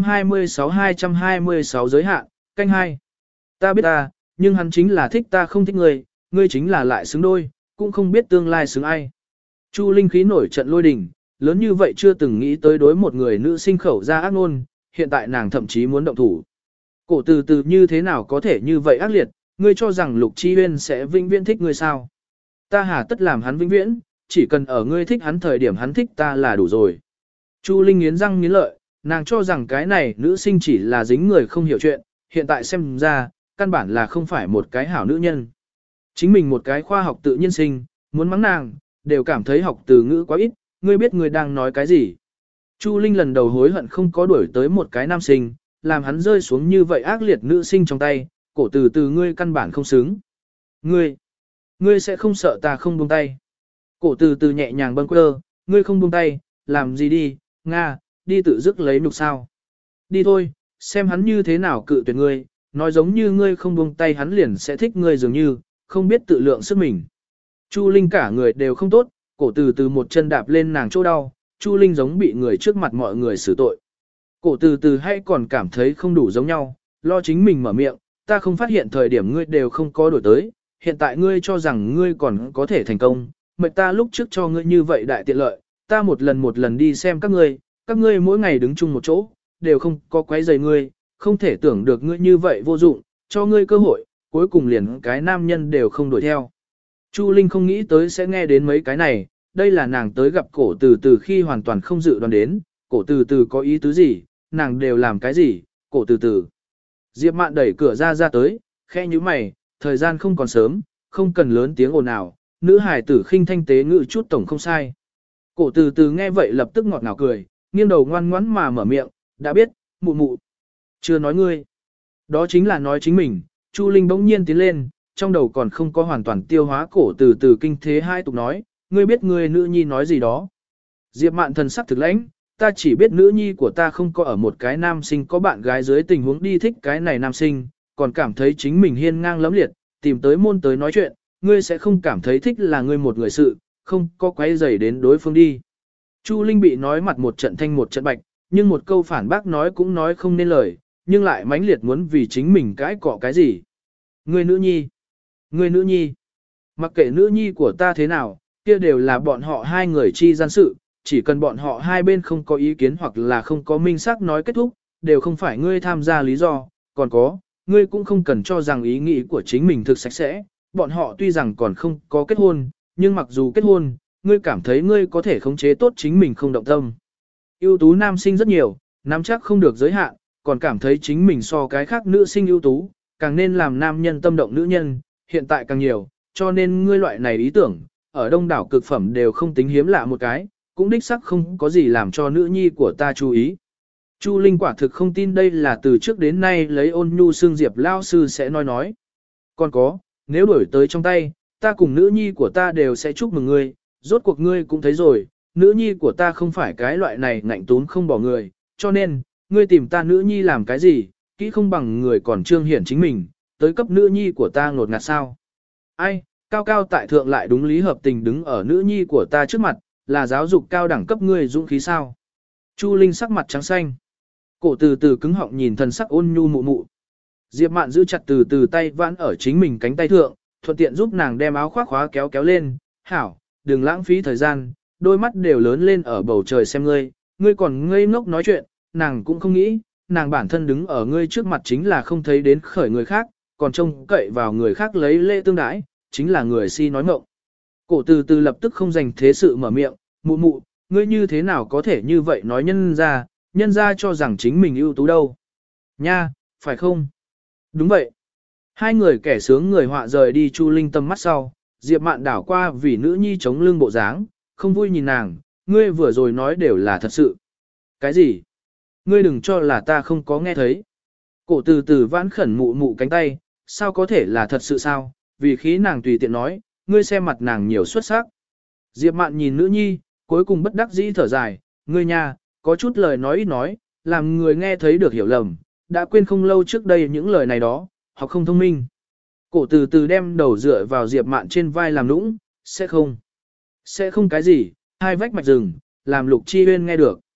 226 giới hạn, canh 2. Ta biết ta, nhưng hắn chính là thích ta không thích ngươi, ngươi chính là lại xứng đôi, cũng không biết tương lai xứng ai. Chu Linh khí nổi trận lôi đình, lớn như vậy chưa từng nghĩ tới đối một người nữ sinh khẩu ra ác ngôn, hiện tại nàng thậm chí muốn động thủ. Cổ từ từ như thế nào có thể như vậy ác liệt, ngươi cho rằng Lục Chi Huyên sẽ vĩnh viễn thích ngươi sao? Ta hà tất làm hắn vĩnh viễn, chỉ cần ở ngươi thích hắn thời điểm hắn thích ta là đủ rồi. Chu Linh nghiến răng nghiến lợi, nàng cho rằng cái này nữ sinh chỉ là dính người không hiểu chuyện, hiện tại xem ra, căn bản là không phải một cái hảo nữ nhân. Chính mình một cái khoa học tự nhiên sinh, muốn mắng nàng, đều cảm thấy học từ ngữ quá ít, ngươi biết ngươi đang nói cái gì. Chu Linh lần đầu hối hận không có đuổi tới một cái nam sinh, làm hắn rơi xuống như vậy ác liệt nữ sinh trong tay, cổ từ từ ngươi căn bản không xứng. Ngươi sẽ không sợ ta không buông tay. Cổ từ từ nhẹ nhàng bâng quơ, ngươi không buông tay, làm gì đi, Nga, đi tự dứt lấy nhục sao. Đi thôi, xem hắn như thế nào cự tuyệt ngươi, nói giống như ngươi không buông tay hắn liền sẽ thích ngươi dường như, không biết tự lượng sức mình. Chu Linh cả người đều không tốt, cổ từ từ một chân đạp lên nàng chỗ đau, Chu Linh giống bị người trước mặt mọi người xử tội. Cổ từ từ hay còn cảm thấy không đủ giống nhau, lo chính mình mở miệng, ta không phát hiện thời điểm ngươi đều không có đổi tới, hiện tại ngươi cho rằng ngươi còn có thể thành công, mệt ta lúc trước cho ngươi như vậy đại tiện lợi, ta một lần đi xem các ngươi mỗi ngày đứng chung một chỗ, đều không có quấy rầy ngươi, không thể tưởng được ngươi như vậy vô dụng, cho ngươi cơ hội, cuối cùng liền cái nam nhân đều không đuổi theo. Chu Linh không nghĩ tới sẽ nghe đến mấy cái này, đây là nàng tới gặp cổ từ từ khi hoàn toàn không dự đoán đến, cổ từ từ có ý tứ gì, nàng đều làm cái gì, cổ từ từ. Diệp Mạn đẩy cửa ra tới, khẽ như mày, thời gian không còn sớm, không cần lớn tiếng ồn ào, nữ hài tử khinh thanh tế ngự chút tổng không sai. Cổ từ từ nghe vậy lập tức ngọt ngào cười, nghiêng đầu ngoan ngoãn mà mở miệng, đã biết, mụ mụ. Chưa nói ngươi. Đó chính là nói chính mình, Chu Linh bỗng nhiên tiến lên, trong đầu còn không có hoàn toàn tiêu hóa cổ từ từ kinh thế hai tục nói, ngươi biết ngươi nữ nhi nói gì đó. Diệp Mạn thần sắc thực lãnh, ta chỉ biết nữ nhi của ta không có ở một cái nam sinh có bạn gái dưới tình huống đi thích cái này nam sinh, còn cảm thấy chính mình hiên ngang lẫm liệt, tìm tới môn tới nói chuyện, ngươi sẽ không cảm thấy thích là ngươi một người sự, không có quấy rầy đến đối phương đi. Chu Linh bị nói mặt một trận thanh một trận bạch, nhưng một câu phản bác nói cũng nói không nên lời, nhưng lại mãnh liệt muốn vì chính mình cãi cọ cái gì. Ngươi nữ nhi, ngươi nữ nhi, mặc kệ nữ nhi của ta thế nào, kia đều là bọn họ hai người chi gian sự, chỉ cần bọn họ hai bên không có ý kiến hoặc là không có minh xác nói kết thúc, đều không phải ngươi tham gia lý do, còn có, ngươi cũng không cần cho rằng ý nghĩ của chính mình thực sạch sẽ, bọn họ tuy rằng còn không có kết hôn, nhưng mặc dù kết hôn, ngươi cảm thấy ngươi có thể khống chế tốt chính mình không động tâm. Ưu tú nam sinh rất nhiều, nắm chắc không được giới hạn, còn cảm thấy chính mình so cái khác nữ sinh ưu tú, càng nên làm nam nhân tâm động nữ nhân, hiện tại càng nhiều, cho nên ngươi loại này ý tưởng, ở đông đảo cực phẩm đều không tính hiếm lạ một cái, cũng đích sắc không có gì làm cho nữ nhi của ta chú ý. Chu Linh quả thực không tin đây là từ trước đến nay lấy ôn nhu xương Diệp lao sư sẽ nói. Còn có, nếu đổi tới trong tay, ta cùng nữ nhi của ta đều sẽ chúc mừng ngươi, rốt cuộc ngươi cũng thấy rồi, nữ nhi của ta không phải cái loại này ngạnh tún không bỏ người, cho nên, ngươi tìm ta nữ nhi làm cái gì, kỹ không bằng người còn trương hiển chính mình, tới cấp nữ nhi của ta ngột ngạt sao. Ai, cao cao tại thượng lại đúng lý hợp tình đứng ở nữ nhi của ta trước mặt, là giáo dục cao đẳng cấp ngươi dũng khí sao. Chu Linh sắc mặt trắng xanh. Cổ từ từ cứng họng nhìn thần sắc ôn nhu mụ mụ. Diệp Mạn giữ chặt từ từ tay vãn ở chính mình cánh tay thượng, thuận tiện giúp nàng đem áo khoác khóa kéo lên. Hảo, đừng lãng phí thời gian, đôi mắt đều lớn lên ở bầu trời xem ngươi, ngươi còn ngây ngốc nói chuyện, nàng cũng không nghĩ, nàng bản thân đứng ở ngươi trước mặt chính là không thấy đến khởi người khác, còn trông cậy vào người khác lấy lễ tương đãi, chính là người si nói ngọng. Cổ từ từ lập tức không dành thế sự mở miệng, mụ mụ, ngươi như thế nào có thể như vậy nói nhân ra cho rằng chính mình ưu tú đâu. Nha, phải không? Đúng vậy. Hai người kẻ sướng người họa rời đi Chu Linh tầm mắt sau, Diệp Mạn đảo qua vì nữ nhi chống lưng bộ dáng, không vui nhìn nàng, ngươi vừa rồi nói đều là thật sự. Cái gì? Ngươi đừng cho là ta không có nghe thấy. Cổ từ từ vãn khẩn mụ mụ cánh tay, sao có thể là thật sự sao, vì khí nàng tùy tiện nói, ngươi xem mặt nàng nhiều xuất sắc. Diệp Mạn nhìn nữ nhi, cuối cùng bất đắc dĩ thở dài, ngươi nha, có chút lời nói ít nói, làm người nghe thấy được hiểu lầm, đã quên không lâu trước đây những lời này đó, học không thông minh. Cổ từ từ đem đầu dựa vào Diệp Mạn trên vai làm nũng, sẽ không cái gì, hai vách mạch rừng, làm Lục Chi Huyên nghe được.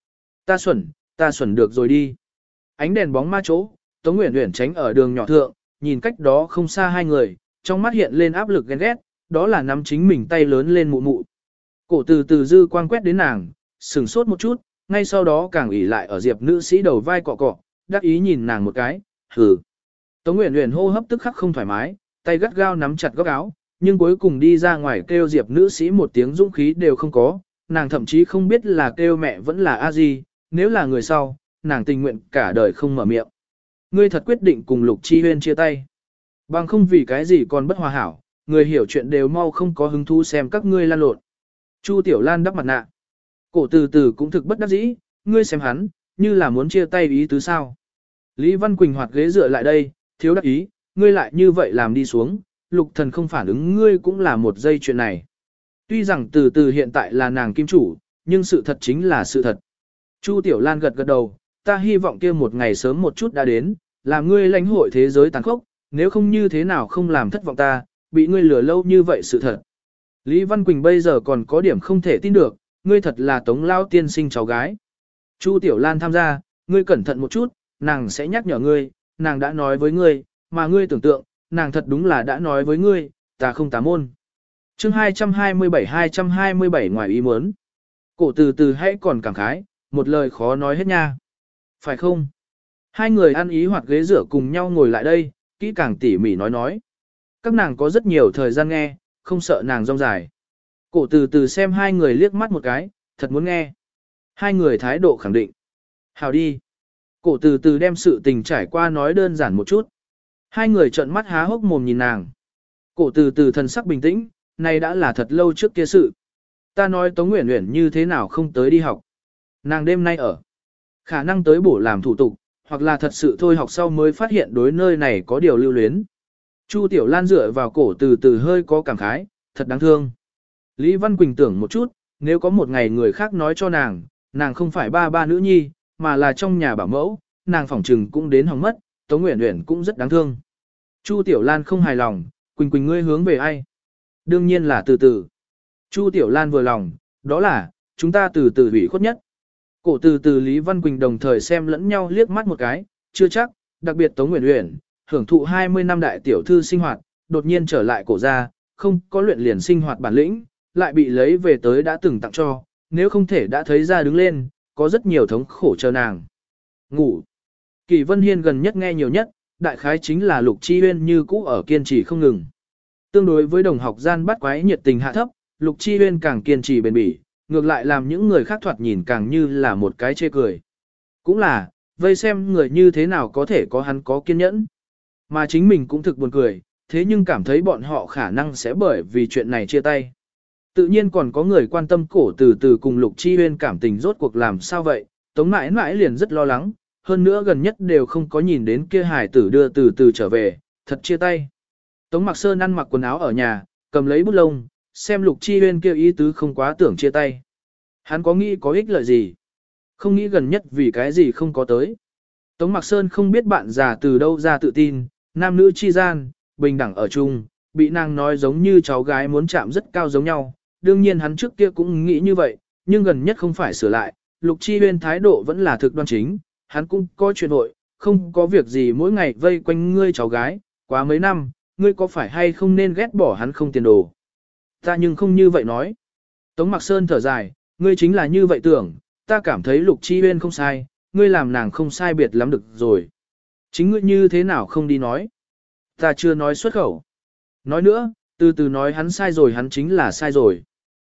Ta xuẩn được rồi đi. Ánh đèn bóng ma chỗ, Tống Uyển Uyển tránh ở đường nhỏ thượng, nhìn cách đó không xa hai người, trong mắt hiện lên áp lực ghen ghét, đó là nắm chính mình tay lớn lên mụ mụ. Cổ từ từ dư quang quét đến nàng, sửng sốt một chút, ngay sau đó càng ỉ lại ở Diệp nữ sĩ đầu vai cọ cọ, đắc ý nhìn nàng một cái, hừ. Tống Uyển Uyển hô hấp tức khắc không thoải mái, tay gắt gao nắm chặt góc áo, nhưng cuối cùng đi ra ngoài kêu Diệp nữ sĩ một tiếng dũng khí đều không có, nàng thậm chí không biết là kêu mẹ vẫn là a gì, nếu là người sau, nàng tình nguyện cả đời không mở miệng. Ngươi thật quyết định cùng Lục Chi Huyên chia tay. Bằng không vì cái gì còn bất hòa hảo, người hiểu chuyện đều mau không có hứng thú xem các ngươi lan lộn. Chu Tiểu Lan đắp mặt nạ. Cổ từ từ cũng thực bất đắc dĩ, ngươi xem hắn, như là muốn chia tay ý tứ sao. Lý Văn Quỳnh hoạt ghế dựa lại đây, thiếu đắc ý, ngươi lại như vậy làm đi xuống, Lục Thần không phản ứng ngươi cũng là một giây chuyện này. Tuy rằng từ từ hiện tại là nàng kim chủ, nhưng sự thật chính là sự thật. Chu Tiểu Lan gật gật đầu, ta hy vọng kia một ngày sớm một chút đã đến, làm ngươi lãnh hội thế giới tàn khốc, nếu không như thế nào không làm thất vọng ta, bị ngươi lừa lâu như vậy sự thật. Lý Văn Quỳnh bây giờ còn có điểm không thể tin được, ngươi thật là Tống lao tiên sinh cháu gái. Chu Tiểu Lan tham gia, ngươi cẩn thận một chút, nàng sẽ nhắc nhở ngươi, nàng đã nói với ngươi, mà ngươi tưởng tượng, nàng thật đúng là đã nói với ngươi, ta không tà môn. chương 227 ngoài ý muốn. Cổ từ từ hãy còn cảm khái, một lời khó nói hết nha. Phải không? Hai người ăn ý hoặc ghế rửa cùng nhau ngồi lại đây, kỹ càng tỉ mỉ nói. Các nàng có rất nhiều thời gian nghe, không sợ nàng rong dài. Cổ từ từ xem hai người liếc mắt một cái, thật muốn nghe. Hai người thái độ khẳng định. Hào đi. Cổ từ từ đem sự tình trải qua nói đơn giản một chút. Hai người trợn mắt há hốc mồm nhìn nàng. Cổ từ từ thần sắc bình tĩnh, này đã là thật lâu trước kia sự. Ta nói Tống Uyển Uyển như thế nào không tới đi học. Nàng đêm nay ở. Khả năng tới bổ làm thủ tục, hoặc là thật sự thôi học sau mới phát hiện đối nơi này có điều lưu luyến. Chu Tiểu Lan dựa vào cổ từ từ hơi có cảm khái, thật đáng thương. Lý Văn Quỳnh tưởng một chút, nếu có một ngày người khác nói cho nàng không phải ba nữ nhi, mà là trong nhà bảo mẫu, nàng phỏng trừng cũng đến hỏng mất, Tống Uyển Uyển cũng rất đáng thương. Chu Tiểu Lan không hài lòng, Quỳnh Quỳnh ngươi hướng về ai? Đương nhiên là từ từ. Chu Tiểu Lan vừa lòng, đó là, chúng ta từ từ ủy khuất nhất. Cổ từ từ Lý Văn Quỳnh đồng thời xem lẫn nhau liếc mắt một cái, chưa chắc, đặc biệt Tống Uyển Uyển, hưởng thụ 20 năm đại tiểu thư sinh hoạt, đột nhiên trở lại cổ gia, không có luyện liền sinh hoạt bản lĩnh, lại bị lấy về tới đã từng tặng cho, nếu không thể đã thấy ra đứng lên, có rất nhiều thống khổ chờ nàng. Ngủ. Kỳ Vân Hiên gần nhất nghe nhiều nhất, đại khái chính là Lục Chi Huyên như cũ ở kiên trì không ngừng. Tương đối với đồng học gian bắt quái nhiệt tình hạ thấp, Lục Chi Huyên càng kiên trì bền bỉ, ngược lại làm những người khác thoạt nhìn càng như là một cái chê cười. Cũng là, vây xem người như thế nào có thể có hắn có kiên nhẫn. Mà chính mình cũng thực buồn cười, thế nhưng cảm thấy bọn họ khả năng sẽ bởi vì chuyện này chia tay. Tự nhiên còn có người quan tâm cổ từ từ cùng Lục Chi Huyên cảm tình rốt cuộc làm sao vậy, Tống mãi mãi liền rất lo lắng, hơn nữa gần nhất đều không có nhìn đến kia hải tử đưa từ từ trở về, thật chia tay. Tống Mặc Sơn ăn mặc quần áo ở nhà, cầm lấy bút lông, xem Lục Chi Huyên kêu ý tứ không quá tưởng chia tay. Hắn có nghĩ có ích lợi gì? Không nghĩ gần nhất vì cái gì không có tới. Tống Mặc Sơn không biết bạn già từ đâu ra tự tin, nam nữ chi gian, bình đẳng ở chung, bị nàng nói giống như cháu gái muốn chạm rất cao giống nhau. Đương nhiên hắn trước kia cũng nghĩ như vậy, nhưng gần nhất không phải sửa lại, Lục Chi Huyên thái độ vẫn là thực đoan chính, hắn cũng có chuyện hội, không có việc gì mỗi ngày vây quanh ngươi cháu gái, quá mấy năm, ngươi có phải hay không nên ghét bỏ hắn không tiền đồ. Ta nhưng không như vậy nói. Tống Mặc Sơn thở dài, ngươi chính là như vậy tưởng, ta cảm thấy Lục Chi Huyên không sai, ngươi làm nàng không sai biệt lắm được rồi. Chính ngươi như thế nào không đi nói. Ta chưa nói xuất khẩu. Nói nữa, từ từ nói hắn sai rồi hắn chính là sai rồi.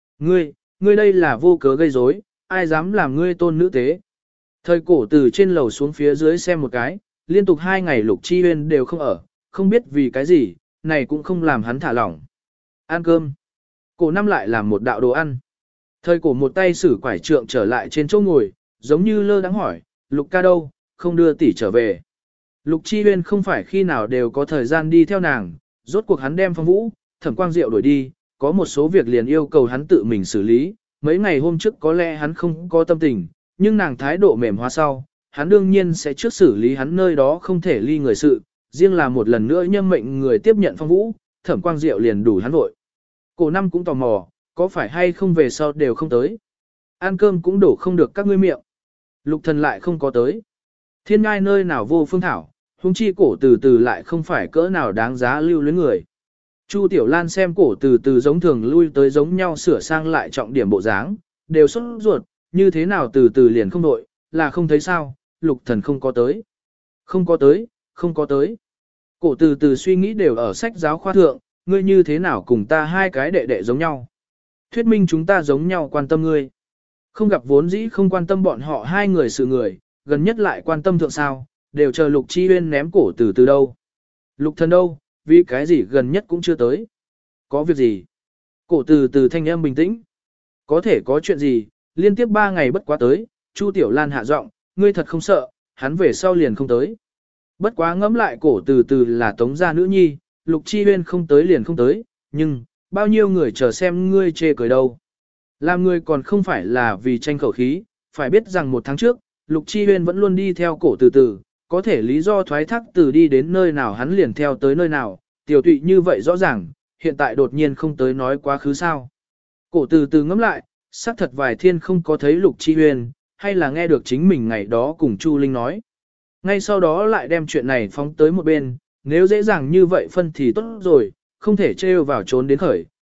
Ngươi đây là vô cớ gây rối, ai dám làm ngươi tôn nữ tế. Thời cổ từ trên lầu xuống phía dưới xem một cái, liên tục 2 ngày Lục Chi Huyên đều không ở, không biết vì cái gì, này cũng không làm hắn thả lỏng. Ăn cơm. Cổ năm lại làm một đạo đồ ăn. Thời cổ một tay sử quải trượng trở lại trên chỗ ngồi, giống như lơ đắng hỏi, Lục ca đâu, không đưa tỷ trở về. Lục Chi Huyên không phải khi nào đều có thời gian đi theo nàng, rốt cuộc hắn đem Phong Vũ, Thẩm Quang Diệu đuổi đi, có một số việc liền yêu cầu hắn tự mình xử lý, mấy ngày hôm trước có lẽ hắn không có tâm tình, nhưng nàng thái độ mềm hóa sau, hắn đương nhiên sẽ trước xử lý hắn nơi đó không thể ly người sự, riêng là một lần nữa nhâm mệnh người tiếp nhận Phong Vũ, Thẩm Quang Diệu liền đủ hắn vội. Cổ năm cũng tò mò, có phải hay không về sau đều không tới. Ăn cơm cũng đổ không được các ngươi miệng. Lục thần lại không có tới. Thiên ngai nơi nào vô phương thảo, huống chi cổ từ từ lại không phải cỡ nào đáng giá lưu luyến người. Chu Tiểu Lan xem cổ từ từ giống thường lui tới giống nhau sửa sang lại trọng điểm bộ dáng, đều sốt ruột, như thế nào từ từ liền không đội, là không thấy sao, Lục thần không có tới. Không có tới, không có tới. Cổ từ từ suy nghĩ đều ở sách giáo khoa thượng, ngươi như thế nào cùng ta hai cái đệ đệ giống nhau. Thuyết minh chúng ta giống nhau quan tâm ngươi. Không gặp vốn dĩ không quan tâm bọn họ hai người sự người, gần nhất lại quan tâm thượng sao, đều chờ Lục Chi Huyên ném cổ từ từ đâu. Lục thần đâu, vì cái gì gần nhất cũng chưa tới. Có việc gì? Cổ từ từ thanh âm bình tĩnh. Có thể có chuyện gì, liên tiếp 3 ngày bất quá tới, Chu Tiểu Lan hạ giọng, ngươi thật không sợ, hắn về sau liền không tới. Bất quá ngẫm lại cổ từ từ là Tống gia nữ nhi, Lục Chi Huyên không tới liền không tới, nhưng, bao nhiêu người chờ xem ngươi chê cười đâu. Làm người còn không phải là vì tranh khẩu khí, phải biết rằng 1 tháng trước, Lục Chi Huyên vẫn luôn đi theo cổ từ từ, có thể lý do thoái thác từ đi đến nơi nào hắn liền theo tới nơi nào, tiểu tụy như vậy rõ ràng, hiện tại đột nhiên không tới nói quá khứ sao. Cổ từ từ ngẫm lại, xác thật vài thiên không có thấy Lục Chi Huyên, hay là nghe được chính mình ngày đó cùng Chu Linh nói. Ngay sau đó lại đem chuyện này phóng tới một bên, nếu dễ dàng như vậy phân thì tốt rồi, không thể trêu vào trốn đến khởi,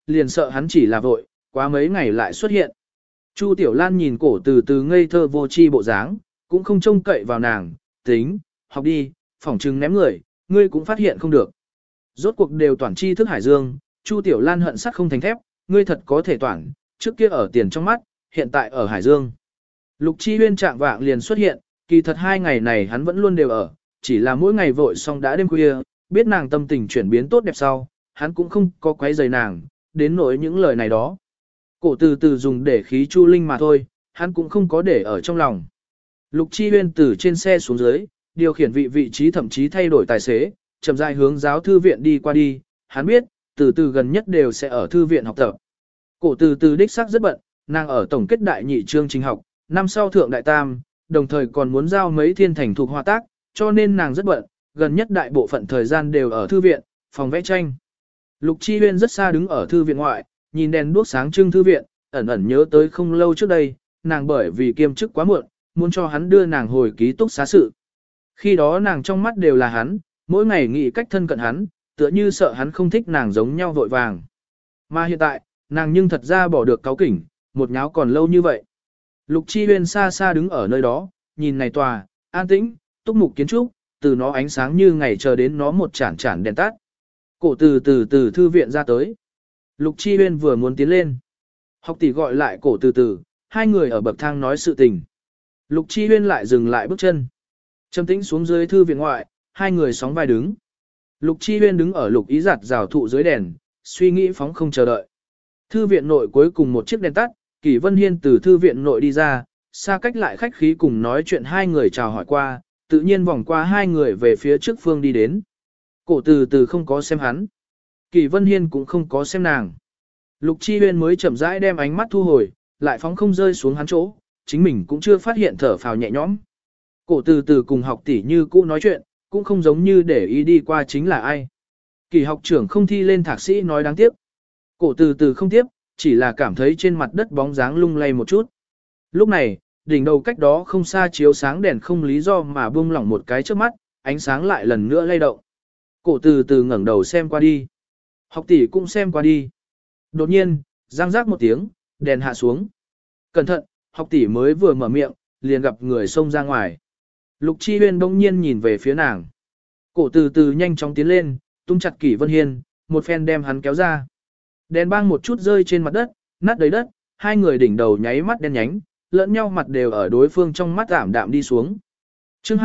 liền sợ hắn chỉ là vội, quá mấy ngày lại xuất hiện. Chu Tiểu Lan nhìn cổ từ từ ngây thơ vô tri bộ dáng, cũng không trông cậy vào nàng, tính, học đi, phỏng trừng ném người, ngươi cũng phát hiện không được. Rốt cuộc đều toàn tri thức hải dương, Chu Tiểu Lan hận sắt không thành thép, ngươi thật có thể toàn, trước kia ở tiền trong mắt, hiện tại ở hải dương. Lục Chi Huyên trạng vạng liền xuất hiện, kỳ thật 2 ngày này hắn vẫn luôn đều ở, chỉ là mỗi ngày vội xong đã đêm khuya, biết nàng tâm tình chuyển biến tốt đẹp sau, hắn cũng không có quấy rầy nàng, đến nỗi những lời này đó. Cổ từ từ dùng để khí Chu Linh mà thôi, hắn cũng không có để ở trong lòng. Lục Chi Huyên từ trên xe xuống dưới, điều khiển vị trí thậm chí thay đổi tài xế, chậm rãi hướng giáo thư viện đi qua đi, hắn biết, từ từ gần nhất đều sẽ ở thư viện học tập. Cổ từ từ đích xác rất bận, nàng ở tổng kết đại nhị chương trình học, năm sau thượng đại tam, đồng thời còn muốn giao mấy thiên thành thuộc hòa tác, cho nên nàng rất bận, gần nhất đại bộ phận thời gian đều ở thư viện, phòng vẽ tranh. Lục Chi Huyên rất xa đứng ở thư viện ngoại, nhìn đèn đuốc sáng trưng thư viện, ẩn ẩn nhớ tới không lâu trước đây, nàng bởi vì kiêm chức quá muộn, muốn cho hắn đưa nàng hồi ký túc xá sự. Khi đó nàng trong mắt đều là hắn, mỗi ngày nghĩ cách thân cận hắn, tựa như sợ hắn không thích nàng giống nhau vội vàng. Mà hiện tại, nàng nhưng thật ra bỏ được cáu kỉnh, một nháo còn lâu như vậy. Lục Chi Huyên xa xa đứng ở nơi đó, nhìn này tòa, an tĩnh, túc mục kiến trúc, từ nó ánh sáng như ngày chờ đến nó một chản chản đèn tắt. Cổ từ thư viện ra tới. Lục Chi Huyên vừa muốn tiến lên. Học tỷ gọi lại cổ từ, hai người ở bậc thang nói sự tình. Lục Chi Huyên lại dừng lại bước chân. Trầm tĩnh xuống dưới thư viện ngoại, hai người sóng vai đứng. Lục Chi Huyên đứng ở lục ý giặt rào thụ dưới đèn, suy nghĩ phóng không chờ đợi. Thư viện nội cuối cùng một chiếc đèn tắt, Kỷ Vân Hiên từ thư viện nội đi ra, xa cách lại khách khí cùng nói chuyện hai người chào hỏi qua, tự nhiên vòng qua hai người về phía trước phương đi đến. Cổ từ không có xem hắn. Kỷ Vân Hiên cũng không có xem nàng. Lục Chi Huyên mới chậm rãi đem ánh mắt thu hồi, lại phóng không rơi xuống hắn chỗ, chính mình cũng chưa phát hiện thở phào nhẹ nhõm. Cổ từ cùng học tỷ như cũ nói chuyện, cũng không giống như để ý đi qua chính là ai. Kỳ học trưởng không thi lên thạc sĩ nói đáng tiếc. Cổ từ không tiếp, chỉ là cảm thấy trên mặt đất bóng dáng lung lay một chút. Lúc này, đỉnh đầu cách đó không xa chiếu sáng đèn không lý do mà buông lỏng một cái trước mắt, ánh sáng lại lần nữa lay động. Cổ từ ngẩng đầu xem qua đi. Học tỷ cũng xem qua đi. Đột nhiên, răng rác một tiếng, đèn hạ xuống. Cẩn thận, học tỷ mới vừa mở miệng, liền gặp người xông ra ngoài. Lục Chi Huyên bỗng nhiên nhìn về phía nàng. Cổ từ nhanh chóng tiến lên, tung chặt Kỷ Vân Hiên, một phen đem hắn kéo ra. Đèn bang một chút rơi trên mặt đất, nát đầy đất, hai người đỉnh đầu nháy mắt đen nhánh, lẫn nhau mặt đều ở đối phương trong mắt ảm đạm đi xuống. Chương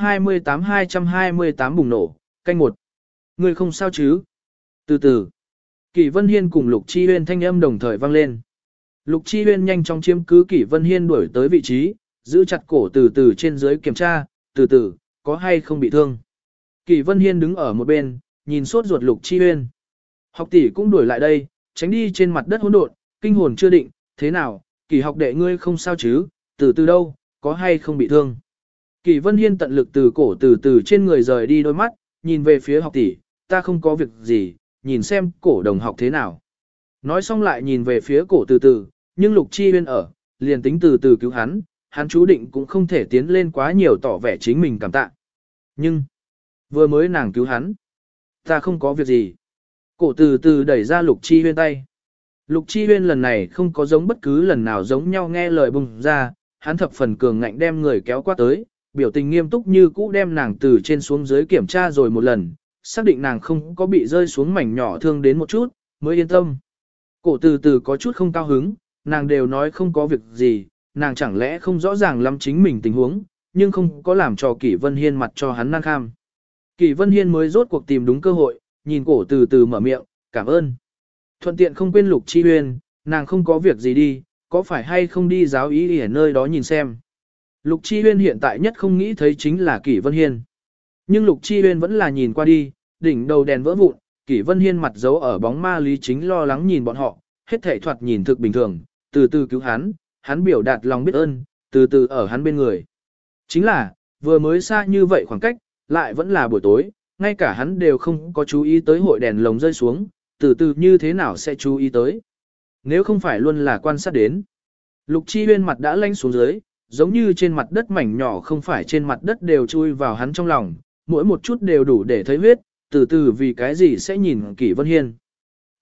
228 bùng nổ, canh một. Người không sao chứ? Từ từ. Kỷ Vân Hiên cùng Lục Chi Huyên thanh âm đồng thời vang lên. Lục Chi Huyên nhanh chóng chiếm cứ Kỷ Vân Hiên đuổi tới vị trí, giữ chặt cổ từ trên dưới kiểm tra, từ, có hay không bị thương. Kỷ Vân Hiên đứng ở một bên, nhìn sốt ruột Lục Chi Huyên. Học tỷ cũng đuổi lại đây, tránh đi trên mặt đất hỗn độn, kinh hồn chưa định, thế nào, Kỷ học đệ ngươi không sao chứ, từ đâu, có hay không bị thương. Kỷ Vân Hiên tận lực từ cổ từ trên người rời đi đôi mắt, nhìn về phía học tỷ, ta không có việc gì, nhìn xem cổ đồng học thế nào. Nói xong lại nhìn về phía cổ từ, nhưng Lục Chi Huyên ở, liền tính từ cứu hắn chú định cũng không thể tiến lên quá nhiều tỏ vẻ chính mình cảm tạ. Nhưng, vừa mới nàng cứu hắn, ta không có việc gì. Cổ từ đẩy ra Lục Chi Huyên tay. Lục Chi Huyên lần này không có giống bất cứ lần nào giống nhau nghe lời bùng ra, hắn thập phần cường ngạnh đem người kéo qua tới, biểu tình nghiêm túc như cũ đem nàng từ trên xuống dưới kiểm tra rồi một lần, xác định nàng không có bị rơi xuống mảnh nhỏ thương đến một chút, mới yên tâm. Cổ từ có chút không cao hứng, nàng đều nói không có việc gì, nàng chẳng lẽ không rõ ràng lắm chính mình tình huống, nhưng không có làm cho Kỷ Vân Hiên mặt cho hắn nan kham. Kỷ Vân Hiên mới rốt cuộc tìm đúng cơ hội, nhìn cổ từ mở miệng, cảm ơn. Thuận tiện không quên Lục Chi Huyên, nàng không có việc gì đi, có phải hay không đi giáo ý ở nơi đó nhìn xem. Lục Chi Huyên hiện tại nhất không nghĩ thấy chính là Kỷ Vân Hiên. Nhưng Lục Chi Huyên vẫn là nhìn qua đi, đỉnh đầu đèn vỡ vụn, Kỷ Vân Hiên mặt giấu ở bóng ma lý chính lo lắng nhìn bọn họ, hết thảy thoạt nhìn thực bình thường, từ cứu hắn biểu đạt lòng biết ơn, từ ở hắn bên người. Chính là, vừa mới xa như vậy khoảng cách, lại vẫn là buổi tối, ngay cả hắn đều không có chú ý tới hội đèn lồng rơi xuống, từ như thế nào sẽ chú ý tới. Nếu không phải luôn là quan sát đến. Lục Chi Huyên mặt đã lanh xuống dưới, giống như trên mặt đất mảnh nhỏ không phải trên mặt đất đều chui vào hắn trong lòng, mỗi một chút đều đủ để thấy huyết, từ vì cái gì sẽ nhìn Kỷ Vân Hiên.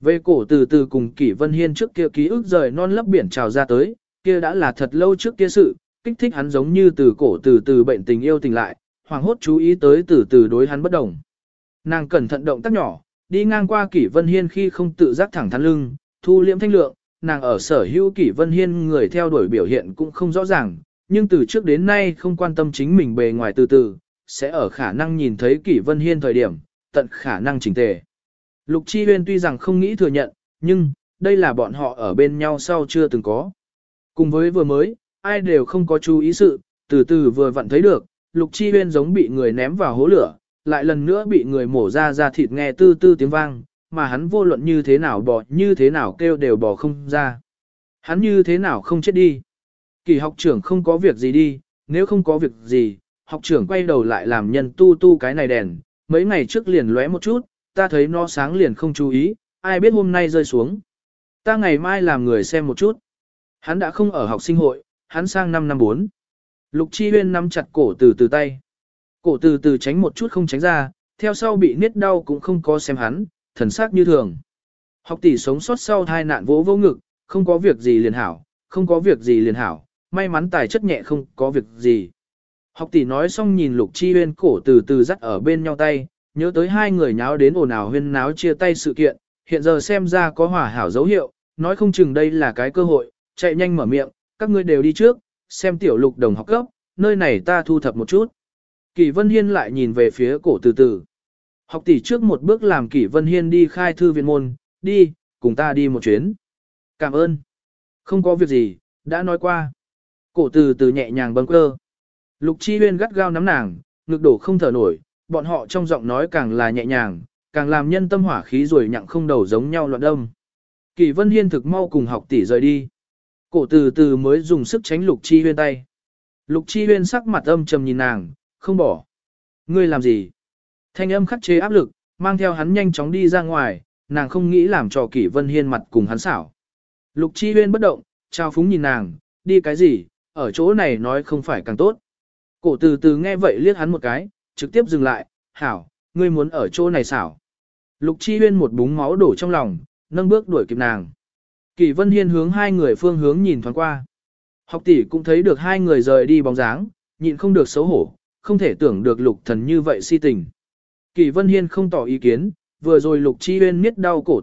Về cổ từ từ cùng Kỷ Vân Hiên trước kia ký ức rời non lấp biển trào ra tới, kia đã là thật lâu trước kia sự, kích thích hắn giống như từ cổ từ từ bệnh tình yêu tình lại, hoàng hốt chú ý tới từ từ đối hắn bất đồng. Nàng cẩn thận động tác nhỏ, đi ngang qua Kỷ Vân Hiên khi không tự giác thẳng thắn lưng, thu liễm thanh lượng, nàng ở sở hữu Kỷ Vân Hiên người theo đuổi biểu hiện cũng không rõ ràng, nhưng từ trước đến nay không quan tâm chính mình bề ngoài từ từ, sẽ ở khả năng nhìn thấy Kỷ Vân Hiên thời điểm, tận khả năng chỉnh tề. Lục Chi Huyên tuy rằng không nghĩ thừa nhận, nhưng, đây là bọn họ ở bên nhau sau chưa từng có. Cùng với vừa mới, ai đều không có chú ý sự, từ từ vừa vặn thấy được, Lục Chi Huyên giống bị người ném vào hố lửa, lại lần nữa bị người mổ ra thịt nghe tư tư tiếng vang, mà hắn vô luận như thế nào bò như thế nào kêu đều bò không ra. Hắn như thế nào không chết đi. Kỳ học trưởng không có việc gì đi, nếu không có việc gì, học trưởng quay đầu lại làm nhân tu cái này đèn, mấy ngày trước liền lóe một chút, ta thấy nó sáng liền không chú ý, ai biết hôm nay rơi xuống. Ta ngày mai làm người xem một chút. Hắn đã không ở học sinh hội, hắn sang năm 4. Lục Chi Huyên nắm chặt cổ từ từ tay. Cổ từ từ tránh một chút không tránh ra, theo sau bị niết đau cũng không có xem hắn, thần sắc như thường. Học tỷ sống sót sau tai nạn vỗ vô ngực, không có việc gì liền hảo, không có việc gì liền hảo, may mắn tài chất nhẹ không có việc gì. Học tỷ nói xong nhìn Lục Chi Huyên cổ từ từ dắt ở bên nhau tay, nhớ tới hai người nháo đến ồn ào huyên náo chia tay sự kiện, hiện giờ xem ra có hòa hảo dấu hiệu, nói không chừng đây là cái cơ hội, chạy nhanh mở miệng, các ngươi đều đi trước, xem tiểu Lục đồng học cấp, nơi này ta thu thập một chút. Kỷ Vân Hiên lại nhìn về phía cổ từ từ. Học tỷ trước một bước làm Kỷ Vân Hiên đi khai thư viện môn, đi, cùng ta đi một chuyến. Cảm ơn. Không có việc gì, đã nói qua. Cổ từ từ nhẹ nhàng bâng quơ. Lục Chi Huyên gắt gao nắm nàng, ngực đổ không thở nổi, bọn họ trong giọng nói càng là nhẹ nhàng, càng làm nhân tâm hỏa khí rồi nhặng không đầu giống nhau loạn đâm. Kỷ Vân Hiên thực mau cùng học tỷ rời đi. Cổ từ từ mới dùng sức tránh Lục Chi Huyên tay. Lục Chi Huyên sắc mặt âm trầm nhìn nàng, không bỏ. Ngươi làm gì? Thanh âm khắc chế áp lực, mang theo hắn nhanh chóng đi ra ngoài, nàng không nghĩ làm cho Kỷ Vân Hiên mặt cùng hắn xảo. Lục Chi Huyên bất động, trao phúng nhìn nàng, đi cái gì, ở chỗ này nói không phải càng tốt. Cổ từ từ nghe vậy liếc hắn một cái, trực tiếp dừng lại, hảo, ngươi muốn ở chỗ này xảo. Lục Chi Huyên một búng máu đổ trong lòng, nâng bước đuổi kịp nàng. Kỷ Vân Hiên hướng hai người phương hướng nhìn thoáng qua. Học tỷ cũng thấy được hai người rời đi bóng dáng, nhịn không được xấu hổ, không thể tưởng được Lục Thần như vậy si tình. Kỷ Vân Hiên không tỏ ý kiến, vừa rồi Lục Chi Huyên miết đau cổ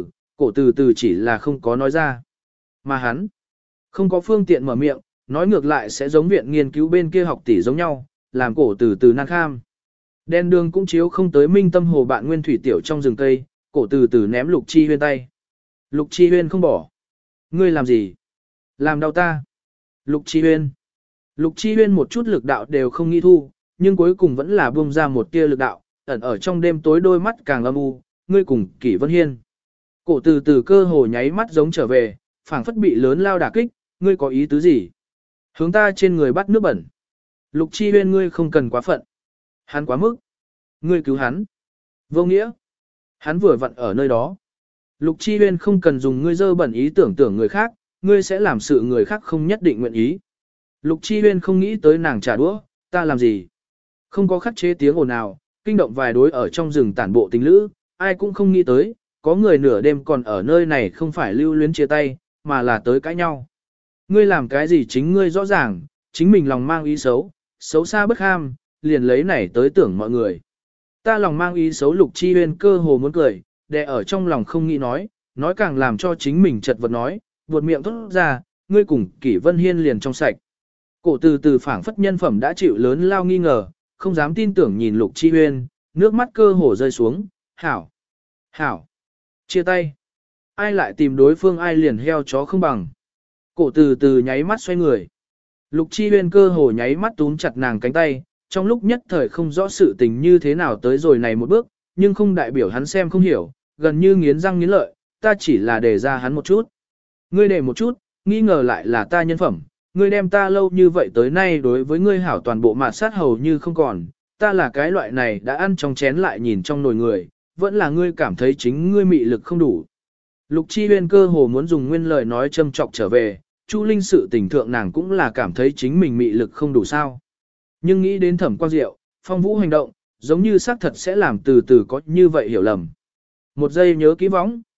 từ từ chỉ là không có nói ra. Mà hắn, không có phương tiện mở miệng, nói ngược lại sẽ giống viện nghiên cứu bên kia học tỷ giống nhau, làm cổ từ từ nan kham. Đèn đường cũng chiếu không tới minh tâm hồ bạn nguyên thủy tiểu trong rừng cây, cổ từ từ ném Lục Chi Huyên tay. Lục Chi Huyên không bỏ. Ngươi làm gì? Làm đau ta. Lục Chi Huyên. Lục Chi Huyên một chút lực đạo đều không nghĩ thu, nhưng cuối cùng vẫn là buông ra một tia lực đạo, ẩn ở trong đêm tối đôi mắt càng âm u, ngươi cùng Kỷ Vân Hiên. Cổ từ từ cơ hồ nháy mắt giống trở về, phảng phất bị lớn lao đả kích, ngươi có ý tứ gì? Hướng ta trên người bắt nước bẩn. Lục Chi Huyên ngươi không cần quá phận. Hắn quá mức. Ngươi cứu hắn. Vô nghĩa. Hắn vừa vặn ở nơi đó. Lục Chi Huyên không cần dùng ngươi dơ bẩn ý tưởng người khác, ngươi sẽ làm sự người khác không nhất định nguyện ý. Lục Chi Huyên không nghĩ tới nàng trả đũa, ta làm gì? Không có khắc chế tiếng ồn nào, kinh động vài đối ở trong rừng tản bộ tình lữ, ai cũng không nghĩ tới, có người nửa đêm còn ở nơi này không phải lưu luyến chia tay, mà là tới cãi nhau. Ngươi làm cái gì chính ngươi rõ ràng, chính mình lòng mang ý xấu, xấu xa bất ham, liền lấy này tới tưởng mọi người. Ta lòng mang ý xấu. Lục Chi Huyên cơ hồ muốn cười, đè ở trong lòng không nghĩ nói càng làm cho chính mình chật vật nói, buột miệng thốt ra, ngươi cùng Kỷ Vân Hiên liền trong sạch. Cổ từ từ phảng phất nhân phẩm đã chịu lớn lao nghi ngờ, không dám tin tưởng nhìn Lục Chi Huyên, nước mắt cơ hồ rơi xuống, hảo, hảo, chia tay. Ai lại tìm đối phương ai liền heo chó không bằng. Cổ từ từ nháy mắt xoay người. Lục Chi Huyên cơ hồ nháy mắt túm chặt nàng cánh tay, trong lúc nhất thời không rõ sự tình như thế nào tới rồi này một bước, nhưng không đại biểu hắn xem không hiểu, gần như nghiến răng nghiến lợi, ta chỉ là đề ra hắn một chút. Ngươi đề một chút, nghi ngờ lại là ta nhân phẩm, ngươi đem ta lâu như vậy tới nay đối với ngươi hảo toàn bộ mạt sát hầu như không còn, ta là cái loại này đã ăn trong chén lại nhìn trong nồi người, vẫn là ngươi cảm thấy chính ngươi mị lực không đủ. Lục Chi Huyên cơ hồ muốn dùng nguyên lời nói châm chọc trở về, Chu Linh sự tình thượng nàng cũng là cảm thấy chính mình mị lực không đủ sao. Nhưng nghĩ đến Thẩm Quang Diệu, Phong Vũ hành động, giống như xác thật sẽ làm từ từ có như vậy hiểu lầm. Một giây nhớ kỹ võng.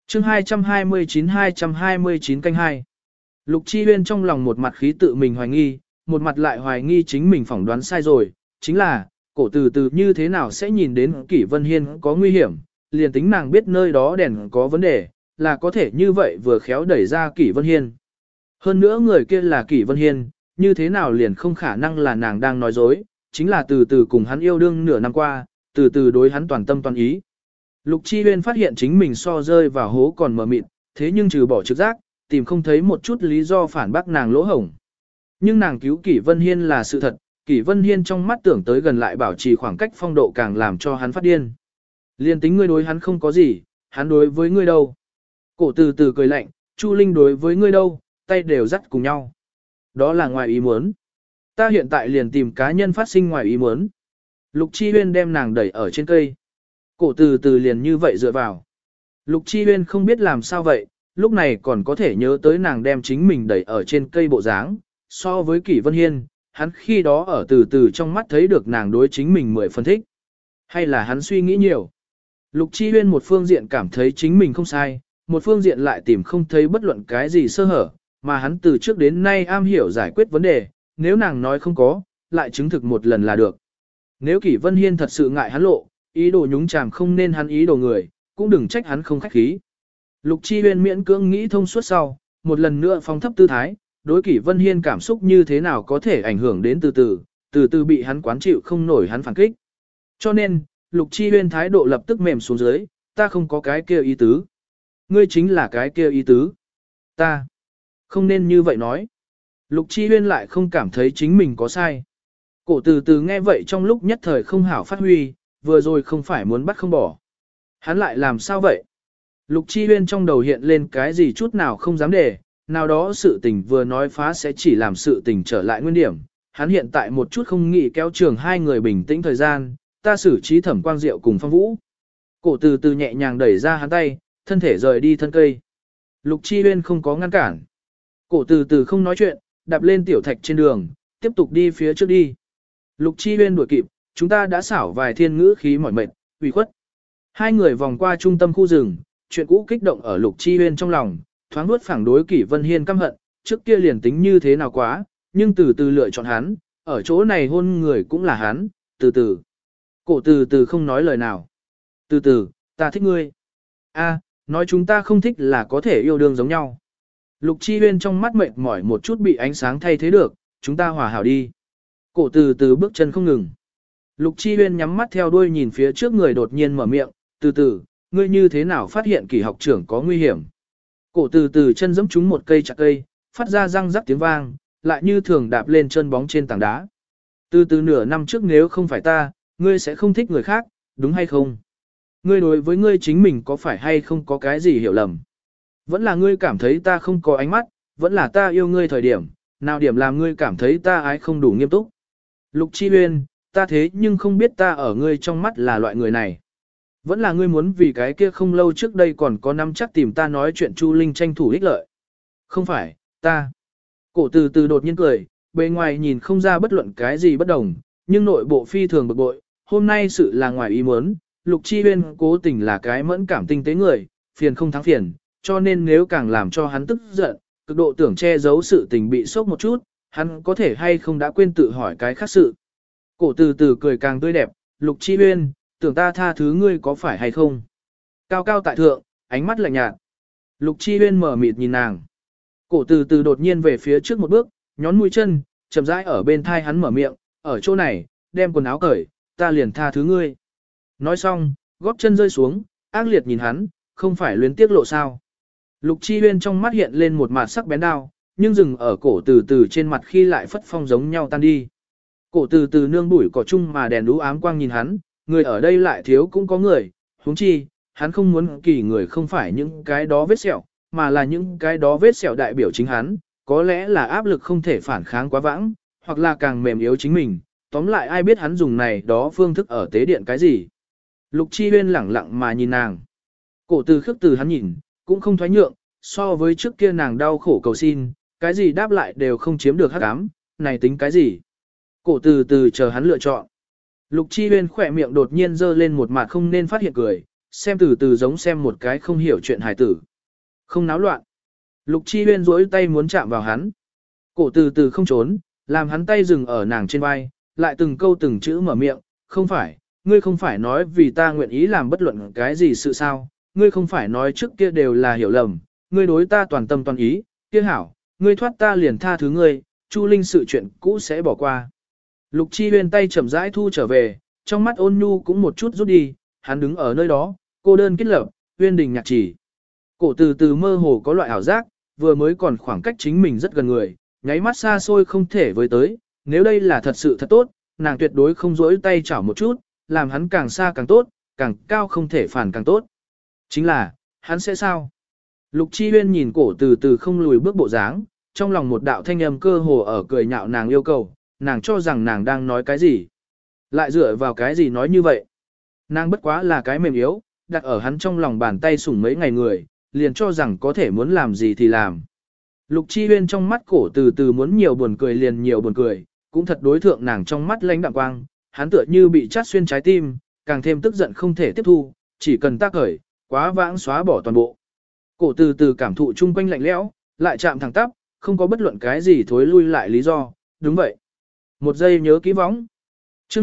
chương 229 canh 2. Lục Chi Huyên trong lòng một mặt khí tự mình hoài nghi, một mặt lại hoài nghi chính mình phỏng đoán sai rồi, chính là, cổ từ từ như thế nào sẽ nhìn đến Kỷ Vân Hiên có nguy hiểm, liền tính nàng biết nơi đó đèn có vấn đề, là có thể như vậy vừa khéo đẩy ra Kỷ Vân Hiên. Hơn nữa người kia là Kỷ Vân Hiên, như thế nào liền không khả năng là nàng đang nói dối, chính là từ từ cùng hắn yêu đương nửa năm qua, từ từ đối hắn toàn tâm toàn ý. Lục Chi Huyên phát hiện chính mình so rơi vào hố còn mờ mịt, thế nhưng trừ bỏ trực giác, tìm không thấy một chút lý do phản bác nàng lỗ hổng. Nhưng nàng cứu Kỷ Vân Hiên là sự thật, Kỷ Vân Hiên trong mắt tưởng tới gần lại bảo trì khoảng cách phong độ càng làm cho hắn phát điên. Liên tính ngươi đối hắn không có gì, hắn đối với ngươi đâu. Cổ từ từ cười lạnh, Chu Linh đối với ngươi đâu, tay đều dắt cùng nhau. Đó là ngoài ý muốn. Ta hiện tại liền tìm cá nhân phát sinh ngoài ý muốn. Lục Chi Huyên đem nàng đẩy ở trên cây. Cổ từ từ liền như vậy dựa vào. Lục Chi Huyên không biết làm sao vậy, lúc này còn có thể nhớ tới nàng đem chính mình đẩy ở trên cây bộ dáng. So với Kỷ Vân Hiên, hắn khi đó ở từ từ trong mắt thấy được nàng đối chính mình 10 phân thích. Hay là hắn suy nghĩ nhiều. Lục Chi Huyên một phương diện cảm thấy chính mình không sai, một phương diện lại tìm không thấy bất luận cái gì sơ hở, mà hắn từ trước đến nay am hiểu giải quyết vấn đề, nếu nàng nói không có, lại chứng thực một lần là được. Nếu Kỷ Vân Hiên thật sự ngại hắn lộ, ý đồ nhúng chàm không nên hắn ý đồ người, cũng đừng trách hắn không khách khí. Lục Chi Huyên miễn cưỡng nghĩ thông suốt sau, một lần nữa phong thấp tư thái, đối Kỷ Vân Hiên cảm xúc như thế nào có thể ảnh hưởng đến từ từ bị hắn quán chịu không nổi hắn phản kích. Cho nên, Lục Chi Huyên thái độ lập tức mềm xuống dưới, ta không có cái kia ý tứ. Ngươi chính là cái kia ý tứ. Ta không nên như vậy nói. Lục Chi Huyên lại không cảm thấy chính mình có sai. Cổ từ từ nghe vậy trong lúc nhất thời không hảo phát huy, vừa rồi không phải muốn bắt không bỏ. Hắn lại làm sao vậy? Lục Chi Huyên trong đầu hiện lên cái gì chút nào không dám để, nào đó sự tình vừa nói phá sẽ chỉ làm sự tình trở lại nguyên điểm. Hắn hiện tại một chút không nghĩ kéo trường hai người bình tĩnh thời gian, ta xử trí Thẩm Quang Diệu cùng Phong Vũ. Cổ từ từ nhẹ nhàng đẩy ra hắn tay, thân thể rời đi thân cây. Lục Chi Huyên không có ngăn cản. Cổ từ từ không nói chuyện, đạp lên tiểu thạch trên đường, tiếp tục đi phía trước đi. Lục Chi Huyên đuổi kịp, chúng ta đã xảo vài thiên ngữ khí mỏi mệt, ủy khuất. Hai người vòng qua trung tâm khu rừng, chuyện cũ kích động ở Lục Chi Huyên trong lòng, thoáng nuốt phản đối Kỷ Vân Hiên căm hận, trước kia liền tính như thế nào quá, nhưng từ từ lựa chọn hắn, ở chỗ này hôn người cũng là hắn, từ từ. Cổ từ từ không nói lời nào. Từ từ, ta thích ngươi. A, nói chúng ta không thích là có thể yêu đương giống nhau. Lục Chi Huyên trong mắt mệt mỏi một chút bị ánh sáng thay thế được, chúng ta hòa hảo đi. Cổ từ từ bước chân không ngừng. Lục Chi Huyên nhắm mắt theo đuôi nhìn phía trước người đột nhiên mở miệng, từ từ, ngươi như thế nào phát hiện Kỷ học trưởng có nguy hiểm. Cổ từ từ chân giẫm trúng một cây chặt cây, phát ra răng rắc tiếng vang, lại như thường đạp lên chân bóng trên tảng đá. Từ từ nửa năm trước nếu không phải ta, ngươi sẽ không thích người khác, đúng hay không? Ngươi đối với ngươi chính mình có phải hay không có cái gì hiểu lầm? Vẫn là ngươi cảm thấy ta không có ánh mắt, vẫn là ta yêu ngươi thời điểm, nào điểm làm ngươi cảm thấy ta ái không đủ nghiêm túc. Lục Chi Huyên, ta thế nhưng không biết ta ở ngươi trong mắt là loại người này. Vẫn là ngươi muốn vì cái kia không lâu trước đây còn có nắm chắc tìm ta nói chuyện Chu Linh tranh thủ ích lợi. Không phải, ta. Cổ từ từ đột nhiên cười, bề ngoài nhìn không ra bất luận cái gì bất đồng, nhưng nội bộ phi thường bực bội. Hôm nay sự là ngoài ý muốn, Lục Chi Huyên cố tình là cái mẫn cảm tinh tế người, phiền không thắng phiền, cho nên nếu càng làm cho hắn tức giận, cực độ tưởng che giấu sự tình bị sốc một chút, hắn có thể hay không đã quên tự hỏi cái khác sự. Cổ từ từ cười càng tươi đẹp, Lục Chi Huyên, tưởng ta tha thứ ngươi có phải hay không? Cao cao tại thượng, ánh mắt lạnh nhạt. Lục Chi Huyên mở mịt nhìn nàng. Cổ từ từ đột nhiên về phía trước một bước, nhón mũi chân, chậm rãi ở bên thai hắn mở miệng, ở chỗ này, đem quần áo cởi, ta liền tha thứ ngươi. Nói xong, gót chân rơi xuống, ác liệt nhìn hắn, không phải luyến tiếc lộ sao. Lục Chi Huyên trong mắt hiện lên một mặt sắc bén đao, nhưng dừng ở cổ từ từ trên mặt khi lại phất phong giống nhau tan đi. Cổ từ từ nương bụi cỏ chung mà đèn đú ám quang nhìn hắn, người ở đây lại thiếu cũng có người, huống chi, hắn không muốn kỳ người không phải những cái đó vết sẹo, mà là những cái đó vết sẹo đại biểu chính hắn, có lẽ là áp lực không thể phản kháng quá vãng, hoặc là càng mềm yếu chính mình, tóm lại ai biết hắn dùng này đó phương thức ở tế điện cái gì. Lục Chi Huyên lẳng lặng mà nhìn nàng. Cổ từ khước từ hắn nhìn, cũng không thoái nhượng, so với trước kia nàng đau khổ cầu xin, cái gì đáp lại đều không chiếm được hắc ám, này tính cái gì. Cổ từ từ chờ hắn lựa chọn. Lục Chi Huyên khỏe miệng đột nhiên dơ lên một mặt không nên phát hiện cười, xem từ từ giống xem một cái không hiểu chuyện hài tử. Không náo loạn. Lục Chi Huyên duỗi tay muốn chạm vào hắn. Cổ từ từ không trốn, làm hắn tay dừng ở nàng trên vai, lại từng câu từng chữ mở miệng, không phải, ngươi không phải nói vì ta nguyện ý làm bất luận cái gì sự sao, ngươi không phải nói trước kia đều là hiểu lầm, ngươi đối ta toàn tâm toàn ý, kia hảo, ngươi thoát ta liền tha thứ ngươi, Chu Linh sự chuyện cũ sẽ bỏ qua. Lục Chi Huyên tay chậm rãi thu trở về, trong mắt ôn nhu cũng một chút rút đi, hắn đứng ở nơi đó, cô đơn kết lập, Huyên đình nhạc chỉ. Cổ từ từ mơ hồ có loại ảo giác, vừa mới còn khoảng cách chính mình rất gần người, nháy mắt xa xôi không thể với tới, nếu đây là thật sự thật tốt, nàng tuyệt đối không rỗi tay chảo một chút, làm hắn càng xa càng tốt, càng cao không thể phản càng tốt. Chính là, hắn sẽ sao? Lục Chi Huyên nhìn cổ từ từ không lùi bước bộ dáng, trong lòng một đạo thanh âm cơ hồ ở cười nhạo nàng yêu cầu, nàng cho rằng nàng đang nói cái gì. Lại dựa vào cái gì nói như vậy? Nàng bất quá là cái mềm yếu, đặt ở hắn trong lòng bàn tay sủng mấy ngày người, liền cho rằng có thể muốn làm gì thì làm. Lục Chi Huyên trong mắt cổ từ từ muốn nhiều buồn cười liền nhiều buồn cười, cũng thật đối thượng nàng trong mắt lãnh đạm quang, hắn tựa như bị chát xuyên trái tim, càng thêm tức giận không thể tiếp thu, chỉ cần tác khởi, quá vãng xóa bỏ toàn bộ. Cổ từ từ cảm thụ chung quanh lạnh lẽo, lại chạm thẳng tắp, không có bất luận cái gì thối lui lại lý do, đúng vậy. Một giây nhớ kỹ võng. Chương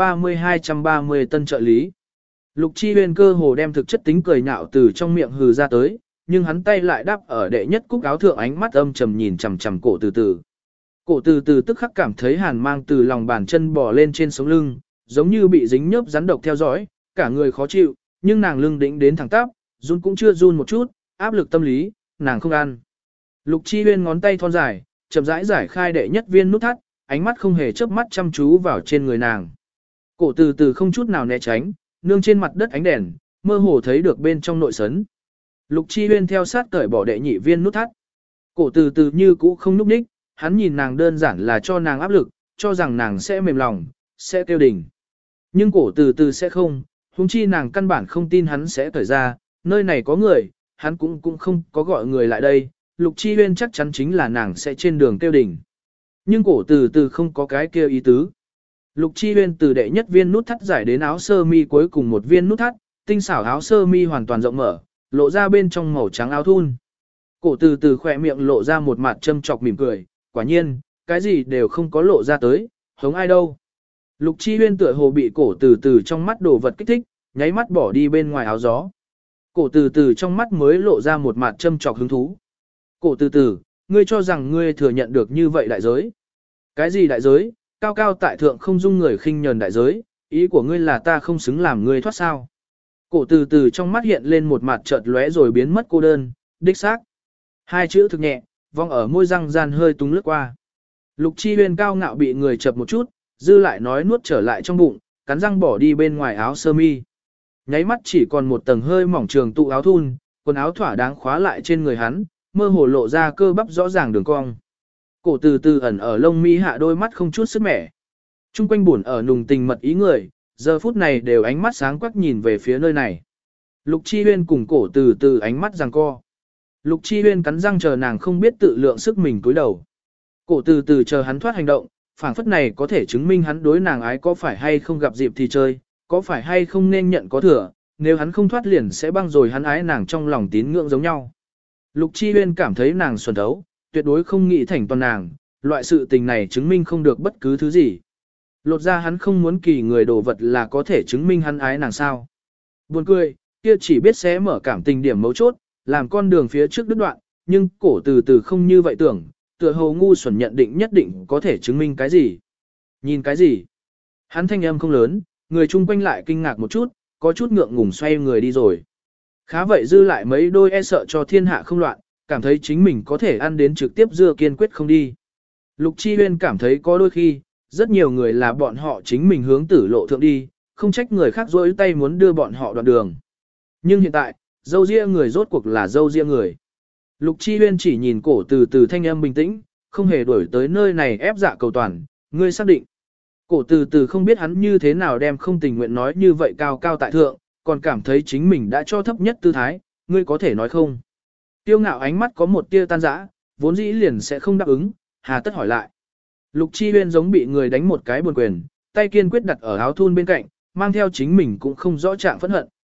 230 tân trợ lý. Lục Chi Huyên cơ hồ đem thực chất tính cười nhạo từ trong miệng hừ ra tới, nhưng hắn tay lại đắp ở đệ nhất cúc áo thượng, ánh mắt âm trầm nhìn chằm chằm cổ từ từ. Cổ từ từ tức khắc cảm thấy hàn mang từ lòng bàn chân bò lên trên sống lưng, giống như bị dính nhớp rắn độc theo dõi, cả người khó chịu, nhưng nàng lưng đĩnh đến thẳng tắp, run cũng chưa run một chút, áp lực tâm lý, nàng không ăn. Lục Chi Huyên ngón tay thon dài, chậm rãi giải khai đệ nhất viên nút thắt, ánh mắt không hề chớp mắt chăm chú vào trên người nàng. Cổ từ từ không chút nào né tránh, nương trên mặt đất ánh đèn, mơ hồ thấy được bên trong nội sấn. Lục Chi Huyên theo sát cởi bỏ đệ nhị viên nút thắt. Cổ từ từ như cũ không núp ních, hắn nhìn nàng đơn giản là cho nàng áp lực, cho rằng nàng sẽ mềm lòng, sẽ kêu đỉnh. Nhưng cổ từ từ sẽ không, huống chi nàng căn bản không tin hắn sẽ cởi ra, nơi này có người, hắn cũng không có gọi người lại đây, Lục Chi Huyên chắc chắn chính là nàng sẽ trên đường kêu đỉnh. Nhưng cổ từ từ không có cái kêu ý tứ. Lục Chi Huyên từ đệ nhất viên nút thắt giải đến áo sơ mi cuối cùng một viên nút thắt, tinh xảo áo sơ mi hoàn toàn rộng mở, lộ ra bên trong màu trắng áo thun. Cổ từ từ khỏe miệng lộ ra một mặt châm chọc mỉm cười, quả nhiên, cái gì đều không có lộ ra tới, hống ai đâu. Lục Chi Huyên tựa hồ bị cổ từ từ trong mắt đồ vật kích thích, nháy mắt bỏ đi bên ngoài áo gió. Cổ từ từ trong mắt mới lộ ra một mặt châm chọc hứng thú. Cổ từ từ, ngươi cho rằng ngươi thừa nhận được như vậy đại giới. Cái gì đại giới, cao cao tại thượng không dung người khinh nhờn đại giới, ý của ngươi là ta không xứng làm ngươi thoát sao. Cổ từ từ trong mắt hiện lên một mặt chợt lóe rồi biến mất cô đơn, đích xác. Hai chữ thực nhẹ, vong ở môi răng gian hơi túng lướt qua. Lục Chi Huyên cao ngạo bị người chập một chút, dư lại nói nuốt trở lại trong bụng, cắn răng bỏ đi bên ngoài áo sơ mi. Nháy mắt chỉ còn một tầng hơi mỏng trường tụ áo thun, quần áo thỏa đáng khóa lại trên người hắn, mơ hồ lộ ra cơ bắp rõ ràng đường cong. Cổ từ từ ẩn ở lông mi hạ đôi mắt không chút sức mẻ. Trung quanh buồn ở nùng tình mật ý người, giờ phút này đều ánh mắt sáng quắc nhìn về phía nơi này. Lục Chi Huyên cùng cổ từ từ ánh mắt giằng co. Lục Chi Huyên cắn răng chờ nàng không biết tự lượng sức mình cúi đầu. Cổ từ từ chờ hắn thoát hành động, phảng phất này có thể chứng minh hắn đối nàng ái có phải hay không gặp dịp thì chơi, có phải hay không nên nhận có thừa, nếu hắn không thoát liền sẽ băng rồi hắn ái nàng trong lòng tín ngưỡng giống nhau. Lục Chi Huyên cảm thấy nàng xuẩn thấu, tuyệt đối không nghĩ thành toàn nàng, loại sự tình này chứng minh không được bất cứ thứ gì. Lột ra hắn không muốn kỳ người đồ vật là có thể chứng minh hắn ái nàng sao. Buồn cười, kia chỉ biết sẽ mở cảm tình điểm mấu chốt, làm con đường phía trước đứt đoạn, nhưng cổ từ từ không như vậy tưởng, tựa hồ ngu xuẩn nhận định nhất định có thể chứng minh cái gì. Nhìn cái gì? Hắn thanh âm không lớn, người chung quanh lại kinh ngạc một chút, có chút ngượng ngùng xoay người đi rồi. Khá vậy dư lại mấy đôi e sợ cho thiên hạ không loạn, cảm thấy chính mình có thể ăn đến trực tiếp dưa kiên quyết không đi. Lục Chi Huyên cảm thấy có đôi khi, rất nhiều người là bọn họ chính mình hướng tử lộ thượng đi, không trách người khác rỗi tay muốn đưa bọn họ đoạn đường. Nhưng hiện tại, dâu ria người rốt cuộc là dâu ria người. Lục Chi Huyên chỉ nhìn cổ từ từ thanh âm bình tĩnh, không hề đuổi tới nơi này ép dạ cầu toàn, ngươi xác định. Cổ từ từ không biết hắn như thế nào đem không tình nguyện nói như vậy cao cao tại thượng, còn cảm thấy chính mình đã cho thấp nhất tư thái, ngươi có thể nói không. Tiêu ngạo ánh mắt có một tia tan rã, vốn dĩ liền sẽ không đáp ứng, hà tất hỏi lại. Lục Chi Huyên giống bị người đánh một cái buồn quyền, tay kiên quyết đặt ở áo thun bên cạnh, mang theo chính mình cũng không rõ trạng phẫn hận,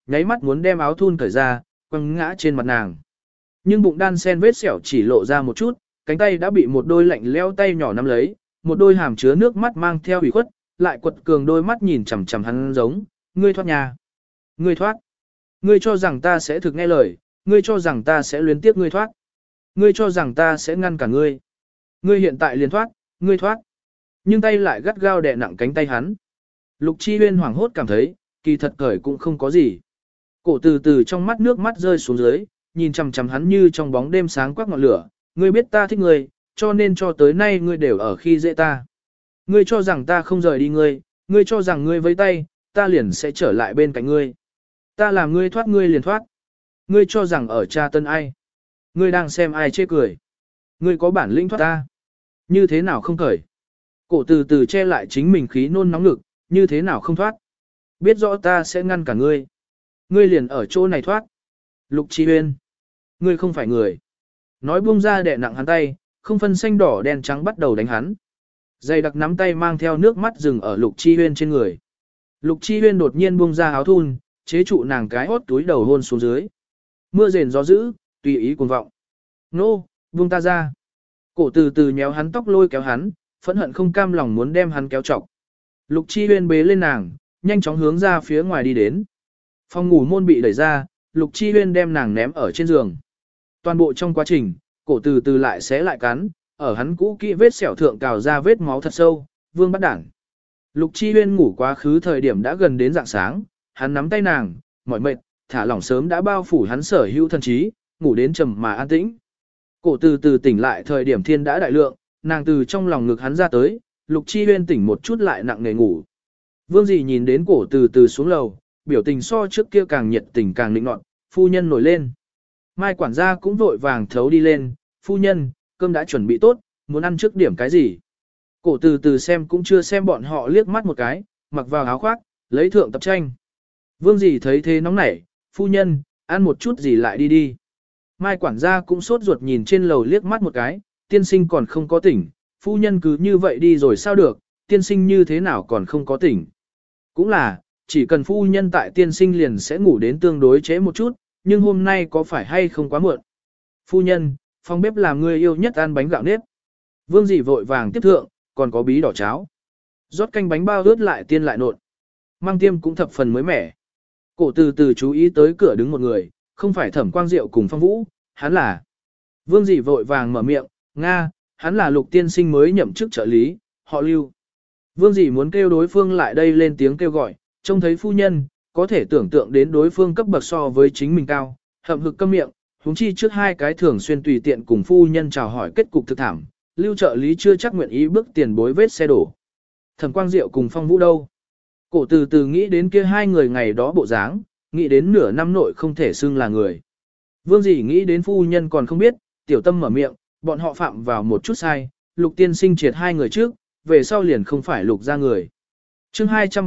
nháy mắt muốn đem áo thun cởi ra, quăng ngã trên mặt nàng. Nhưng bụng đan sen vết sẹo chỉ lộ ra một chút, cánh tay đã bị một đôi lạnh leo tay nhỏ nắm lấy, một đôi hàm chứa nước mắt mang theo ủy khuất, lại quật cường đôi mắt nhìn chằm chằm hắn giống, ngươi thoát nhà. Ngươi thoát. Ngươi cho rằng ta sẽ thực nghe lời, ngươi cho rằng ta sẽ luyến tiếp ngươi thoát. Ngươi cho rằng ta sẽ ngăn cả ngươi. Ngươi hiện tại liền thoát, ngươi thoát. Nhưng tay lại gắt gao đè nặng cánh tay hắn. Lục Chi Huyên hoảng hốt cảm thấy, kỳ thật cởi cũng không có gì. Cổ từ từ trong mắt nước mắt rơi xuống dưới, nhìn chằm chằm hắn như trong bóng đêm sáng quắc ngọn lửa. Ngươi biết ta thích ngươi, cho nên cho tới nay ngươi đều ở khi dễ ta. Ngươi cho rằng ta không rời đi ngươi, ngươi cho rằng ngươi với tay, ta liền sẽ trở lại bên cạnh ngươi. Ta làm ngươi thoát ngươi liền thoát. Ngươi cho rằng ở cha tân ai. Ngươi đang xem ai chê cười. Ngươi có bản lĩnh thoát ta. Như thế nào không cởi. Cổ từ từ che lại chính mình khí nôn nóng ngực, như thế nào không thoát. Biết rõ ta sẽ ngăn cả ngươi. Ngươi liền ở chỗ này thoát. Lục Chi Huyên. Ngươi không phải người. Nói buông ra đè nặng hắn tay, không phân xanh đỏ đen trắng bắt đầu đánh hắn. Dày đặc nắm tay mang theo nước mắt dừng ở Lục Chi Huyên trên người. Lục Chi Huyên đột nhiên buông ra áo thun, chế trụ nàng cái hốt túi đầu hôn xuống dưới. Mưa rền gió dữ, tùy ý cuồng vọng. Nô, buông ta ra. Cổ từ từ nhéo hắn tóc lôi kéo hắn, phẫn hận không cam lòng muốn đem hắn kéo trọc. Lục Chi Huyên bế lên nàng, nhanh chóng hướng ra phía ngoài đi đến. Phòng ngủ môn bị đẩy ra, Lục Chi Huyên đem nàng ném ở trên giường. Toàn bộ trong quá trình, cổ từ từ lại xé lại cắn, ở hắn cũ kỹ vết sẹo thượng cào ra vết máu thật sâu, vương bắt đảng. Lục Chi Huyên ngủ quá khứ thời điểm đã gần đến rạng sáng, hắn nắm tay nàng, mỏi mệt, thả lỏng sớm đã bao phủ hắn sở hữu thần trí, ngủ đến trầm mà an tĩnh. Cổ từ từ tỉnh lại thời điểm thiên đã đại lượng, nàng từ trong lòng ngực hắn ra tới, Lục Chi Huyên tỉnh một chút lại nặng nề ngủ. Vương dì nhìn đến cổ từ từ xuống lầu, biểu tình so trước kia càng nhiệt tình càng nịnh nọt, phu nhân nổi lên. Mai quản gia cũng vội vàng thấu đi lên, phu nhân, cơm đã chuẩn bị tốt, muốn ăn trước điểm cái gì. Cổ từ từ xem cũng chưa xem bọn họ liếc mắt một cái, mặc vào áo khoác, lấy thượng tập tranh. Vương dì thấy thế nóng nảy, phu nhân, ăn một chút gì lại đi đi. Mai quản gia cũng sốt ruột nhìn trên lầu liếc mắt một cái, tiên sinh còn không có tỉnh, phu nhân cứ như vậy đi rồi sao được, tiên sinh như thế nào còn không có tỉnh. Cũng là, chỉ cần phu nhân tại tiên sinh liền sẽ ngủ đến tương đối trễ một chút, nhưng hôm nay có phải hay không quá muộn. Phu nhân, phòng bếp làm người yêu nhất ăn bánh gạo nếp. Vương dì vội vàng tiếp thượng, còn có bí đỏ cháo. Rót canh bánh bao ướt lại tiên lại nộn. Mang tiêm cũng thập phần mới mẻ. Cổ từ từ chú ý tới cửa đứng một người, không phải Thẩm Quang Diệu cùng Phong Vũ, hắn là. Vương dì vội vàng mở miệng, Nga, hắn là Lục tiên sinh mới nhậm chức trợ lý, họ Lưu. Vương dì muốn kêu đối phương lại đây lên tiếng kêu gọi, trông thấy phu nhân, có thể tưởng tượng đến đối phương cấp bậc so với chính mình cao, hậm hực câm miệng, huống chi trước hai cái thường xuyên tùy tiện cùng phu nhân chào hỏi kết cục thực thảm, Lưu trợ lý chưa chắc nguyện ý bước tiền bối vết xe đổ. Thẩm Quang Diệu cùng Phong Vũ đâu? Cổ từ từ nghĩ đến kia hai người ngày đó bộ dáng, nghĩ đến nửa năm nội không thể xưng là người. Vương dì nghĩ đến phu nhân còn không biết, tiểu tâm mở miệng, bọn họ phạm vào một chút sai, Lục tiên sinh triệt hai người trước, về sau liền không phải Lục ra người. Chương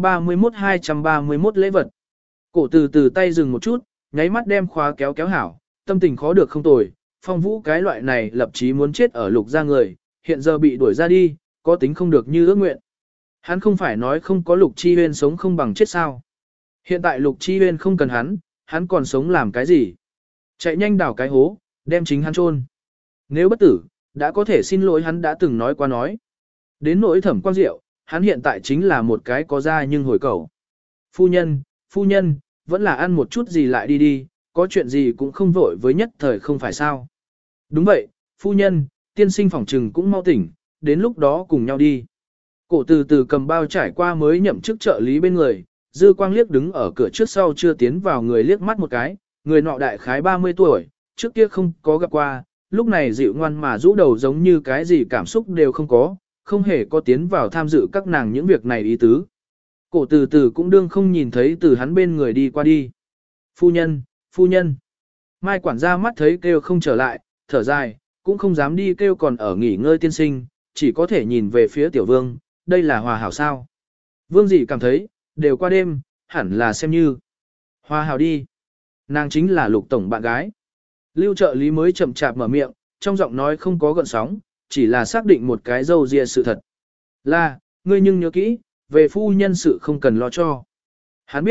231 lễ vật. Cổ từ từ tay dừng một chút, nháy mắt đem khóa kéo kéo hảo, tâm tình khó được không tồi, Phong Vũ cái loại này lập chí muốn chết ở Lục ra người, hiện giờ bị đuổi ra đi, có tính không được như ước nguyện. Hắn không phải nói không có Lục Chi Huyên sống không bằng chết sao. Hiện tại Lục Chi Huyên không cần hắn còn sống làm cái gì. Chạy nhanh đào cái hố, đem chính hắn chôn. Nếu bất tử, đã có thể xin lỗi hắn đã từng nói qua nói. Đến nỗi Thẩm Quang Diệu, hắn hiện tại chính là một cái có da nhưng hồi cầu. Phu nhân, vẫn là ăn một chút gì lại đi đi, có chuyện gì cũng không vội với nhất thời không phải sao. Đúng vậy, phu nhân, tiên sinh phỏng trừng cũng mau tỉnh, đến lúc đó cùng nhau đi. Cổ từ từ cầm bao trải qua mới nhậm chức trợ lý bên người, dư quang liếc đứng ở cửa trước sau chưa tiến vào người liếc mắt một cái, người nọ đại khái 30 tuổi, trước kia không có gặp qua, lúc này dịu ngoan mà rũ đầu giống như cái gì cảm xúc đều không có, không hề có tiến vào tham dự các nàng những việc này ý tứ. Cổ từ từ cũng đương không nhìn thấy từ hắn bên người đi qua đi. Phu nhân. Mai quản gia mắt thấy kêu không trở lại, thở dài, cũng không dám đi kêu còn ở nghỉ ngơi tiên sinh, chỉ có thể nhìn về phía tiểu vương, đây là hòa hảo sao. Vương gì cảm thấy, đều qua đêm, hẳn là xem như. Hòa hảo đi. Nàng chính là Lục tổng bạn gái. Lưu trợ lý mới chậm chạp mở miệng, trong giọng nói không có gợn sóng, chỉ là xác định một cái dâu ria sự thật. Là, ngươi nhưng nhớ kỹ, về phu nhân sự không cần lo cho. Hắn biết,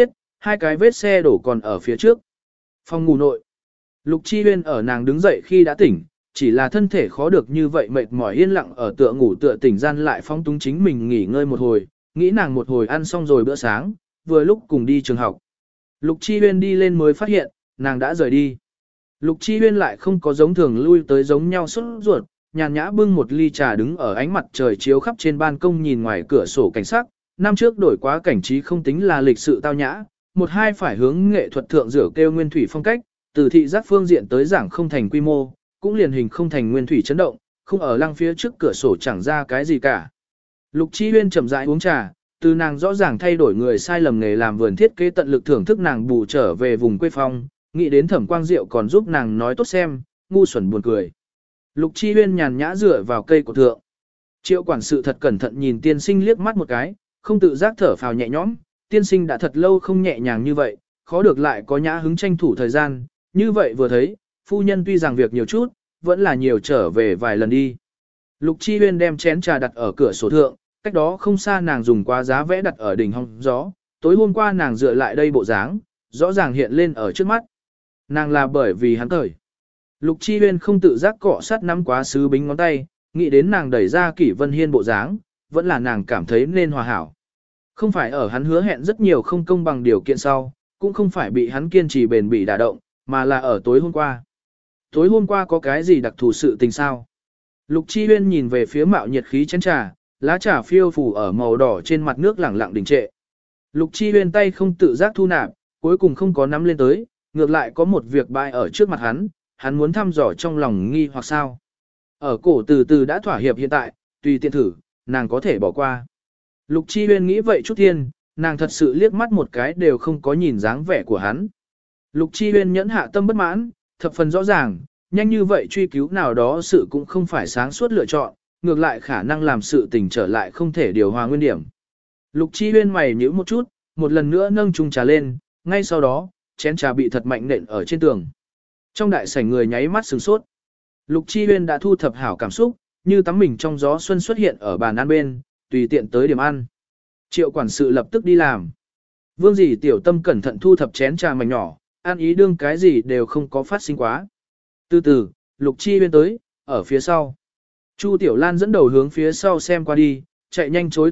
Hai cái vết xe đổ còn ở phía trước. Phòng ngủ nội. Lục Chi Huyên ở nàng đứng dậy khi đã tỉnh, chỉ là thân thể khó được như vậy mệt mỏi yên lặng ở tựa ngủ tựa tỉnh gian lại phong túng chính mình nghỉ ngơi một hồi, nghĩ nàng một hồi ăn xong rồi bữa sáng, vừa lúc cùng đi trường học. Lục Chi Huyên đi lên mới phát hiện, nàng đã rời đi. Lục Chi Huyên lại không có giống thường lui tới giống nhau sốt ruột, nhàn nhã bưng một ly trà đứng ở ánh mặt trời chiếu khắp trên ban công nhìn ngoài cửa sổ cảnh sắc. Năm trước đổi quá cảnh trí không tính là lịch sự tao nhã, một hai phải hướng nghệ thuật thượng rửa kêu nguyên thủy phong cách, từ thị giác phương diện tới giảng không thành quy mô, cũng liền hình không thành nguyên thủy chấn động, không ở lăng phía trước cửa sổ chẳng ra cái gì cả. Lục Chi Huyên chậm rãi uống trà, từ nàng rõ ràng thay đổi người sai lầm nghề làm vườn thiết kế tận lực thưởng thức nàng bù trở về vùng quê phong, nghĩ đến Thẩm Quang Diệu còn giúp nàng nói tốt xem, ngu xuẩn buồn cười. Lục Chi Huyên nhàn nhã dựa vào cây của thượng. Triệu quản sự thật cẩn thận nhìn tiên sinh liếc mắt một cái, không tự giác thở phào nhẹ nhõm, tiên sinh đã thật lâu không nhẹ nhàng như vậy, khó được lại có nhã hứng tranh thủ thời gian, như vậy vừa thấy, phu nhân tuy rằng việc nhiều chút, vẫn là nhiều trở về vài lần đi. Lục Chi Huyên đem chén trà đặt ở cửa sổ thượng, cách đó không xa nàng dùng quá giá vẽ đặt ở đỉnh hong gió, tối hôm qua nàng dựa lại đây bộ dáng, rõ ràng hiện lên ở trước mắt. Nàng là bởi vì hắn cởi. Lục Chi Huyên không tự giác cọ sát nắm quá sứ bính ngón tay, nghĩ đến nàng đẩy ra Kỷ Vân Hiên bộ dáng, vẫn là nàng cảm thấy nên hòa hảo. Không phải ở hắn hứa hẹn rất nhiều không công bằng điều kiện sau, cũng không phải bị hắn kiên trì bền bỉ đả động, mà là ở tối hôm qua. Tối hôm qua có cái gì đặc thù sự tình sao? Lục Chi Huyên nhìn về phía mạo nhiệt khí chén trà, lá trà phiêu phủ ở màu đỏ trên mặt nước lẳng lặng đình trệ. Lục Chi Huyên tay không tự giác thu nạp, cuối cùng không có nắm lên tới, ngược lại có một việc bại ở trước mặt hắn muốn thăm dò trong lòng nghi hoặc sao. Ở cổ từ từ đã thỏa hiệp hiện tại, tùy tiện thử, nàng có thể bỏ qua. Lục Chi Huyên nghĩ vậy chút thiên, nàng thật sự liếc mắt một cái đều không có nhìn dáng vẻ của hắn. Lục Chi Huyên nhẫn hạ tâm bất mãn, thập phần rõ ràng, nhanh như vậy truy cứu nào đó sự cũng không phải sáng suốt lựa chọn, ngược lại khả năng làm sự tình trở lại không thể điều hòa nguyên điểm. Lục Chi Huyên mày nhíu một chút, một lần nữa nâng chung trà lên, ngay sau đó, chén trà bị thật mạnh nện ở trên tường. Trong đại sảnh người nháy mắt sửng sốt. Lục Chi Huyên đã thu thập hảo cảm xúc, như tắm mình trong gió xuân xuất hiện ở bàn ăn bên, tùy tiện tới điểm ăn. Triệu quản sự lập tức đi làm. Vương dì tiểu tâm cẩn thận thu thập chén trà mảnh nhỏ, ăn ý đương cái gì đều không có phát sinh quá. Từ từ, Lục Chi Huyên tới, ở phía sau. Chu Tiểu Lan dẫn đầu hướng phía sau xem qua đi, chạy nhanh chối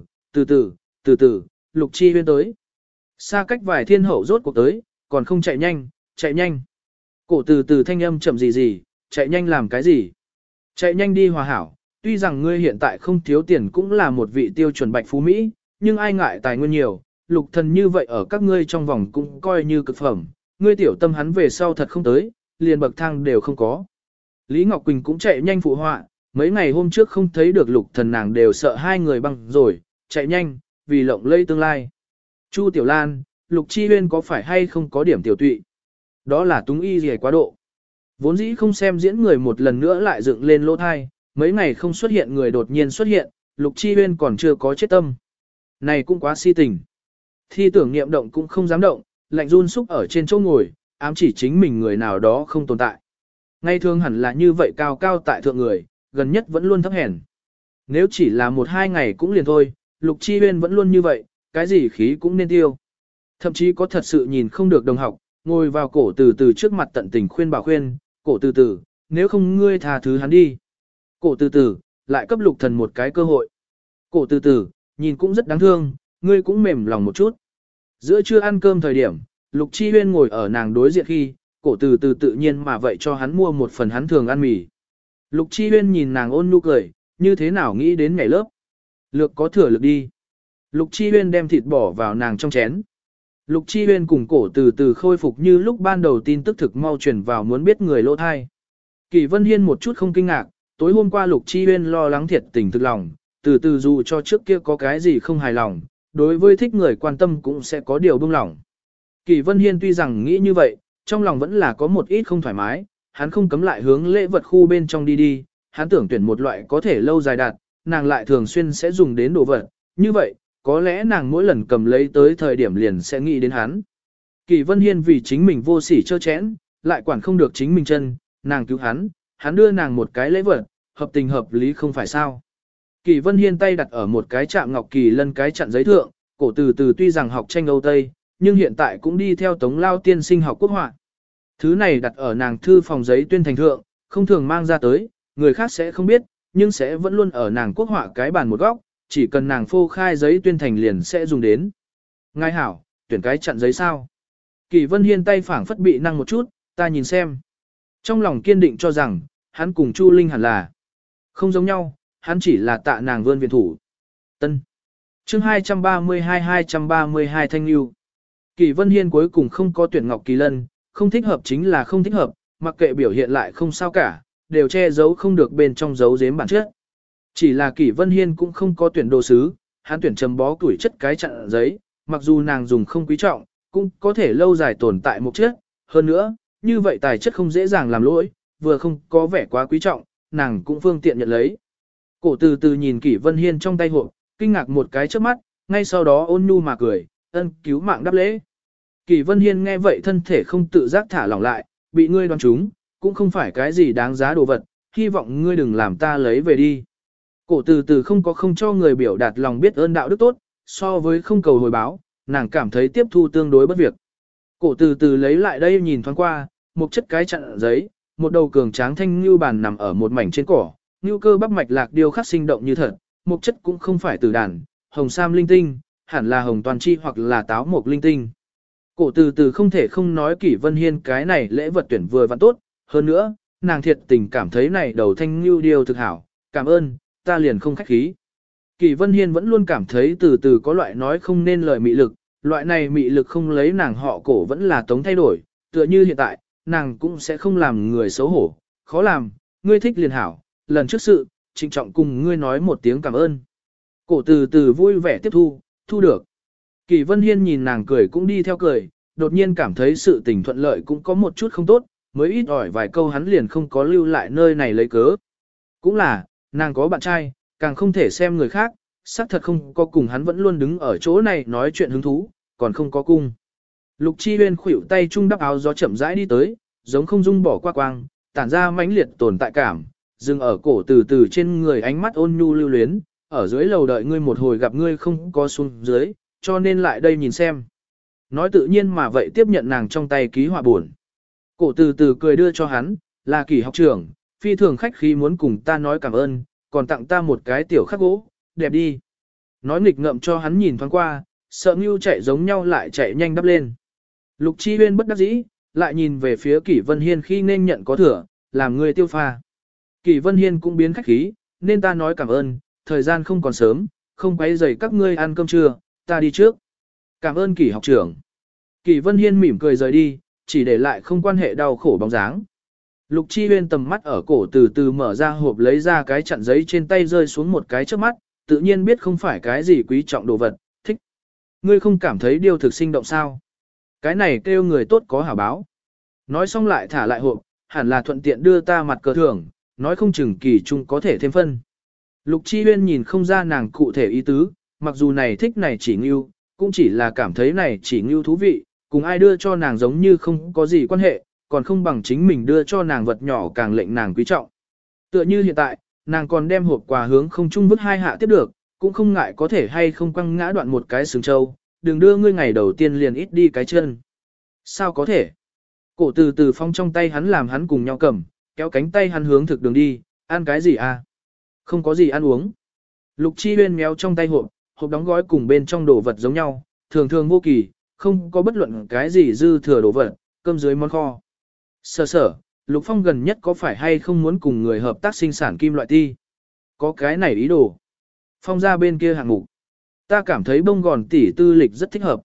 từ từ, Lục Chi Huyên tới. Xa cách vài thiên hậu rốt cuộc tới, còn không chạy nhanh. Cổ từ từ thanh âm chậm gì, chạy nhanh làm cái gì? Chạy nhanh đi hòa hảo, tuy rằng ngươi hiện tại không thiếu tiền cũng là một vị tiêu chuẩn bạch phú Mỹ, nhưng ai ngại tài nguyên nhiều, Lục thần như vậy ở các ngươi trong vòng cũng coi như cực phẩm, ngươi tiểu tâm hắn về sau thật không tới, liền bậc thang đều không có. Lý Ngọc Quỳnh cũng chạy nhanh phụ họa, mấy ngày hôm trước không thấy được Lục thần nàng đều sợ hai người băng rồi, chạy nhanh, vì lộng lây tương lai. Chu Tiểu Lan, Lục Chi Huyên có phải hay không có điểm tiểu tụy? Đó là túng y gì quá độ. Vốn dĩ không xem diễn người một lần nữa lại dựng lên lỗ thai, mấy ngày không xuất hiện người đột nhiên xuất hiện, Lục Chi Huyên còn chưa có chết tâm. Này cũng quá si tình. Thi tưởng niệm động cũng không dám động, lạnh run xúc ở trên chỗ ngồi, ám chỉ chính mình người nào đó không tồn tại. Ngay thường hẳn là như vậy cao cao tại thượng người, gần nhất vẫn luôn thấp hèn. Nếu chỉ là một hai ngày cũng liền thôi, Lục Chi Huyên vẫn luôn như vậy, cái gì khí cũng nên tiêu. Thậm chí có thật sự nhìn không được đồng học, ngồi vào cổ từ từ trước mặt tận tình khuyên bảo khuyên, cổ từ từ, nếu không ngươi tha thứ hắn đi. Cổ từ từ, lại cấp Lục thần một cái cơ hội. Cổ từ từ, nhìn cũng rất đáng thương, ngươi cũng mềm lòng một chút. Giữa trưa ăn cơm thời điểm, Lục Chi Huyên ngồi ở nàng đối diện khi, cổ từ từ tự nhiên mà vậy cho hắn mua một phần hắn thường ăn mì. Lục Chi Huyên nhìn nàng ôn nhu cười, như thế nào nghĩ đến nhảy lớp. Lược có thừa lực đi. Lục Chi Huyên đem thịt bỏ vào nàng trong chén. Lục Chi Huyên cùng cổ từ từ khôi phục như lúc ban đầu tin tức thực mau truyền vào muốn biết người lỗ thai. Kỷ Vân Hiên một chút không kinh ngạc, tối hôm qua Lục Chi Huyên lo lắng thiệt tình thực lòng, từ từ dù cho trước kia có cái gì không hài lòng, đối với thích người quan tâm cũng sẽ có điều buông lỏng. Kỷ Vân Hiên tuy rằng nghĩ như vậy, trong lòng vẫn là có một ít không thoải mái, hắn không cấm lại hướng lễ vật khu bên trong đi, hắn tưởng tuyển một loại có thể lâu dài đạt, nàng lại thường xuyên sẽ dùng đến đồ vật, như vậy, có lẽ nàng mỗi lần cầm lấy tới thời điểm liền sẽ nghĩ đến hắn. Kỷ Vân Hiên vì chính mình vô sỉ trơ chẽn, lại quản không được chính mình chân, nàng cứu hắn đưa nàng một cái lễ vật, hợp tình hợp lý không phải sao. Kỷ Vân Hiên tay đặt ở một cái chạm ngọc kỳ lân cái chặn giấy thượng, cổ từ từ tuy rằng học tranh Âu Tây, nhưng hiện tại cũng đi theo Tống Lao tiên sinh học quốc họa. Thứ này đặt ở nàng thư phòng giấy tuyên thành thượng, không thường mang ra tới, người khác sẽ không biết, nhưng sẽ vẫn luôn ở nàng quốc họa cái bàn một góc, chỉ cần nàng phô khai giấy tuyên thành liền sẽ dùng đến. Ngài hảo, tuyển cái chặn giấy sao? Kỷ Vân Hiên tay phảng phất bị năng một chút, ta nhìn xem. Trong lòng kiên định cho rằng, hắn cùng Chu Linh hẳn là không giống nhau, hắn chỉ là tạ nàng vươn viện thủ. Tân. Chương 232 Thanh Lưu. Kỷ Vân Hiên cuối cùng không có tuyển Ngọc Kỳ Lân, không thích hợp chính là không thích hợp, mặc kệ biểu hiện lại không sao cả, đều che giấu không được bên trong giấu giếm bản chất. Chỉ là Kỷ Vân Hiên cũng không có tuyển đồ sứ, hắn tuyển trầm bó tuổi chất cái chặn giấy, mặc dù nàng dùng không quý trọng, cũng có thể lâu dài tồn tại một chất, hơn nữa, như vậy tài chất không dễ dàng làm lỗi, vừa không có vẻ quá quý trọng, nàng cũng phương tiện nhận lấy. Cổ từ từ nhìn Kỷ Vân Hiên trong tay hộp, kinh ngạc một cái trước mắt, ngay sau đó ôn nhu mà cười, ân cứu mạng đáp lễ. Kỷ Vân Hiên nghe vậy thân thể không tự giác thả lỏng lại, bị ngươi đoán trúng, cũng không phải cái gì đáng giá đồ vật, hy vọng ngươi đừng làm ta lấy về đi. Cổ từ từ không cho người biểu đạt lòng biết ơn đạo đức tốt, so với không cầu hồi báo, nàng cảm thấy tiếp thu tương đối bất việc. Cổ từ từ lấy lại đây nhìn thoáng qua, một chất cái chặn giấy, một đầu cường tráng thanh ngưu bàn nằm ở một mảnh trên cỏ, ngưu cơ bắp mạch lạc điêu khắc sinh động như thật, một chất cũng không phải từ đàn, hồng sam linh tinh, hẳn là hồng toàn chi hoặc là táo mộc linh tinh. Cổ từ từ không thể không nói Kỷ Vân Hiên cái này lễ vật tuyển vừa và tốt, hơn nữa, nàng thiệt tình cảm thấy này đầu thanh ngưu điều thực hảo, cảm ơn, ta liền không khách khí. Kỷ Vân Hiên vẫn luôn cảm thấy từ từ có loại nói không nên lời mị lực, loại này mị lực không lấy nàng họ cổ vẫn là tống thay đổi, tựa như hiện tại, nàng cũng sẽ không làm người xấu hổ, khó làm, ngươi thích liền hảo, lần trước sự, trịnh trọng cùng ngươi nói một tiếng cảm ơn. Cổ từ từ vui vẻ tiếp thu, thu được. Kỷ Vân Hiên nhìn nàng cười cũng đi theo cười, đột nhiên cảm thấy sự tình thuận lợi cũng có một chút không tốt, mới ít ỏi vài câu hắn liền không có lưu lại nơi này lấy cớ. Cũng là, nàng có bạn trai, càng không thể xem người khác, xác thật không có cùng hắn vẫn luôn đứng ở chỗ này nói chuyện hứng thú, còn không có cung. Lục Chi Huyên khuỷu tay trung đắp áo gió chậm rãi đi tới, giống không dung bỏ qua quang, tản ra mãnh liệt tồn tại cảm, dừng ở cổ từ từ trên người ánh mắt ôn nhu lưu luyến, ở dưới lầu đợi ngươi một hồi gặp ngươi không có xuống dưới, cho nên lại đây nhìn xem. Nói tự nhiên mà vậy tiếp nhận nàng trong tay ký họa buồn. Cổ từ từ cười đưa cho hắn, là Kỷ học trưởng, phi thường khách khí muốn cùng ta nói cảm ơn, còn tặng ta một cái tiểu khắc gỗ, đẹp đi. Nói nghịch ngợm cho hắn nhìn thoáng qua, sợ Ngưu chạy giống nhau lại chạy nhanh đắp lên. Lục Chi Huyên bất đắc dĩ, lại nhìn về phía Kỷ Vân Hiên khi nên nhận có thừa, làm người tiêu pha. Kỷ Vân Hiên cũng biến khách khí, nên ta nói cảm ơn, thời gian không còn sớm, không quấy rầy các ngươi ăn cơm trưa, ta đi trước. Cảm ơn Kỷ học trưởng. Kỷ Vân Hiên mỉm cười rời đi, chỉ để lại không quan hệ đau khổ bóng dáng. Lục Chi Huyên tầm mắt ở cổ từ từ mở ra hộp lấy ra cái chặn giấy trên tay rơi xuống một cái trước mắt, tự nhiên biết không phải cái gì quý trọng đồ vật, thích. Ngươi không cảm thấy điều thực sinh động sao? Cái này kêu người tốt có hảo báo. Nói xong lại thả lại hộp, hẳn là thuận tiện đưa ta mặt cờ thưởng, nói không chừng kỳ chung có thể thêm phân. Lục Chi Huyên nhìn không ra nàng cụ thể ý tứ, mặc dù này thích này chỉ ngưu, cũng chỉ là cảm thấy này chỉ ngưu thú vị, cùng ai đưa cho nàng giống như không có gì quan hệ, còn không bằng chính mình đưa cho nàng vật nhỏ càng lệnh nàng quý trọng. Tựa như hiện tại, nàng còn đem hộp quà hướng không trung vứt hai hạ tiếp được, cũng không ngại có thể hay không quăng ngã đoạn một cái sừng trâu, đừng đưa ngươi ngày đầu tiên liền ít đi cái chân. Sao có thể? Cổ từ từ phong trong tay hắn làm hắn cùng nhau cầm, kéo cánh tay hắn hướng thực đường đi, ăn cái gì à? Không có gì ăn uống. Lục Chi Huyên méo trong tay hộp, hộp đóng gói cùng bên trong đồ vật giống nhau, thường thường vô kỳ, không có bất luận cái gì dư thừa đồ vật, cơm dưới món kho. Sở, Lục Phong gần nhất có phải hay không muốn cùng người hợp tác sinh sản kim loại ti? Có cái này ý đồ. Phong ra bên kia hạng mục. Ta cảm thấy bông gòn tỷ tư lịch rất thích hợp.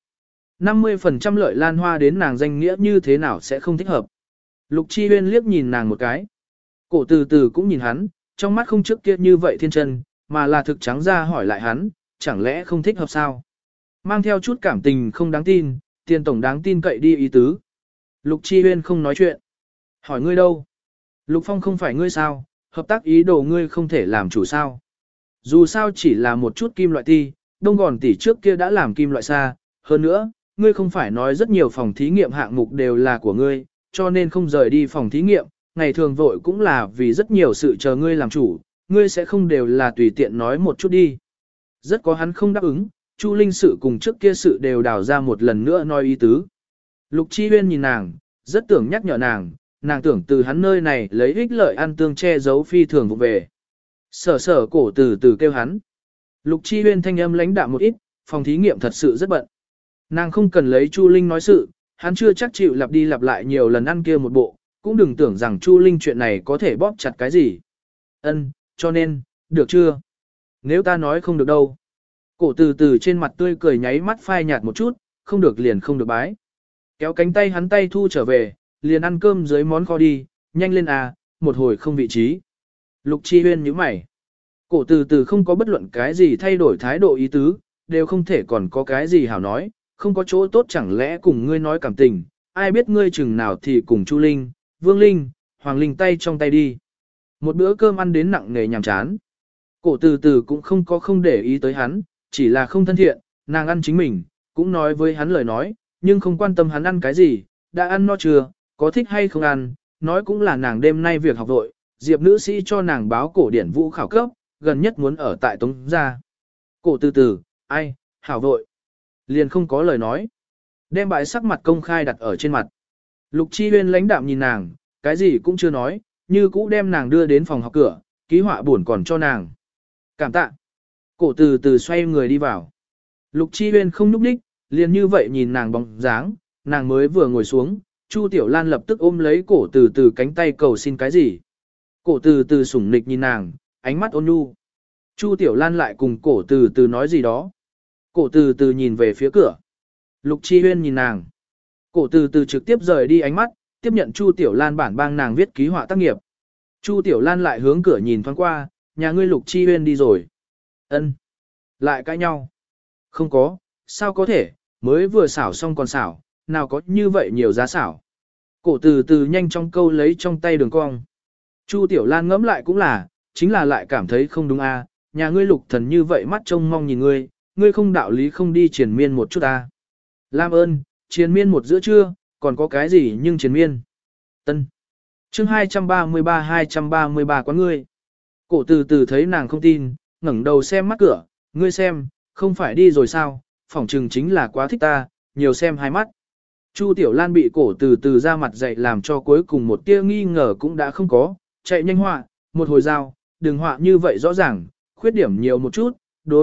50% lợi lan hoa đến nàng danh nghĩa như thế nào sẽ không thích hợp. Lục Chi Huyên liếc nhìn nàng một cái. Cổ từ từ cũng nhìn hắn, trong mắt không trước kia như vậy thiên chân, mà là thực trắng ra hỏi lại hắn, chẳng lẽ không thích hợp sao? Mang theo chút cảm tình không đáng tin, tiền tổng đáng tin cậy đi ý tứ. Lục Chi Huyên không nói chuyện. Hỏi ngươi đâu? Lục Phong không phải ngươi sao, hợp tác ý đồ ngươi không thể làm chủ sao. Dù sao chỉ là một chút kim loại ti, đông gòn tỷ trước kia đã làm kim loại xa, hơn nữa, ngươi không phải nói rất nhiều phòng thí nghiệm hạng mục đều là của ngươi, cho nên không rời đi phòng thí nghiệm, ngày thường vội cũng là vì rất nhiều sự chờ ngươi làm chủ, ngươi sẽ không đều là tùy tiện nói một chút đi. Rất có hắn không đáp ứng, Chu Linh sự cùng trước kia sự đều đào ra một lần nữa nói ý tứ. Lục Chi Huyên nhìn nàng, rất tưởng nhắc nhở nàng tưởng từ hắn nơi này lấy ích lợi ăn tương che giấu phi thường vụ về. Sở sở cổ từ từ kêu hắn. Lục Chi Huyên thanh âm lãnh đạm một ít, phòng thí nghiệm thật sự rất bận. Nàng không cần lấy Chu Linh nói sự, hắn chưa chắc chịu lặp đi lặp lại nhiều lần ăn kia một bộ, cũng đừng tưởng rằng Chu Linh chuyện này có thể bóp chặt cái gì. Cho nên, được chưa? Nếu ta nói không được đâu. Cổ từ từ trên mặt tươi cười nháy mắt phai nhạt một chút, không được liền không được bái. Kéo cánh tay hắn tay thu trở về, liền ăn cơm dưới món kho đi, nhanh lên à, một hồi không vị trí. Lục Chi Huyên nhíu mày. Cổ từ từ không có bất luận cái gì thay đổi thái độ ý tứ, đều không thể còn có cái gì hảo nói, không có chỗ tốt chẳng lẽ cùng ngươi nói cảm tình, ai biết ngươi chừng nào thì cùng Chu Linh, Vương Linh, Hoàng Linh tay trong tay đi. Một bữa cơm ăn đến nặng nề nhàm chán. Cổ từ từ cũng không để ý tới hắn, chỉ là không thân thiện, nàng ăn chính mình, cũng nói với hắn lời nói, nhưng không quan tâm hắn ăn cái gì, đã ăn no chưa, có thích hay không ăn, nói cũng là nàng đêm nay việc học vội, Diệp nữ sĩ cho nàng báo cổ điển vũ khảo cấp, gần nhất muốn ở tại Tống gia. Cổ từ từ, ai, hảo vội. Liền không có lời nói. Đem bãi sắc mặt công khai đặt ở trên mặt. Lục Chi Huyên lãnh đạm nhìn nàng, cái gì cũng chưa nói, như cũ đem nàng đưa đến phòng học cửa, ký họa buồn còn cho nàng. Cảm tạ. Cổ từ từ xoay người đi vào. Lục Chi Huyên không nhúc nhích, liền như vậy nhìn nàng bóng dáng, nàng mới vừa ngồi xuống, Chu Tiểu Lan lập tức ôm lấy cổ từ từ cánh tay cầu xin cái gì. Cổ từ từ sủng nịch nhìn nàng, ánh mắt ôn nhu. Chu Tiểu Lan lại cùng cổ từ từ nói gì đó. Cổ từ từ nhìn về phía cửa. Lục Chi Huyên nhìn nàng. Cổ từ từ trực tiếp rời đi ánh mắt, tiếp nhận Chu Tiểu Lan bản bang nàng viết ký họa tác nghiệp. Chu Tiểu Lan lại hướng cửa nhìn thoáng qua, nhà ngươi Lục Chi Huyên đi rồi. Ân. Lại cãi nhau. Không có, sao có thể, mới vừa xảo xong còn xảo, nào có như vậy nhiều giá xảo. Cổ từ từ nhanh trong câu lấy trong tay đường cong. Chu Tiểu Lan ngẫm lại cũng là, chính là lại cảm thấy không đúng a, nhà ngươi Lục thần như vậy mắt trông mong nhìn ngươi không đạo lý không đi triền miên một chút ta. Lam ơn, triền miên một giữa trưa, còn có cái gì nhưng triền miên. Tân. Chương 233 quán ngươi. Cổ từ từ thấy nàng không tin, ngẩng đầu xem mắt cửa, ngươi xem, không phải đi rồi sao, phỏng chừng chính là quá thích ta, nhiều xem hai mắt. Chu Tiểu Lan bị cổ từ từ ra mặt dậy làm cho cuối cùng một tia nghi ngờ cũng đã không có, chạy nhanh họa, một hồi giao, đừng họa như vậy rõ ràng, khuyết điểm nhiều một chút,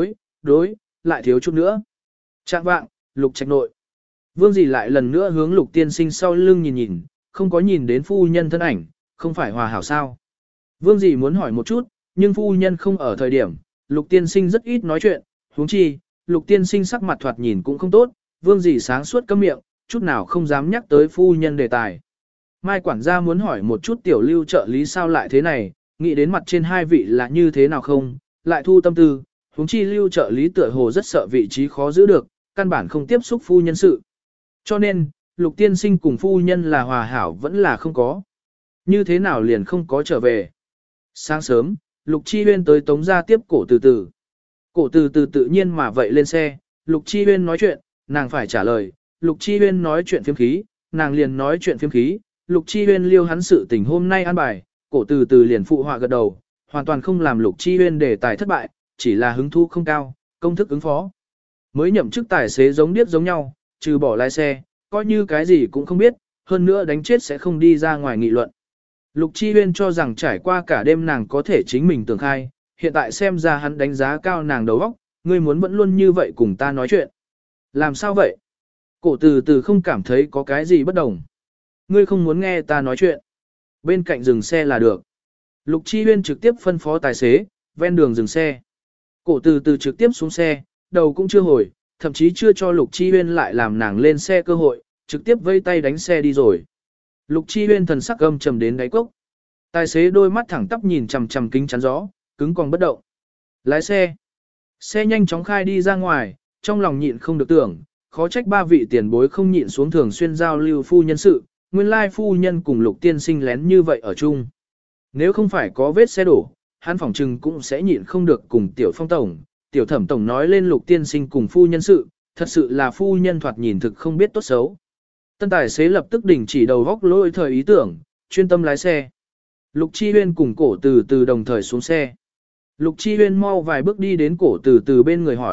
đối, lại thiếu chút nữa. Trạng vạng, Lục Trạch nội. Vương dì lại lần nữa hướng Lục tiên sinh sau lưng nhìn, không có nhìn đến phu nhân thân ảnh, không phải hòa hảo sao. Vương dì muốn hỏi một chút, nhưng phu nhân không ở thời điểm, Lục tiên sinh rất ít nói chuyện, huống chi, Lục tiên sinh sắc mặt thoạt nhìn cũng không tốt, Vương dì sáng suốt câm miệng, chút nào không dám nhắc tới phu nhân đề tài. Mai quản gia muốn hỏi một chút tiểu lưu trợ lý sao lại thế này, nghĩ đến mặt trên hai vị là như thế nào không, lại thu tâm tư, huống chi lưu trợ lý tựa hồ rất sợ vị trí khó giữ được, căn bản không tiếp xúc phu nhân sự. Cho nên, Lục tiên sinh cùng phu nhân là hòa hảo vẫn là không có. Như thế nào liền không có trở về. Sáng sớm, Lục Chi Huyên tới Tống gia tiếp cổ từ từ. Cổ từ từ tự nhiên mà vậy lên xe, Lục Chi Huyên nói chuyện, nàng phải trả lời, Lục Chi Huyên nói chuyện phiếm khí, nàng liền nói chuyện phiếm khí, Lục Chi Huyên liêu hắn sự tình hôm nay an bài, cổ từ từ liền phụ họa gật đầu, hoàn toàn không làm Lục Chi Huyên đề tài thất bại, chỉ là hứng thu không cao, công thức ứng phó. Mới nhậm chức tài xế giống điếc giống nhau, trừ bỏ lái xe, coi như cái gì cũng không biết, hơn nữa đánh chết sẽ không đi ra ngoài nghị luận. Lục Chi Huyên cho rằng trải qua cả đêm nàng có thể chính mình tưởng khai, hiện tại xem ra hắn đánh giá cao nàng đầu óc, ngươi muốn vẫn luôn như vậy cùng ta nói chuyện. Làm sao vậy? Cổ từ từ không cảm thấy có cái gì bất đồng. Ngươi không muốn nghe ta nói chuyện. Bên cạnh dừng xe là được. Lục Chi Huyên trực tiếp phân phó tài xế, ven đường dừng xe. Cổ từ từ trực tiếp xuống xe, đầu cũng chưa hồi, thậm chí chưa cho Lục Chi Huyên lại làm nàng lên xe cơ hội, trực tiếp vây tay đánh xe đi rồi. Lục Chi Huyên thần sắc âm trầm đến đáy cốc. Tài xế đôi mắt thẳng tắp nhìn chằm chằm kính chắn gió, cứng còn bất động. Lái xe. Xe nhanh chóng khai đi ra ngoài, trong lòng nhịn không được tưởng, khó trách ba vị tiền bối không nhịn xuống thường xuyên giao lưu phu nhân sự, nguyên lai phu nhân cùng Lục tiên sinh lén như vậy ở chung. Nếu không phải có vết xe đổ, hắn phỏng trừng cũng sẽ nhịn không được cùng Tiểu Phong tổng, Tiểu Thẩm tổng nói lên Lục tiên sinh cùng phu nhân sự, thật sự là phu nhân thoạt nhìn thực không biết tốt xấu. Tân tài xế lập tức đình chỉ đầu góc lôi thời ý tưởng, chuyên tâm lái xe. Lục Chi Huyên cùng cổ từ từ đồng thời xuống xe. Lục Chi Huyên mau vài bước đi đến cổ từ từ bên người hỏi,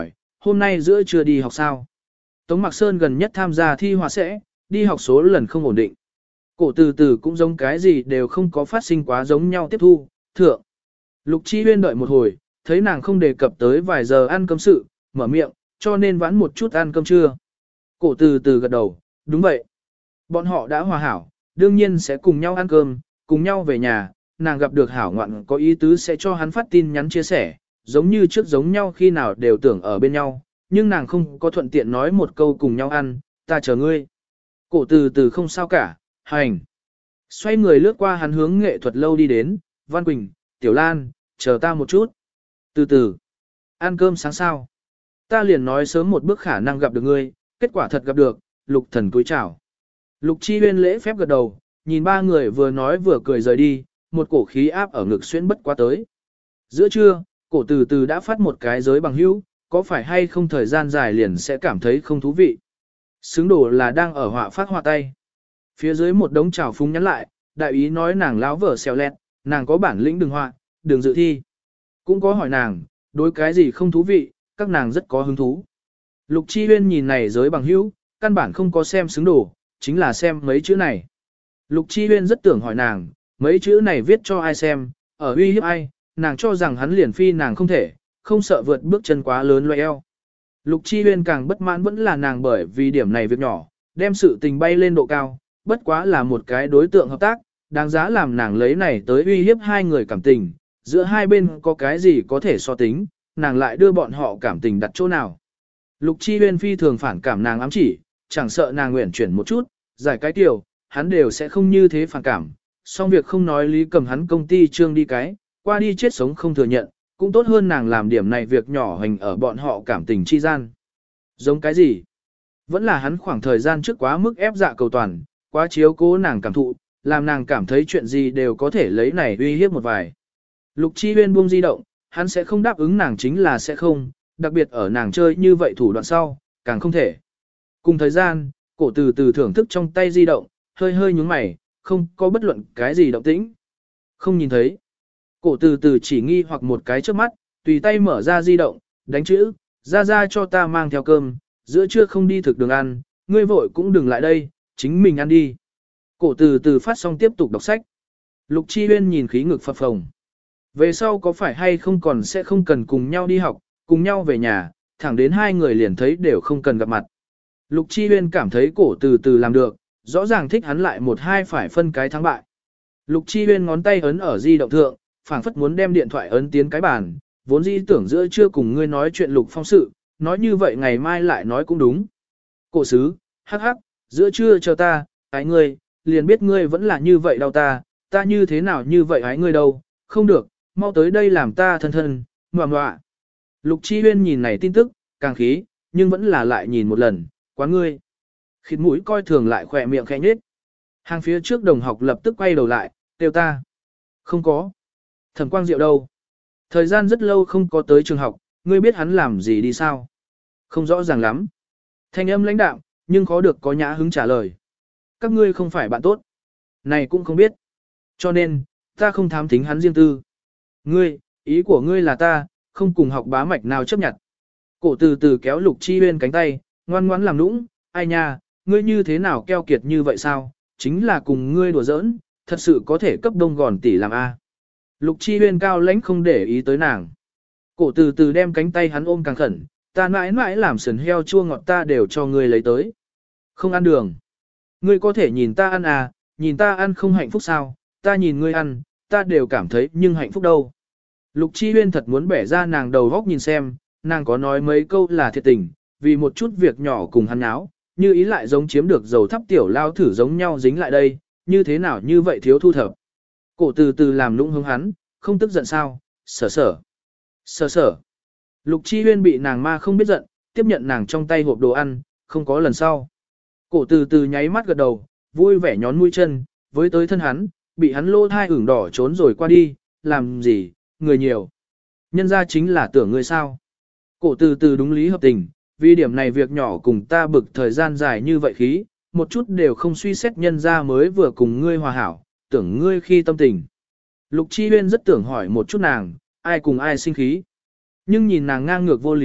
hôm nay giữa trưa đi học sao? Tống Mạc Sơn gần nhất tham gia thi hóa sẽ, đi học số lần không ổn định. Cổ từ từ cũng giống cái gì đều không có phát sinh quá giống nhau tiếp thu, thượng. Lục Chi Huyên đợi một hồi, thấy nàng không đề cập tới vài giờ ăn cơm sự, mở miệng, cho nên vãn một chút ăn cơm trưa. Cổ từ từ gật đầu, đúng vậy. Bọn họ đã hòa hảo, đương nhiên sẽ cùng nhau ăn cơm, cùng nhau về nhà, nàng gặp được hảo ngoạn có ý tứ sẽ cho hắn phát tin nhắn chia sẻ, giống như trước giống nhau khi nào đều tưởng ở bên nhau, nhưng nàng không có thuận tiện nói một câu cùng nhau ăn, ta chờ ngươi. Cổ từ từ không sao cả, hành. Xoay người lướt qua hắn hướng nghệ thuật lâu đi đến, Văn Quỳnh, Tiểu Lan, chờ ta một chút. Từ từ, ăn cơm sáng sao. Ta liền nói sớm một bước khả năng gặp được ngươi, kết quả thật gặp được, Lục Thần cúi chào. Lục Chi Huyên lễ phép gật đầu, nhìn ba người vừa nói vừa cười rời đi, một cổ khí áp ở ngực xuyên bất quá tới. Giữa trưa, cổ từ từ đã phát một cái giới bằng hữu, có phải hay không thời gian dài liền sẽ cảm thấy không thú vị. Xứng đồ là đang ở họa phát họa tay. Phía dưới một đống trào phúng nhắn lại, đại ý nói nàng láo vở xèo lẹt, nàng có bản lĩnh đừng họa, đừng dự thi. Cũng có hỏi nàng, đối cái gì không thú vị, các nàng rất có hứng thú. Lục Chi Huyên nhìn này giới bằng hữu, căn bản không có xem xứng đồ, chính là xem mấy chữ này. Lục Chi Huyên rất tưởng hỏi nàng, mấy chữ này viết cho ai xem, ở uy hiếp ai, nàng cho rằng hắn liền phi nàng không thể, không sợ vượt bước chân quá lớn loay eo. Lục Chi Huyên càng bất mãn vẫn là nàng bởi vì điểm này việc nhỏ, đem sự tình bay lên độ cao, bất quá là một cái đối tượng hợp tác, đáng giá làm nàng lấy này tới uy hiếp hai người cảm tình, giữa hai bên có cái gì có thể so tính, nàng lại đưa bọn họ cảm tình đặt chỗ nào. Lục Chi Huyên phi thường phản cảm nàng ám chỉ, chẳng sợ nàng nguyện chuyển một chút, giải cái tiểu, hắn đều sẽ không như thế phản cảm, song việc không nói lý cầm hắn công ty trương đi cái, qua đi chết sống không thừa nhận, cũng tốt hơn nàng làm điểm này việc nhỏ hành ở bọn họ cảm tình chi gian. Giống cái gì? Vẫn là hắn khoảng thời gian trước quá mức ép dạ cầu toàn, quá chiếu cố nàng cảm thụ, làm nàng cảm thấy chuyện gì đều có thể lấy này uy hiếp một vài. Lục Chi Huyên buông di động, hắn sẽ không đáp ứng nàng chính là sẽ không, đặc biệt ở nàng chơi như vậy thủ đoạn sau, càng không thể. Cùng thời gian, cổ từ từ thưởng thức trong tay di động, hơi hơi nhúng mày, không có bất luận cái gì động tĩnh. Không nhìn thấy. Cổ từ từ chỉ nghi hoặc một cái trước mắt, tùy tay mở ra di động, đánh chữ, ra cho ta mang theo cơm, giữa trưa không đi thực đường ăn, ngươi vội cũng đừng lại đây, chính mình ăn đi. Cổ từ từ phát xong tiếp tục đọc sách. Lục Chi Huyên nhìn khí ngực phập phồng. Về sau có phải hay không còn sẽ không cần cùng nhau đi học, cùng nhau về nhà, thẳng đến hai người liền thấy đều không cần gặp mặt. Lục Chi Huyên cảm thấy cổ từ từ làm được, rõ ràng thích hắn lại một hai phải phân cái thắng bại. Lục Chi Huyên ngón tay ấn ở di động thượng, phảng phất muốn đem điện thoại ấn tiến cái bàn, vốn dĩ tưởng giữa trưa cùng ngươi nói chuyện Lục Phong sự, nói như vậy ngày mai lại nói cũng đúng. Cổ sứ, hắc hắc, giữa trưa chờ ta, ái ngươi, liền biết ngươi vẫn là như vậy đau ta như thế nào như vậy ái ngươi đâu, không được, mau tới đây làm ta thân thân, ngoạ ngoạ. Lục Chi Huyên nhìn này tin tức, càng khí, nhưng vẫn là lại nhìn một lần, quá ngươi. Khịt mũi coi thường lại khỏe miệng khẽ nhếch. Hàng phía trước đồng học lập tức quay đầu lại, kêu ta. Không có. Thẩm Quang Diệu đâu? Thời gian rất lâu không có tới trường học, ngươi biết hắn làm gì đi sao? Không rõ ràng lắm. Thanh âm lãnh đạm, nhưng khó được có nhã hứng trả lời. Các ngươi không phải bạn tốt. Này cũng không biết. Cho nên, ta không thám thính hắn riêng tư. Ngươi, ý của ngươi là ta, không cùng học bá mạch nào chấp nhận. Cổ từ từ kéo Lục Chi Huyên cánh tay, ngoan ngoãn làm nũng, ai nha, ngươi như thế nào keo kiệt như vậy sao? Chính là cùng ngươi đùa giỡn, thật sự có thể cấp đông gòn tỷ làm A. Lục Chi Huyên cao lãnh không để ý tới nàng. Cổ từ từ đem cánh tay hắn ôm càng khẩn, ta mãi mãi làm sườn heo chua ngọt ta đều cho ngươi lấy tới. Không ăn đường. Ngươi có thể nhìn ta ăn à, nhìn ta ăn không hạnh phúc sao, ta nhìn ngươi ăn, ta đều cảm thấy nhưng hạnh phúc đâu. Lục Chi Huyên thật muốn bẻ ra nàng đầu góc nhìn xem, nàng có nói mấy câu là thiệt tình, vì một chút việc nhỏ cùng hắn áo, như ý lại giống chiếm được dầu thắp tiểu lao thử giống nhau dính lại đây, như thế nào như vậy thiếu thu thập. Cổ từ từ làm nũng hướng hắn, không tức giận sao, sở sở. Sở sở. Lục Chi Huyên bị nàng ma không biết giận, tiếp nhận nàng trong tay hộp đồ ăn, không có lần sau. Cổ từ từ nháy mắt gật đầu, vui vẻ nhón mũi chân, với tới thân hắn, bị hắn lô thai ửng đỏ trốn rồi qua đi, làm gì, người nhiều. Nhân ra chính là tưởng ngươi sao. Cổ từ từ đúng lý hợp tình, vì điểm này việc nhỏ cùng ta bực thời gian dài như vậy khí, một chút đều không suy xét nhân ra mới vừa cùng ngươi hòa hảo, tưởng ngươi khi tâm tình. Lục Chi Huyên rất tưởng hỏi một chút nàng, ai cùng ai sinh khí. Nhưng nhìn nàng ngang ngược vô lý,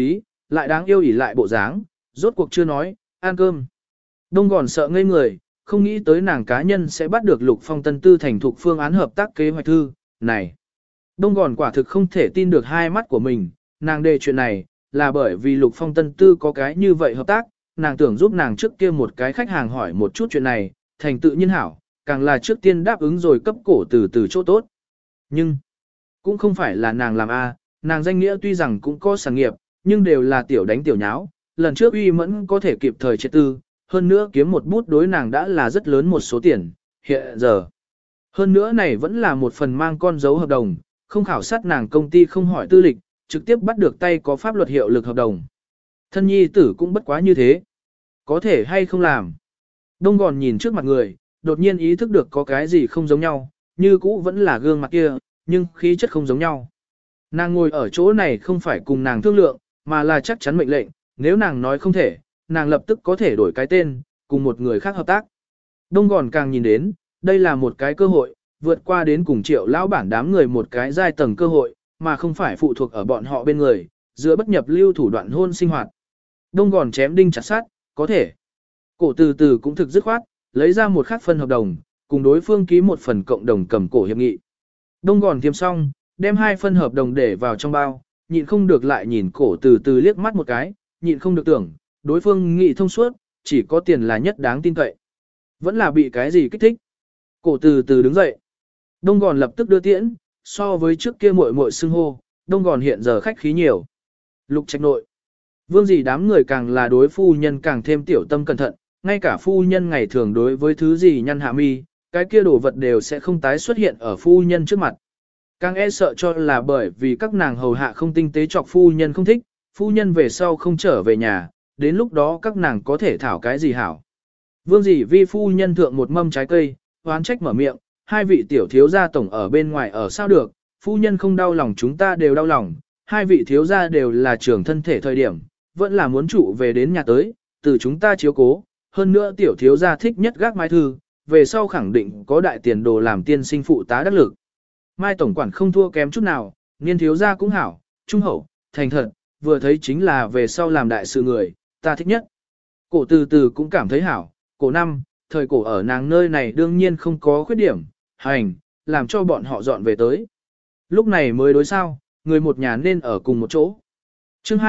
lại đáng yêu ỉ lại bộ dáng, rốt cuộc chưa nói, ăn cơm. Đông Gòn sợ ngây người, không nghĩ tới nàng cá nhân sẽ bắt được Lục Phong Tân Tư thành thục phương án hợp tác kế hoạch thư, này. Đông Gòn quả thực không thể tin được hai mắt của mình, nàng đề chuyện này, là bởi vì Lục Phong Tân Tư có cái như vậy hợp tác, nàng tưởng giúp nàng trước kia một cái khách hàng hỏi một chút chuyện này, thành tự nhiên hảo, càng là trước tiên đáp ứng rồi cấp cổ từ từ chỗ tốt. Nhưng, cũng không phải là nàng làm nàng danh nghĩa tuy rằng cũng có sản nghiệp, nhưng đều là tiểu đánh tiểu nháo, lần trước uy mẫn có thể kịp thời chế tư, hơn nữa kiếm một bút đối nàng đã là rất lớn một số tiền, hiện giờ. Hơn nữa này vẫn là một phần mang con dấu hợp đồng, không khảo sát nàng công ty không hỏi tư lịch, trực tiếp bắt được tay có pháp luật hiệu lực hợp đồng. Thân nhi tử cũng bất quá như thế. Có thể hay không làm. Đông Gòn nhìn trước mặt người, đột nhiên ý thức được có cái gì không giống nhau, như cũ vẫn là gương mặt kia, nhưng khí chất không giống nhau. Nàng ngồi ở chỗ này không phải cùng nàng thương lượng, mà là chắc chắn mệnh lệnh, nếu nàng nói không thể, nàng lập tức có thể đổi cái tên, cùng một người khác hợp tác. Đông Gòn càng nhìn đến, đây là một cái cơ hội, vượt qua đến cùng Triệu lão bản đám người một cái giai tầng cơ hội, mà không phải phụ thuộc ở bọn họ bên người, giữa bất nhập lưu thủ đoạn hôn sinh hoạt. Đông Gòn chém đinh chặt sắt, có thể. Cổ từ từ cũng thực dứt khoát, lấy ra một khác phân hợp đồng, cùng đối phương ký một phần cộng đồng cầm cổ hiệp nghị. Đông Gòn tiêm xong, đem hai phân hợp đồng để vào trong bao, nhịn không được lại nhìn cổ từ từ liếc mắt một cái, nhịn không được tưởng, đối phương nghị thông suốt, chỉ có tiền là nhất đáng tin cậy. Vẫn là bị cái gì kích thích. Cổ từ từ đứng dậy. Đông Gòn lập tức đưa tiễn, so với trước kia muội muội xưng hô, Đông Gòn hiện giờ khách khí nhiều. Lục Trạch nội. Vương gì đám người càng là đối phu nhân càng thêm tiểu tâm cẩn thận, ngay cả phu nhân ngày thường đối với thứ gì nhăn hạ mi, cái kia đồ vật đều sẽ không tái xuất hiện ở phu nhân trước mặt. Càng e sợ cho là bởi vì các nàng hầu hạ không tinh tế chọc phu nhân không thích, phu nhân về sau không trở về nhà, đến lúc đó các nàng có thể thảo cái gì hảo. Vương dĩ vi phu nhân thượng một mâm trái cây, hoán trách mở miệng, hai vị tiểu thiếu gia tổng ở bên ngoài ở sao được, phu nhân không đau lòng chúng ta đều đau lòng, hai vị thiếu gia đều là trưởng thân thể thời điểm, vẫn là muốn trụ về đến nhà tới, từ chúng ta chiếu cố, hơn nữa tiểu thiếu gia thích nhất gác mai thư, về sau khẳng định có đại tiền đồ làm tiên sinh phụ tá đắc lực. Mai tổng quản không thua kém chút nào, niên thiếu gia cũng hảo, trung hậu, thành thật, vừa thấy chính là về sau làm đại sự người, ta thích nhất. Cổ từ từ cũng cảm thấy hảo, cổ năm, thời cổ ở nàng nơi này đương nhiên không có khuyết điểm, hành, làm cho bọn họ dọn về tới. Lúc này mới đối sao, người một nhà nên ở cùng một chỗ. Chương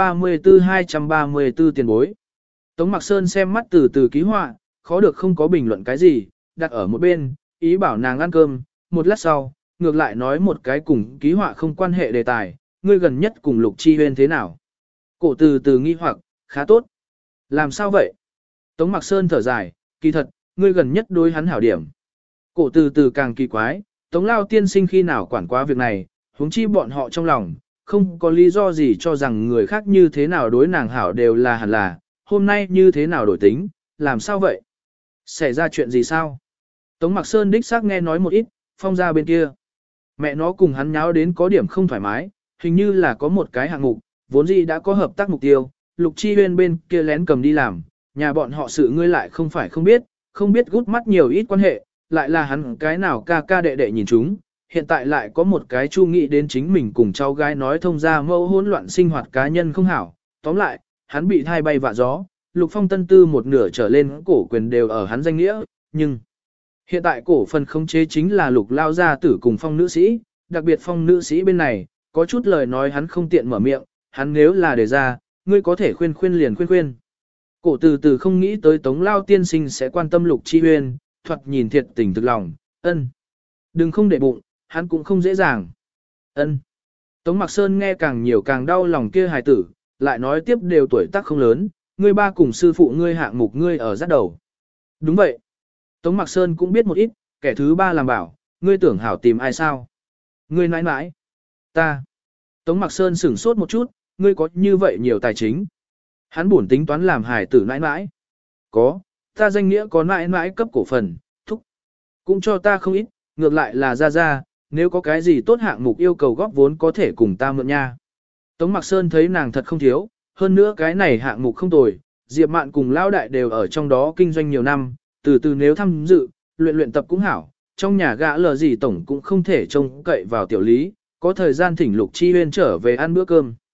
234 tiền bối. Tống Mạc Sơn xem mắt từ từ ký họa, khó được không có bình luận cái gì, đặt ở một bên, ý bảo nàng ăn cơm, một lát sau, ngược lại nói một cái cùng ký họa không quan hệ đề tài, ngươi gần nhất cùng Lục Chi Huyên thế nào? Cổ từ từ nghi hoặc, khá tốt. Làm sao vậy? Tống Mạc Sơn thở dài, kỳ thật, ngươi gần nhất đối hắn hảo điểm. Cổ từ từ càng kỳ quái, Tống Lao tiên sinh khi nào quản quá việc này, huống chi bọn họ trong lòng, không có lý do gì cho rằng người khác như thế nào đối nàng hảo đều là hẳn là, hôm nay như thế nào đổi tính, làm sao vậy? Xảy ra chuyện gì sao? Tống Mạc Sơn đích xác nghe nói một ít, Phong ra bên kia. Mẹ nó cùng hắn nháo đến có điểm không thoải mái, hình như là có một cái hạng mục, vốn dĩ đã có hợp tác mục tiêu, Lục Chi Huyên bên kia lén cầm đi làm, nhà bọn họ sự ngươi lại không phải không biết gút mắt nhiều ít quan hệ, lại là hắn cái nào ca ca đệ đệ nhìn chúng, hiện tại lại có một cái chu nghĩ đến chính mình cùng cháu gái nói thông ra mâu hỗn loạn sinh hoạt cá nhân không hảo, tóm lại, hắn bị thai bay vạ gió, Lục Phong Tân Tư một nửa trở lên cổ quyền đều ở hắn danh nghĩa, nhưng hiện tại cổ phần khống chế chính là Lục lao gia tử cùng Phong nữ sĩ, đặc biệt Phong nữ sĩ bên này, có chút lời nói hắn không tiện mở miệng, hắn nếu là để ra, ngươi có thể khuyên liền khuyên. Cổ từ từ không nghĩ tới Tống Lao tiên sinh sẽ quan tâm Lục Chi Huyên, thoạt nhìn thiệt tình thực lòng, ân. Đừng không để bụng, hắn cũng không dễ dàng. Ân. Tống Mạc Sơn nghe càng nhiều càng đau lòng kia hài tử, lại nói tiếp đều tuổi tác không lớn, ngươi ba cùng sư phụ ngươi hạng mục ngươi ở dắt đầu. Đúng vậy. Tống Mạc Sơn cũng biết một ít, kẻ thứ ba làm bảo, ngươi tưởng hảo tìm ai sao? Ngươi nãi nãi. Ta. Tống Mạc Sơn sửng sốt một chút, ngươi có như vậy nhiều tài chính. Hắn buồn tính toán làm hài tử nãi nãi. Có, ta danh nghĩa có nãi nãi cấp cổ phần, thúc. Cũng cho ta không ít, ngược lại là ra, nếu có cái gì tốt hạng mục yêu cầu góp vốn có thể cùng ta mượn nha. Tống Mạc Sơn thấy nàng thật không thiếu, hơn nữa cái này hạng mục không tồi, Diệp Mạn cùng Lão Đại đều ở trong đó kinh doanh nhiều năm, từ từ nếu tham dự, luyện tập cũng hảo, trong nhà gã lờ gì tổng cũng không thể trông cậy vào tiểu lý, có thời gian thỉnh Lục Chi Huyên trở về ăn bữa cơm.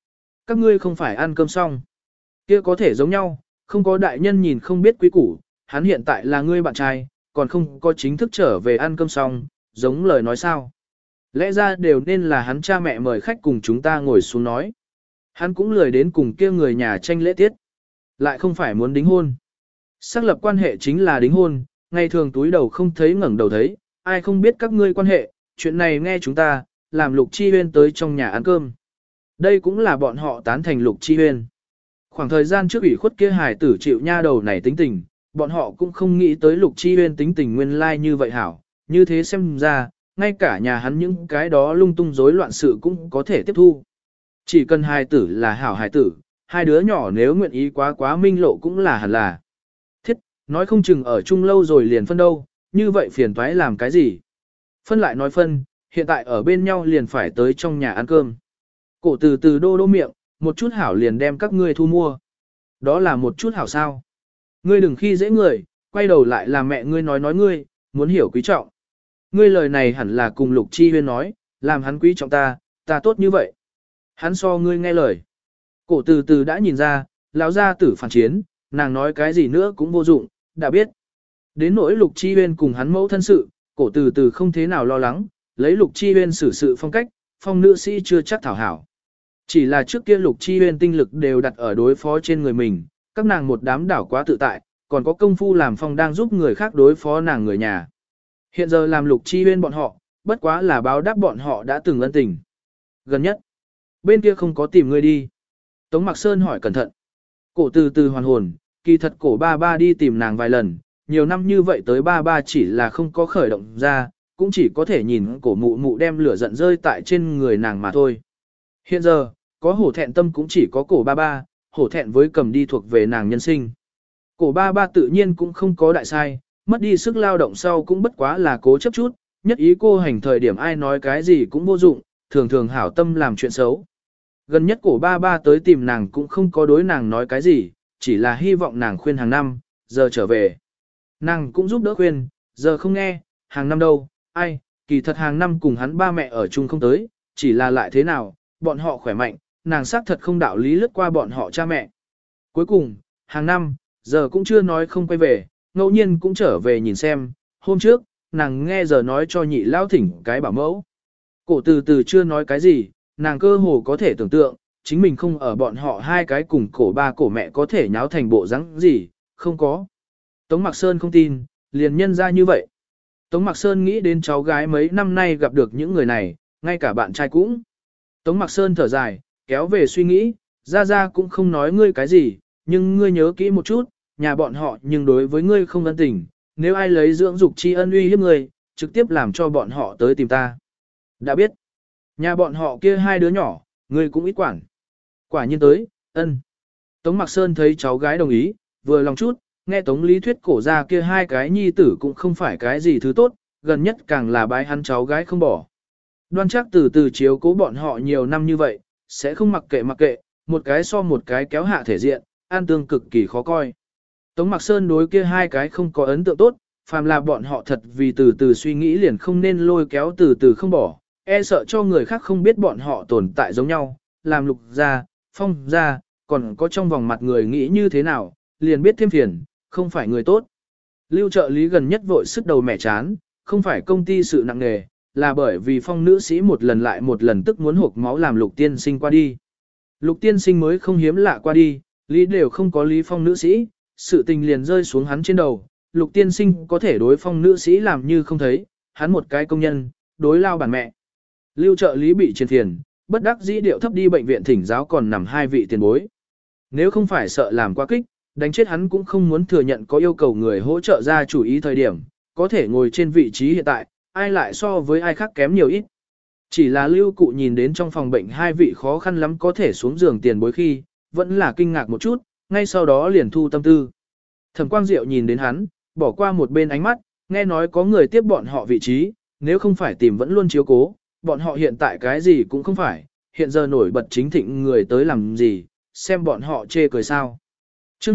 các ngươi không phải ăn cơm xong. Kia có thể giống nhau, không có đại nhân nhìn không biết quý củ, hắn hiện tại là ngươi bạn trai, còn không có chính thức trở về ăn cơm xong, giống lời nói sao. Lẽ ra đều nên là hắn cha mẹ mời khách cùng chúng ta ngồi xuống nói. Hắn cũng lười đến cùng kia người nhà tranh lễ tiết. Lại không phải muốn đính hôn. Xác lập quan hệ chính là đính hôn, ngày thường túi đầu không thấy ngẩng đầu thấy, ai không biết các ngươi quan hệ, chuyện này nghe chúng ta, làm Lục Chi Huyên tới trong nhà ăn cơm. Đây cũng là bọn họ tán thành Lục Chi Huyên. Khoảng thời gian trước ủy khuất kia hài tử chịu nha đầu này tính tình, bọn họ cũng không nghĩ tới Lục Chi Huyên tính tình nguyên lai như vậy hảo, như thế xem ra, ngay cả nhà hắn những cái đó lung tung rối loạn sự cũng có thể tiếp thu. Chỉ cần hài tử là hảo hài tử, hai đứa nhỏ nếu nguyện ý quá minh lộ cũng là hẳn là. Thiết, nói không chừng ở chung lâu rồi liền phân đâu, như vậy phiền toái làm cái gì? Phân lại nói phân, hiện tại ở bên nhau liền phải tới trong nhà ăn cơm. Cổ từ từ đô đô miệng, một chút hảo liền đem các ngươi thu mua. Đó là một chút hảo sao. Ngươi đừng khi dễ người, quay đầu lại là mẹ ngươi nói ngươi, muốn hiểu quý trọng. Ngươi lời này hẳn là cùng Lục Chi Huyên nói, làm hắn quý trọng ta tốt như vậy. Hắn so ngươi nghe lời. Cổ từ từ đã nhìn ra, lão gia tử phản chiến, nàng nói cái gì nữa cũng vô dụng, đã biết. Đến nỗi Lục Chi Huyên cùng hắn mẫu thân sự, cổ từ từ không thế nào lo lắng, lấy Lục Chi Huyên xử sự phong cách, phong nữ sĩ chưa chắc thảo hảo. Chỉ là trước kia Lục Chi Huyên tinh lực đều đặt ở đối phó trên người mình, các nàng một đám đảo quá tự tại, còn có công phu làm phong đang giúp người khác đối phó nàng người nhà. Hiện giờ làm Lục Chi Huyên bọn họ, bất quá là báo đáp bọn họ đã từng ân tình. Gần nhất, bên kia không có tìm người đi. Tống Mạc Sơn hỏi cẩn thận. Cổ từ từ hoàn hồn, kỳ thật cổ ba ba đi tìm nàng vài lần, nhiều năm như vậy tới ba ba chỉ là không có khởi động ra, cũng chỉ có thể nhìn cổ mụ mụ đem lửa giận rơi tại trên người nàng mà thôi. Hiện giờ, có hổ thẹn tâm cũng chỉ có cổ ba ba, hổ thẹn với cầm đi thuộc về nàng nhân sinh. Cổ ba ba tự nhiên cũng không có đại sai, mất đi sức lao động sau cũng bất quá là cố chấp chút, nhất ý cô hành thời điểm ai nói cái gì cũng vô dụng, thường thường hảo tâm làm chuyện xấu. Gần nhất cổ ba ba tới tìm nàng cũng không có đối nàng nói cái gì, chỉ là hy vọng nàng khuyên hàng năm, giờ trở về. Nàng cũng giúp đỡ khuyên, giờ không nghe, hàng năm đâu, ai, kỳ thật hàng năm cùng hắn ba mẹ ở chung không tới, chỉ là lại thế nào, bọn họ khỏe mạnh, nàng xác thật không đạo lý lướt qua bọn họ cha mẹ. Cuối cùng, hàng năm, giờ cũng chưa nói không quay về, ngẫu nhiên cũng trở về nhìn xem, hôm trước, nàng nghe giờ nói cho nhị lao thỉnh cái bảo mẫu. Cổ từ từ chưa nói cái gì, nàng cơ hồ có thể tưởng tượng, chính mình không ở bọn họ hai cái cùng cổ ba cổ mẹ có thể nháo thành bộ rắn gì, không có. Tống Mạc Sơn không tin, liền nhân ra như vậy. Tống Mạc Sơn nghĩ đến cháu gái mấy năm nay gặp được những người này, ngay cả bạn trai cũng. Tống Mạc Sơn thở dài, kéo về suy nghĩ, ra cũng không nói ngươi cái gì, nhưng ngươi nhớ kỹ một chút, nhà bọn họ nhưng đối với ngươi không ân tình, nếu ai lấy dưỡng dục tri ân uy hiếp ngươi, trực tiếp làm cho bọn họ tới tìm ta. Đã biết, nhà bọn họ kia hai đứa nhỏ, ngươi cũng ít quản. Quả nhiên tới, ân. Tống Mạc Sơn thấy cháu gái đồng ý, vừa lòng chút, nghe Tống Lý Thuyết cổ ra kia hai cái nhi tử cũng không phải cái gì thứ tốt, gần nhất càng là bái hắn cháu gái không bỏ. Đoan chắc từ từ chiếu cố bọn họ nhiều năm như vậy, sẽ không mặc kệ, một cái so một cái kéo hạ thể diện, an tương cực kỳ khó coi. Tống Mạc Sơn đối kia hai cái không có ấn tượng tốt, phàm là bọn họ thật vì từ từ suy nghĩ liền không nên lôi kéo từ từ không bỏ, e sợ cho người khác không biết bọn họ tồn tại giống nhau, làm Lục ra, Phong ra, còn có trong vòng mặt người nghĩ như thế nào, liền biết thêm phiền, không phải người tốt. Lưu trợ lý gần nhất vội sức đầu mẹ chán, không phải công ty sự nặng nề, là bởi vì Phong nữ sĩ một lần lại một lần tức muốn hộp máu làm Lục tiên sinh qua đi. Lục tiên sinh mới không hiếm lạ qua đi, lý đều không có lý Phong nữ sĩ, sự tình liền rơi xuống hắn trên đầu. Lục tiên sinh có thể đối Phong nữ sĩ làm như không thấy, hắn một cái công nhân, đối lao bản mẹ. Lưu trợ lý bị trên thiền, bất đắc dĩ điệu thấp đi bệnh viện thỉnh giáo còn nằm hai vị tiền bối. Nếu không phải sợ làm quá kích, đánh chết hắn cũng không muốn thừa nhận có yêu cầu người hỗ trợ ra chủ ý thời điểm, có thể ngồi trên vị trí hiện tại, ai lại so với ai khác kém nhiều ít. Chỉ là lưu cụ nhìn đến trong phòng bệnh hai vị khó khăn lắm có thể xuống giường tiền bối khi, vẫn là kinh ngạc một chút, ngay sau đó liền thu tâm tư. Thẩm Quang Diệu nhìn đến hắn, bỏ qua một bên ánh mắt, nghe nói có người tiếp bọn họ vị trí, nếu không phải tìm vẫn luôn chiếu cố, bọn họ hiện tại cái gì cũng không phải, hiện giờ nổi bật chính thịnh người tới làm gì, xem bọn họ chê cười sao. Chương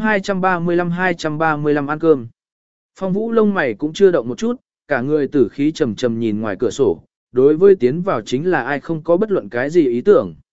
235 ăn cơm. Phong Vũ lông mày cũng chưa động một chút, cả người tử khí trầm trầm nhìn ngoài cửa sổ, đối với tiến vào chính là ai không có bất luận cái gì ý tưởng.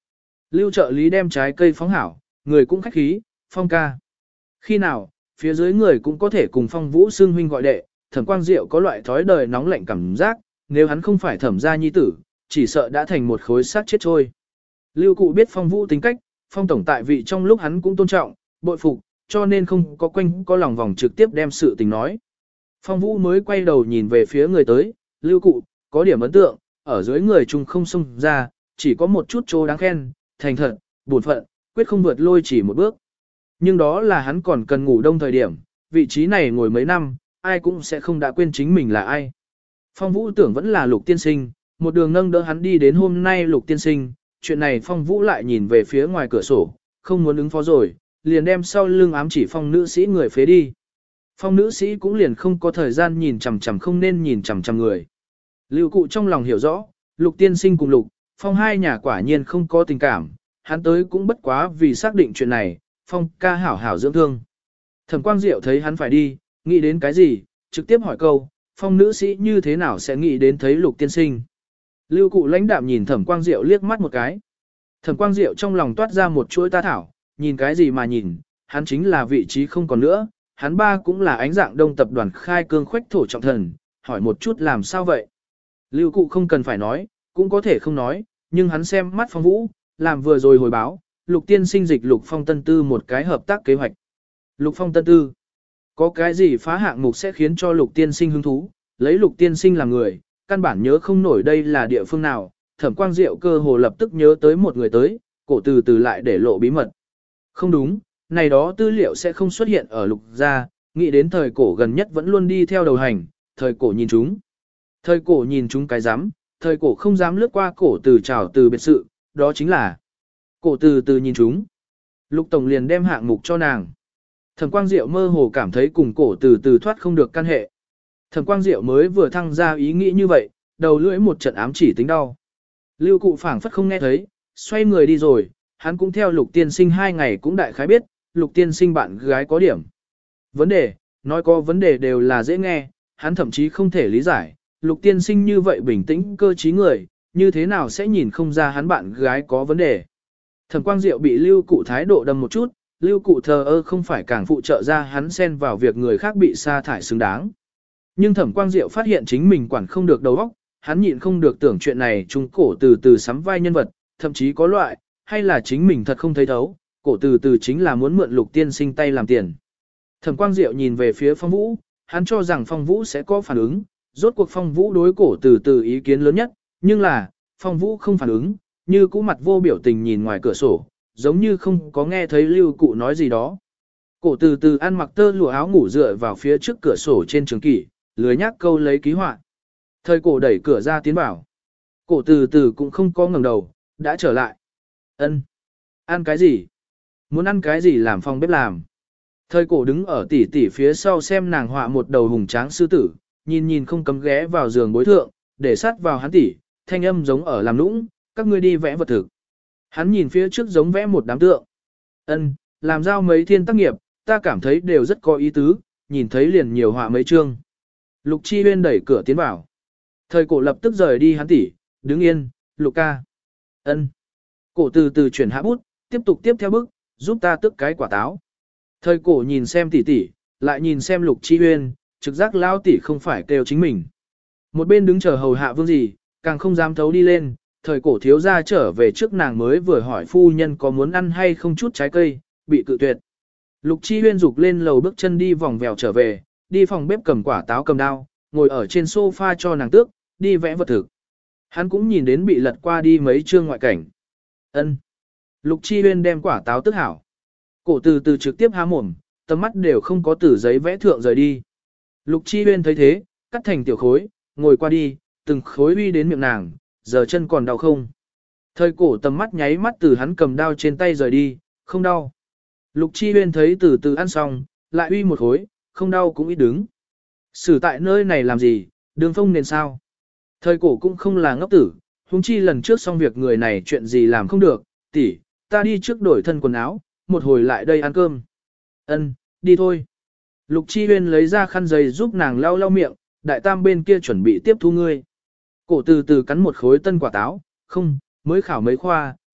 Lưu trợ lý đem trái cây phóng hảo, người cũng khách khí, Phong ca. Khi nào, phía dưới người cũng có thể cùng Phong Vũ xưng huynh gọi đệ, Thẩm Quang Diệu có loại thói đời nóng lạnh cảm giác, nếu hắn không phải Thẩm gia nhi tử, chỉ sợ đã thành một khối xác chết trôi. Lưu cụ biết Phong Vũ tính cách, Phong tổng tại vị trong lúc hắn cũng tôn trọng, bội phục, cho nên không có có lòng vòng trực tiếp đem sự tình nói. Phong Vũ mới quay đầu nhìn về phía người tới, Lưu cụ, có điểm ấn tượng, ở dưới người chung không xông ra, chỉ có một chút chỗ đáng khen, thành thật, bổn phận, quyết không vượt lôi chỉ một bước. Nhưng đó là hắn còn cần ngủ đông thời điểm, vị trí này ngồi mấy năm, ai cũng sẽ không đã quên chính mình là ai. Phong Vũ tưởng vẫn là Lục tiên sinh, một đường nâng đỡ hắn đi đến hôm nay Lục tiên sinh, chuyện này Phong Vũ lại nhìn về phía ngoài cửa sổ, không muốn ứng phó rồi, liền đem sau lưng ám chỉ Phong nữ sĩ người phế đi. Phong nữ sĩ cũng liền không có thời gian nhìn chằm chằm không nên nhìn chằm chằm người. Lưu cụ trong lòng hiểu rõ, Lục tiên sinh cùng Lục, Phong hai nhà quả nhiên không có tình cảm, hắn tới cũng bất quá vì xác định chuyện này, Phong ca hảo hảo dưỡng thương. Thẩm Quang Diệu thấy hắn phải đi, nghĩ đến cái gì, trực tiếp hỏi câu, Phong nữ sĩ như thế nào sẽ nghĩ đến thấy Lục tiên sinh. Lưu cụ lãnh đạm nhìn Thẩm Quang Diệu liếc mắt một cái. Thẩm Quang Diệu trong lòng toát ra một chuỗi ta thảo, nhìn cái gì mà nhìn, hắn chính là vị trí không còn nữa, hắn ba cũng là ánh dạng đông tập đoàn khai cương khoách thổ trọng thần, hỏi một chút làm sao vậy. Lưu cụ không cần phải nói, cũng có thể không nói, nhưng hắn xem mắt Phong Vũ, làm vừa rồi hồi báo, Lục tiên sinh dịch Lục Phong Tân Tư một cái hợp tác kế hoạch. Lục Phong Tân Tư, có cái gì phá hạng mục sẽ khiến cho Lục tiên sinh hứng thú, lấy Lục tiên sinh làm người, căn bản nhớ không nổi đây là địa phương nào, Thẩm Quang Diệu cơ hồ lập tức nhớ tới một người tới, cổ từ từ lại để lộ bí mật. Không đúng, này đó tư liệu sẽ không xuất hiện ở Lục gia, nghĩ đến thời cổ gần nhất vẫn luôn đi theo đầu hành, thời cổ nhìn chúng. Thời cổ nhìn chúng cái dám, thời cổ không dám lướt qua cổ từ trào từ biệt sự, đó chính là cổ từ từ nhìn chúng. Lục Tổng liền đem hạng mục cho nàng. Thẩm Quang Diệu mơ hồ cảm thấy cùng cổ từ từ thoát không được căn hệ. Thẩm Quang Diệu mới vừa thăng ra ý nghĩ như vậy, đầu lưỡi một trận ám chỉ tính đau. Lưu cụ phảng phất không nghe thấy, xoay người đi rồi, hắn cũng theo Lục tiên sinh 2 ngày cũng đại khái biết, Lục tiên sinh bạn gái có điểm. Vấn đề, nói có vấn đề đều là dễ nghe, hắn thậm chí không thể lý giải, Lục tiên sinh như vậy bình tĩnh cơ trí người, như thế nào sẽ nhìn không ra hắn bạn gái có vấn đề. Thẩm Quang Diệu bị Lưu cụ thái độ đâm một chút, Lưu cụ thờ ơ không phải càng phụ trợ ra hắn xen vào việc người khác bị sa thải xứng đáng. Nhưng Thẩm Quang Diệu phát hiện chính mình quản không được đầu óc, hắn nhịn không được tưởng chuyện này trung cổ từ từ sắm vai nhân vật, thậm chí có loại, hay là chính mình thật không thấy thấu, cổ từ từ chính là muốn mượn Lục tiên sinh tay làm tiền. Thẩm Quang Diệu nhìn về phía Phong Vũ, hắn cho rằng Phong Vũ sẽ có phản ứng, rốt cuộc Phong Vũ đối cổ từ từ ý kiến lớn nhất, nhưng là, Phong Vũ không phản ứng, như cũ mặt vô biểu tình nhìn ngoài cửa sổ, giống như không có nghe thấy Lưu cụ nói gì đó. Cổ từ từ ăn mặc tơ lụa áo ngủ dựa vào phía trước cửa sổ trên trường kỷ, lười nhác câu lấy ký họa. Thời cổ đẩy cửa ra tiến vào. Cổ từ từ cũng không có ngẩng đầu, đã trở lại. Ân, ăn cái gì? Muốn ăn cái gì làm phòng bếp làm? Thời cổ đứng ở tỉ tỉ phía sau xem nàng họa một đầu hùng tráng sư tử, nhìn nhìn không cấm ghé vào giường bối thượng, để sát vào hắn tỉ, thanh âm giống ở làm nũng, các ngươi đi vẽ vật thực. Hắn nhìn phía trước giống vẽ một đám tượng. Ân, làm giao mấy thiên tác nghiệp, ta cảm thấy đều rất có ý tứ, nhìn thấy liền nhiều họa mấy chương. Lục Chi Huyên đẩy cửa tiến vào. Thời cổ lập tức rời đi hắn tỉ, đứng yên, Lục ca. Ân. Cổ từ từ chuyển hạ bút, tiếp tục tiếp theo bước, giúp ta tước cái quả táo. Thời cổ nhìn xem tỉ tỉ, lại nhìn xem Lục Chi Huyên, trực giác lao tỉ không phải kêu chính mình. Một bên đứng chờ hầu hạ vương gì, càng không dám thấu đi lên, thời cổ thiếu gia trở về trước nàng mới vừa hỏi phu nhân có muốn ăn hay không chút trái cây, bị cự tuyệt. Lục Chi Huyên dục lên lầu bước chân đi vòng vèo trở về, đi phòng bếp cầm quả táo cầm đao, ngồi ở trên sofa cho nàng tước, đi vẽ vật thực. Hắn cũng nhìn đến bị lật qua đi mấy chương ngoại cảnh. Ân. Lục Chi Huyên đem quả táo tước hảo. Cổ từ từ trực tiếp há mồm, tầm mắt đều không có tử giấy vẽ thượng rời đi. Lục Chi Huyên thấy thế, cắt thành tiểu khối, ngồi qua đi, từng khối uy đến miệng nàng, giờ chân còn đau không? Thời cổ tầm mắt nháy mắt từ hắn cầm đao trên tay rời đi, không đau. Lục Chi Huyên thấy từ từ ăn xong, lại uy một khối, không đau cũng ít đứng. Xử tại nơi này làm gì, đường phong nên sao? Thời cổ cũng không là ngốc tử, huống chi lần trước xong việc người này chuyện gì làm không được, tỷ, ta đi trước đổi thân quần áo, một hồi lại đây ăn cơm. Ân, đi thôi. Lục Chi Huyên lấy ra khăn giấy giúp nàng lau lau miệng, đại tam bên kia chuẩn bị tiếp thu ngươi. Cổ từ từ cắn một khối tân quả táo, không, mới khảo mấy khoa,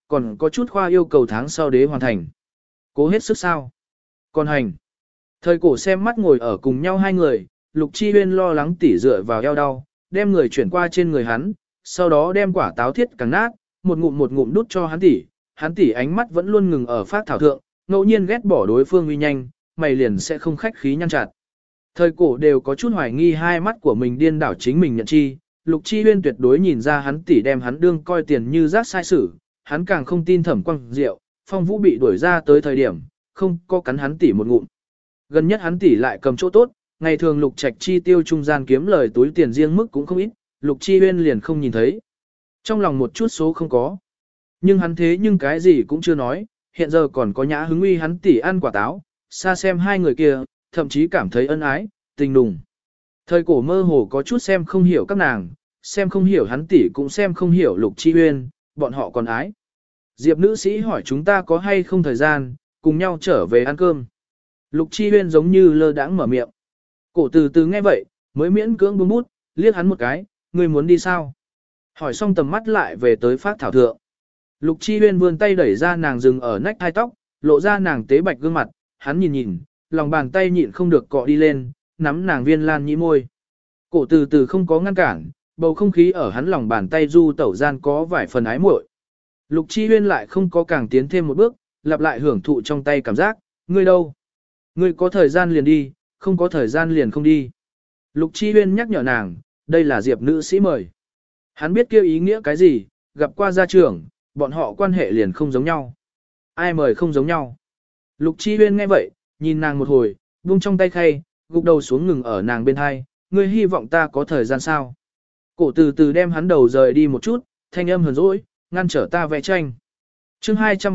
còn có chút khoa yêu cầu tháng sau đế hoàn thành. Cố hết sức sao? Còn hành. Thời cổ xem mắt ngồi ở cùng nhau hai người, Lục Chi Huyên lo lắng tỉ dựa vào eo đau, đem người chuyển qua trên người hắn, sau đó đem quả táo thiết cắn nát, một ngụm đút cho hắn tỉ ánh mắt vẫn luôn ngừng ở phát thảo thượng, ngẫu nhiên ghét bỏ đối phương uy nhanh, mày liền sẽ không khách khí nhăn chặt. Thời cổ đều có chút hoài nghi hai mắt của mình điên đảo chính mình nhận chi, Lục Chi Huyên tuyệt đối nhìn ra hắn tỉ đem hắn đương coi tiền như rác sai sử, hắn càng không tin Thẩm Quang Diệu, Phong Vũ bị đuổi ra tới thời điểm, không có cắn hắn tỉ một ngụm. Gần nhất hắn tỉ lại cầm chỗ tốt, ngày thường Lục Trạch chi tiêu trung gian kiếm lời túi tiền riêng mức cũng không ít, Lục Chi Huyên liền không nhìn thấy. Trong lòng một chút số không có. Nhưng hắn thế nhưng cái gì cũng chưa nói, hiện giờ còn có nhã hứng uy hắn tỉ ăn quả táo, xa xem hai người kia, thậm chí cảm thấy ân ái, tình đùng. Thời cổ mơ hồ có chút xem không hiểu các nàng, xem không hiểu hắn tỉ cũng xem không hiểu Lục Chi Huyên, bọn họ còn ái. Diệp nữ sĩ hỏi chúng ta có hay không thời gian, cùng nhau trở về ăn cơm. Lục Chi Huyên giống như lơ đãng mở miệng. Cổ từ từ nghe vậy, mới miễn cưỡng buông bút, liếc hắn một cái, ngươi muốn đi sao? Hỏi xong tầm mắt lại về tới phát thảo thượng. Lục Chi Huyên vươn tay đẩy ra nàng dừng ở nách hai tóc, lộ ra nàng tế bạch gương mặt, hắn nhìn, lòng bàn tay nhịn không được cọ đi lên, nắm nàng viên lan nhĩ môi. Cổ từ từ không có ngăn cản, bầu không khí ở hắn lòng bàn tay du tẩu gian có vài phần ái muội. Lục Chi Huyên lại không có càng tiến thêm một bước, lặp lại hưởng thụ trong tay cảm giác, ngươi đâu? Ngươi có thời gian liền đi, không có thời gian liền không đi. Lục Chi Huyên nhắc nhở nàng, đây là Diệp nữ sĩ mời. Hắn biết kêu ý nghĩa cái gì, gặp qua gia trưởng, bọn họ quan hệ liền không giống nhau. Ai mời không giống nhau. Lục Chi Huyên nghe vậy, nhìn nàng một hồi, buông trong tay khay, gục đầu xuống ngừng ở nàng bên hai, ngươi hy vọng ta có thời gian sao? Cổ từ từ đem hắn đầu rời đi một chút, thanh âm hờn dỗi, ngăn trở ta vẽ tranh. Chương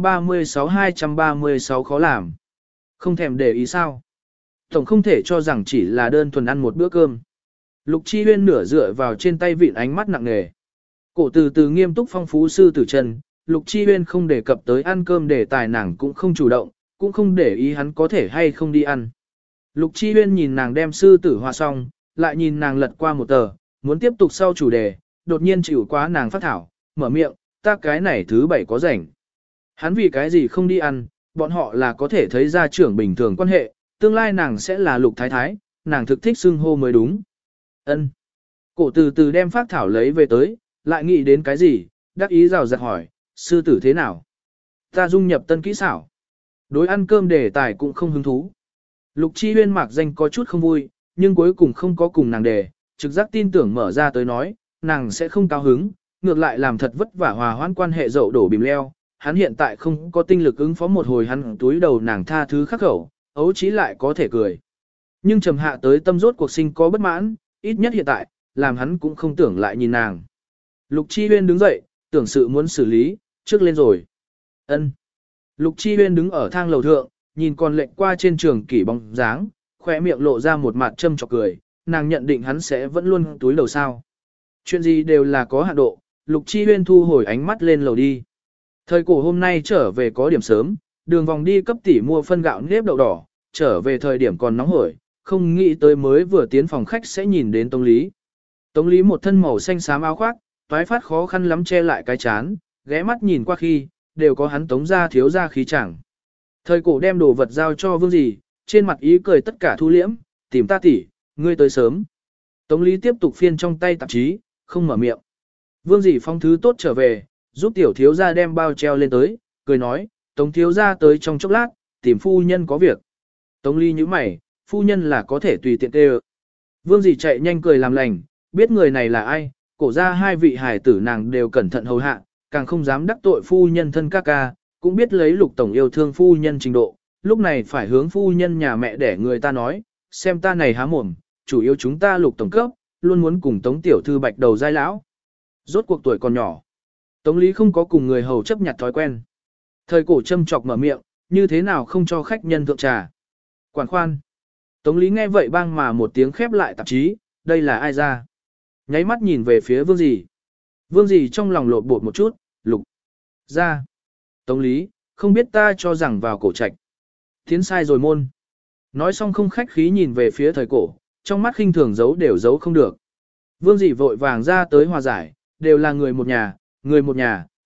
236 khó làm. Không thèm để ý sao? Tổng không thể cho rằng chỉ là đơn thuần ăn một bữa cơm. Lục Chi Huyên nửa dựa vào trên tay vịn ánh mắt nặng nề. Cổ từ từ nghiêm túc phong phú sư tử chân, Lục Chi Huyên không đề cập tới ăn cơm để tài nàng cũng không chủ động, cũng không để ý hắn có thể hay không đi ăn. Lục Chi Huyên nhìn nàng đem sư tử hòa xong, lại nhìn nàng lật qua một tờ, muốn tiếp tục sau chủ đề, đột nhiên chịu quá nàng phát thảo, mở miệng, ta cái này thứ bảy có rảnh. Hắn vì cái gì không đi ăn, bọn họ là có thể thấy gia trưởng bình thường quan hệ, tương lai nàng sẽ là Lục Thái Thái, nàng thực thích xưng hô mới đúng. Ân. Cổ từ từ đem phát thảo lấy về tới, lại nghĩ đến cái gì, đắc ý rào rạt hỏi, sư tử thế nào? Ta dung nhập tân kỹ xảo. Đối ăn cơm đề tài cũng không hứng thú. Lục Chi Huyên mạc danh có chút không vui, nhưng cuối cùng không có cùng nàng đề, trực giác tin tưởng mở ra tới nói, nàng sẽ không cao hứng, ngược lại làm thật vất vả hòa hoãn quan hệ dậu đổ bìm leo. Hắn hiện tại không có tinh lực ứng phó một hồi hắn túi đầu nàng tha thứ khắc khẩu, ấu chí lại có thể cười. Nhưng trầm hạ tới tâm rốt cuộc sinh có bất mãn, ít nhất hiện tại, làm hắn cũng không tưởng lại nhìn nàng. Lục Chi Huyên đứng dậy, tưởng sự muốn xử lý, trước lên rồi. Ân. Lục Chi Huyên đứng ở thang lầu thượng, nhìn con lệnh qua trên trường kỷ bóng dáng, khỏe miệng lộ ra một mặt châm chọc cười, nàng nhận định hắn sẽ vẫn luôn túi đầu sao. Chuyện gì đều là có hạn độ, Lục Chi Huyên thu hồi ánh mắt lên lầu đi. Thời cổ hôm nay trở về có điểm sớm, đường vòng đi cấp tỷ mua phân gạo nếp đậu đỏ, trở về thời điểm còn nóng hổi, không nghĩ tới mới vừa tiến phòng khách sẽ nhìn đến Tống Lý. Tống Lý một thân màu xanh xám áo khoác, toái phát khó khăn lắm che lại cái chán, ghé mắt nhìn qua khi, đều có hắn Tống ra thiếu ra khí chẳng. Thời cổ đem đồ vật giao cho Vương Dì, trên mặt ý cười tất cả thu liễm, tìm ta tỷ, ngươi tới sớm. Tống Lý tiếp tục phiên trong tay tạp chí, không mở miệng. Vương Dì phong thứ tốt trở về, giúp tiểu thiếu gia đem bao treo lên tới, cười nói, Tống thiếu gia tới trong chốc lát, tìm phu nhân có việc. Tống Lý nhíu mày, phu nhân là có thể tùy tiện tê ợ. Vương Dì chạy nhanh cười làm lành, biết người này là ai, cổ ra hai vị hài tử nàng đều cẩn thận hầu hạ, càng không dám đắc tội phu nhân thân ca ca, cũng biết lấy Lục tổng yêu thương phu nhân trình độ, lúc này phải hướng phu nhân nhà mẹ để người ta nói, xem ta này há mồm, chủ yếu chúng ta Lục tổng cấp, luôn muốn cùng Tống tiểu thư bạch đầu giai lão. Rốt cuộc tuổi còn nhỏ. Tống Lý không có cùng người hầu chấp nhặt thói quen. Thời cổ châm chọc mở miệng, như thế nào không cho khách nhân thượng trà. Quản khoan. Tống Lý nghe vậy bang mà một tiếng khép lại tạp chí, đây là ai ra? Nháy mắt nhìn về phía Vương Dì. Vương Dì trong lòng lột bột một chút, Lục. Ra. Tống Lý, không biết ta cho rằng vào cổ trạch. Thiến sai rồi môn. Nói xong không khách khí nhìn về phía thời cổ, trong mắt khinh thường giấu đều giấu không được. Vương Dì vội vàng ra tới hòa giải, đều là người một nhà,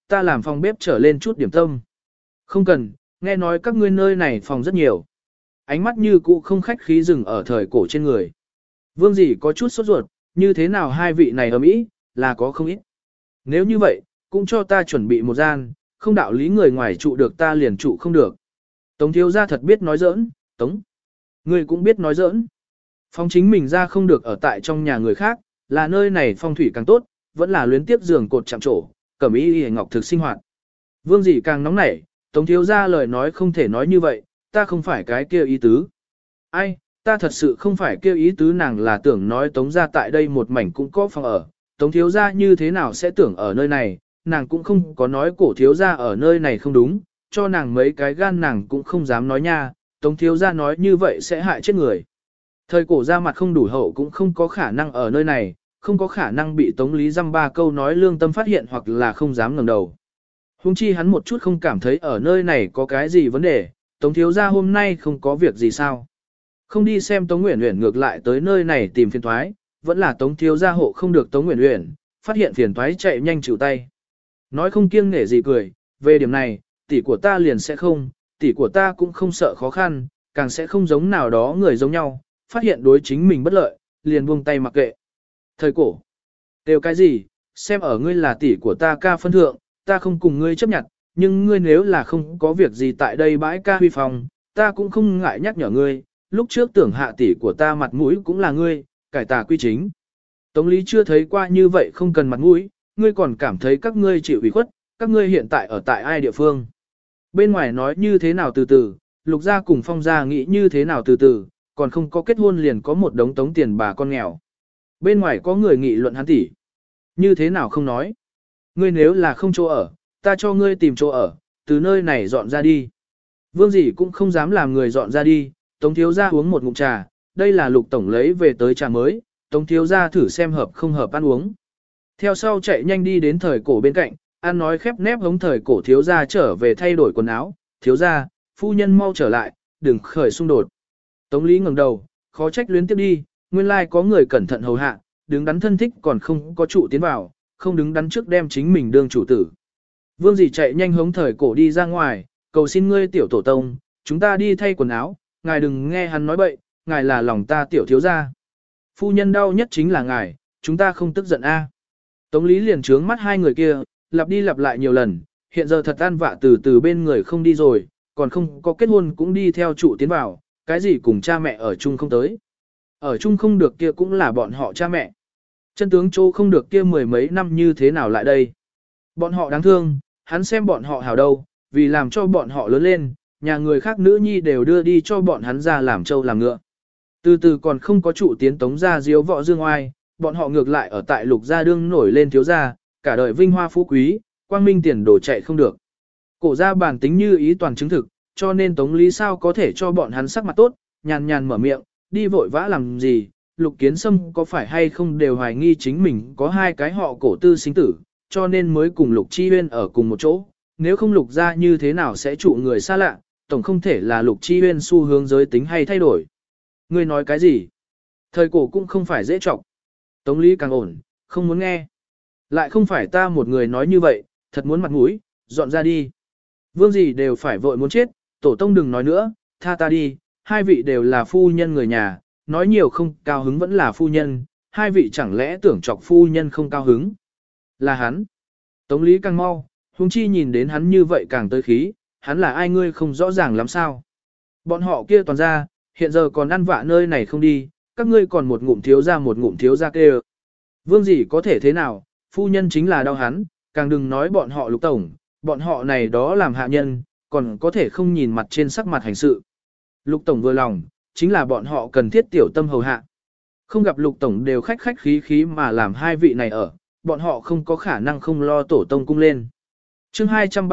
ta làm phòng bếp trở lên chút điểm tâm. Không cần, nghe nói các ngươi nơi này phòng rất nhiều. Ánh mắt như cũ không khách khí dừng ở thời cổ trên người. Vương dĩ có chút sốt ruột, như thế nào hai vị này ở Mỹ, là có không ít. Nếu như vậy, cũng cho ta chuẩn bị một gian, không đạo lý người ngoài trụ được ta liền trụ không được. Tống thiếu gia thật biết nói giỡn, Tống. Người cũng biết nói giỡn. Phong chính mình ra không được ở tại trong nhà người khác, là nơi này phong thủy càng tốt, vẫn là luyến tiếp giường cột chạm trổ, cẩm y hề ngọc thực sinh hoạt. Vương dĩ càng nóng nảy, Tống thiếu gia lời nói không thể nói như vậy, ta không phải cái kia ý tứ. Ai, ta thật sự không phải kêu ý tứ nàng là tưởng nói Tống gia tại đây một mảnh cũng có phòng ở, Tống thiếu gia như thế nào sẽ tưởng ở nơi này, nàng cũng không có nói cổ thiếu gia ở nơi này không đúng, cho nàng mấy cái gan nàng cũng không dám nói nha, Tống thiếu gia nói như vậy sẽ hại chết người. Thời cổ ra mặt không đủ hậu cũng không có khả năng ở nơi này, không có khả năng bị Tống Lý dăm ba câu nói lương tâm phát hiện hoặc là không dám ngẩng đầu. Hùng chi hắn một chút không cảm thấy ở nơi này có cái gì vấn đề, Tống thiếu gia hôm nay không có việc gì sao. Không đi xem Tống Uyển Uyển ngược lại tới nơi này tìm phiền toái, vẫn là Tống thiếu gia hộ không được Tống Uyển Uyển, phát hiện phiền toái chạy nhanh chịu tay. Nói không kiêng nể gì cười, về điểm này, tỷ của ta liền sẽ không, tỷ của ta cũng không sợ khó khăn, càng sẽ không giống nào đó người giống nhau, phát hiện đối chính mình bất lợi, liền buông tay mặc kệ. Thời cổ, đều cái gì, xem ở ngươi là tỷ của ta ca phân thượng, ta không cùng ngươi chấp nhận, nhưng ngươi nếu là không có việc gì tại đây bãi ca huy phòng, ta cũng không ngại nhắc nhở ngươi, lúc trước tưởng hạ tỷ của ta mặt mũi cũng là ngươi, cải tà quy chính. Tống Lý chưa thấy qua như vậy không cần mặt mũi, ngươi còn cảm thấy các ngươi chịu ủy khuất, các ngươi hiện tại ở tại ai địa phương. Bên ngoài nói như thế nào từ từ, Lục gia cùng Phong gia nghĩ như thế nào từ từ, còn không có kết hôn liền có một đống tống tiền bà con nghèo. Bên ngoài có người nghị luận hắn tỷ. Như thế nào không nói. Ngươi nếu là không chỗ ở, ta cho ngươi tìm chỗ ở, từ nơi này dọn ra đi. Vương dĩ cũng không dám làm người dọn ra đi, Tống thiếu gia uống một ngụm trà, đây là Lục tổng lấy về tới trà mới, Tống thiếu gia thử xem hợp không hợp ăn uống. Theo sau chạy nhanh đi đến thời cổ bên cạnh, ăn nói khép nép hống thời cổ thiếu gia trở về thay đổi quần áo, thiếu gia, phu nhân mau trở lại, đừng khởi xung đột. Tống Lý ngẩng đầu, khó trách luyến tiếp đi, nguyên lai có người cẩn thận hầu hạ, đứng đắn thân thích còn không có trụ tiến vào, không đứng đắn trước đem chính mình đương chủ tử. Vương dĩ chạy nhanh hống thời cổ đi ra ngoài, cầu xin ngươi tiểu tổ tông, chúng ta đi thay quần áo, ngài đừng nghe hắn nói bậy, ngài là lòng ta tiểu thiếu gia. Phu nhân đau nhất chính là ngài, chúng ta không tức giận a. Tống Lý liền trướng mắt hai người kia, lặp đi lặp lại nhiều lần, hiện giờ thật ăn vạ từ từ bên người không đi rồi, còn không có kết hôn cũng đi theo trụ tiến vào, cái gì cùng cha mẹ ở chung không tới. Ở chung không được kia cũng là bọn họ cha mẹ. Chân tướng chỗ không được kia mười mấy năm như thế nào lại đây. Bọn họ đáng thương, hắn xem bọn họ hảo đâu, vì làm cho bọn họ lớn lên, nhà người khác nữ nhi đều đưa đi cho bọn hắn ra làm trâu làm ngựa. Từ từ còn không có trụ tiến Tống gia diếu võ dương oai, bọn họ ngược lại ở tại Lục gia đương nổi lên thiếu gia, cả đời vinh hoa phú quý, quang minh tiền đồ chạy không được. Cổ gia bản tính như ý toàn chứng thực, cho nên Tống Lý sao có thể cho bọn hắn sắc mặt tốt, nhàn nhàn mở miệng, đi vội vã làm gì, Lục Kiến Sâm có phải hay không đều hoài nghi chính mình có hai cái họ cổ tư sinh tử, cho nên mới cùng Lục Chi Huyên ở cùng một chỗ, nếu không Lục gia như thế nào sẽ trụ người xa lạ, tổng không thể là Lục Chi Huyên xu hướng giới tính hay thay đổi. Ngươi nói cái gì? Thời cổ cũng không phải dễ trọng. Tống Lý càng ổn, không muốn nghe. Lại không phải ta một người nói như vậy, thật muốn mặt mũi, dọn ra đi. Vương gì đều phải vội muốn chết, tổ tông đừng nói nữa, tha ta đi, hai vị đều là phu nhân người nhà, nói nhiều không cao hứng vẫn là phu nhân, hai vị chẳng lẽ tưởng chọc phu nhân không cao hứng. Là hắn. Tống Lý càng mau, huống chi nhìn đến hắn như vậy càng tới khí, hắn là ai ngươi không rõ ràng lắm sao. Bọn họ kia toàn ra, hiện giờ còn ăn vạ nơi này không đi, các ngươi còn một ngụm thiếu ra một ngụm thiếu ra kêu. Vương gì có thể thế nào, phu nhân chính là đau hắn, càng đừng nói bọn họ Lục tổng, bọn họ này đó làm hạ nhân, còn có thể không nhìn mặt trên sắc mặt hành sự. Lục tổng vừa lòng, chính là bọn họ cần thiết tiểu tâm hầu hạ. Không gặp Lục tổng đều khách khách khí khí mà làm hai vị này ở, bọn họ không có khả năng không lo tổ tông cung lên. Chương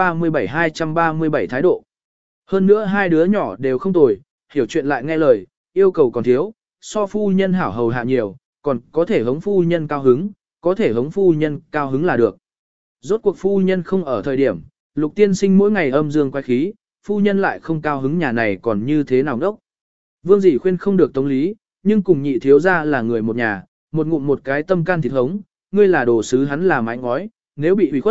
237 thái độ. Hơn nữa hai đứa nhỏ đều không tồi, hiểu chuyện lại nghe lời, yêu cầu còn thiếu, so phu nhân hảo hầu hạ nhiều, còn có thể hống phu nhân cao hứng, có thể hống phu nhân cao hứng là được. Rốt cuộc phu nhân không ở thời điểm, Lục tiên sinh mỗi ngày âm dương quái khí, phu nhân lại không cao hứng nhà này còn như thế nào đốc. Vương dĩ khuyên không được Tống Lý, nhưng cùng nhị thiếu ra là người một nhà, một ngụm một cái tâm can thịt hống, ngươi là đồ sứ hắn là mái ngói, nếu bị ủy khuất,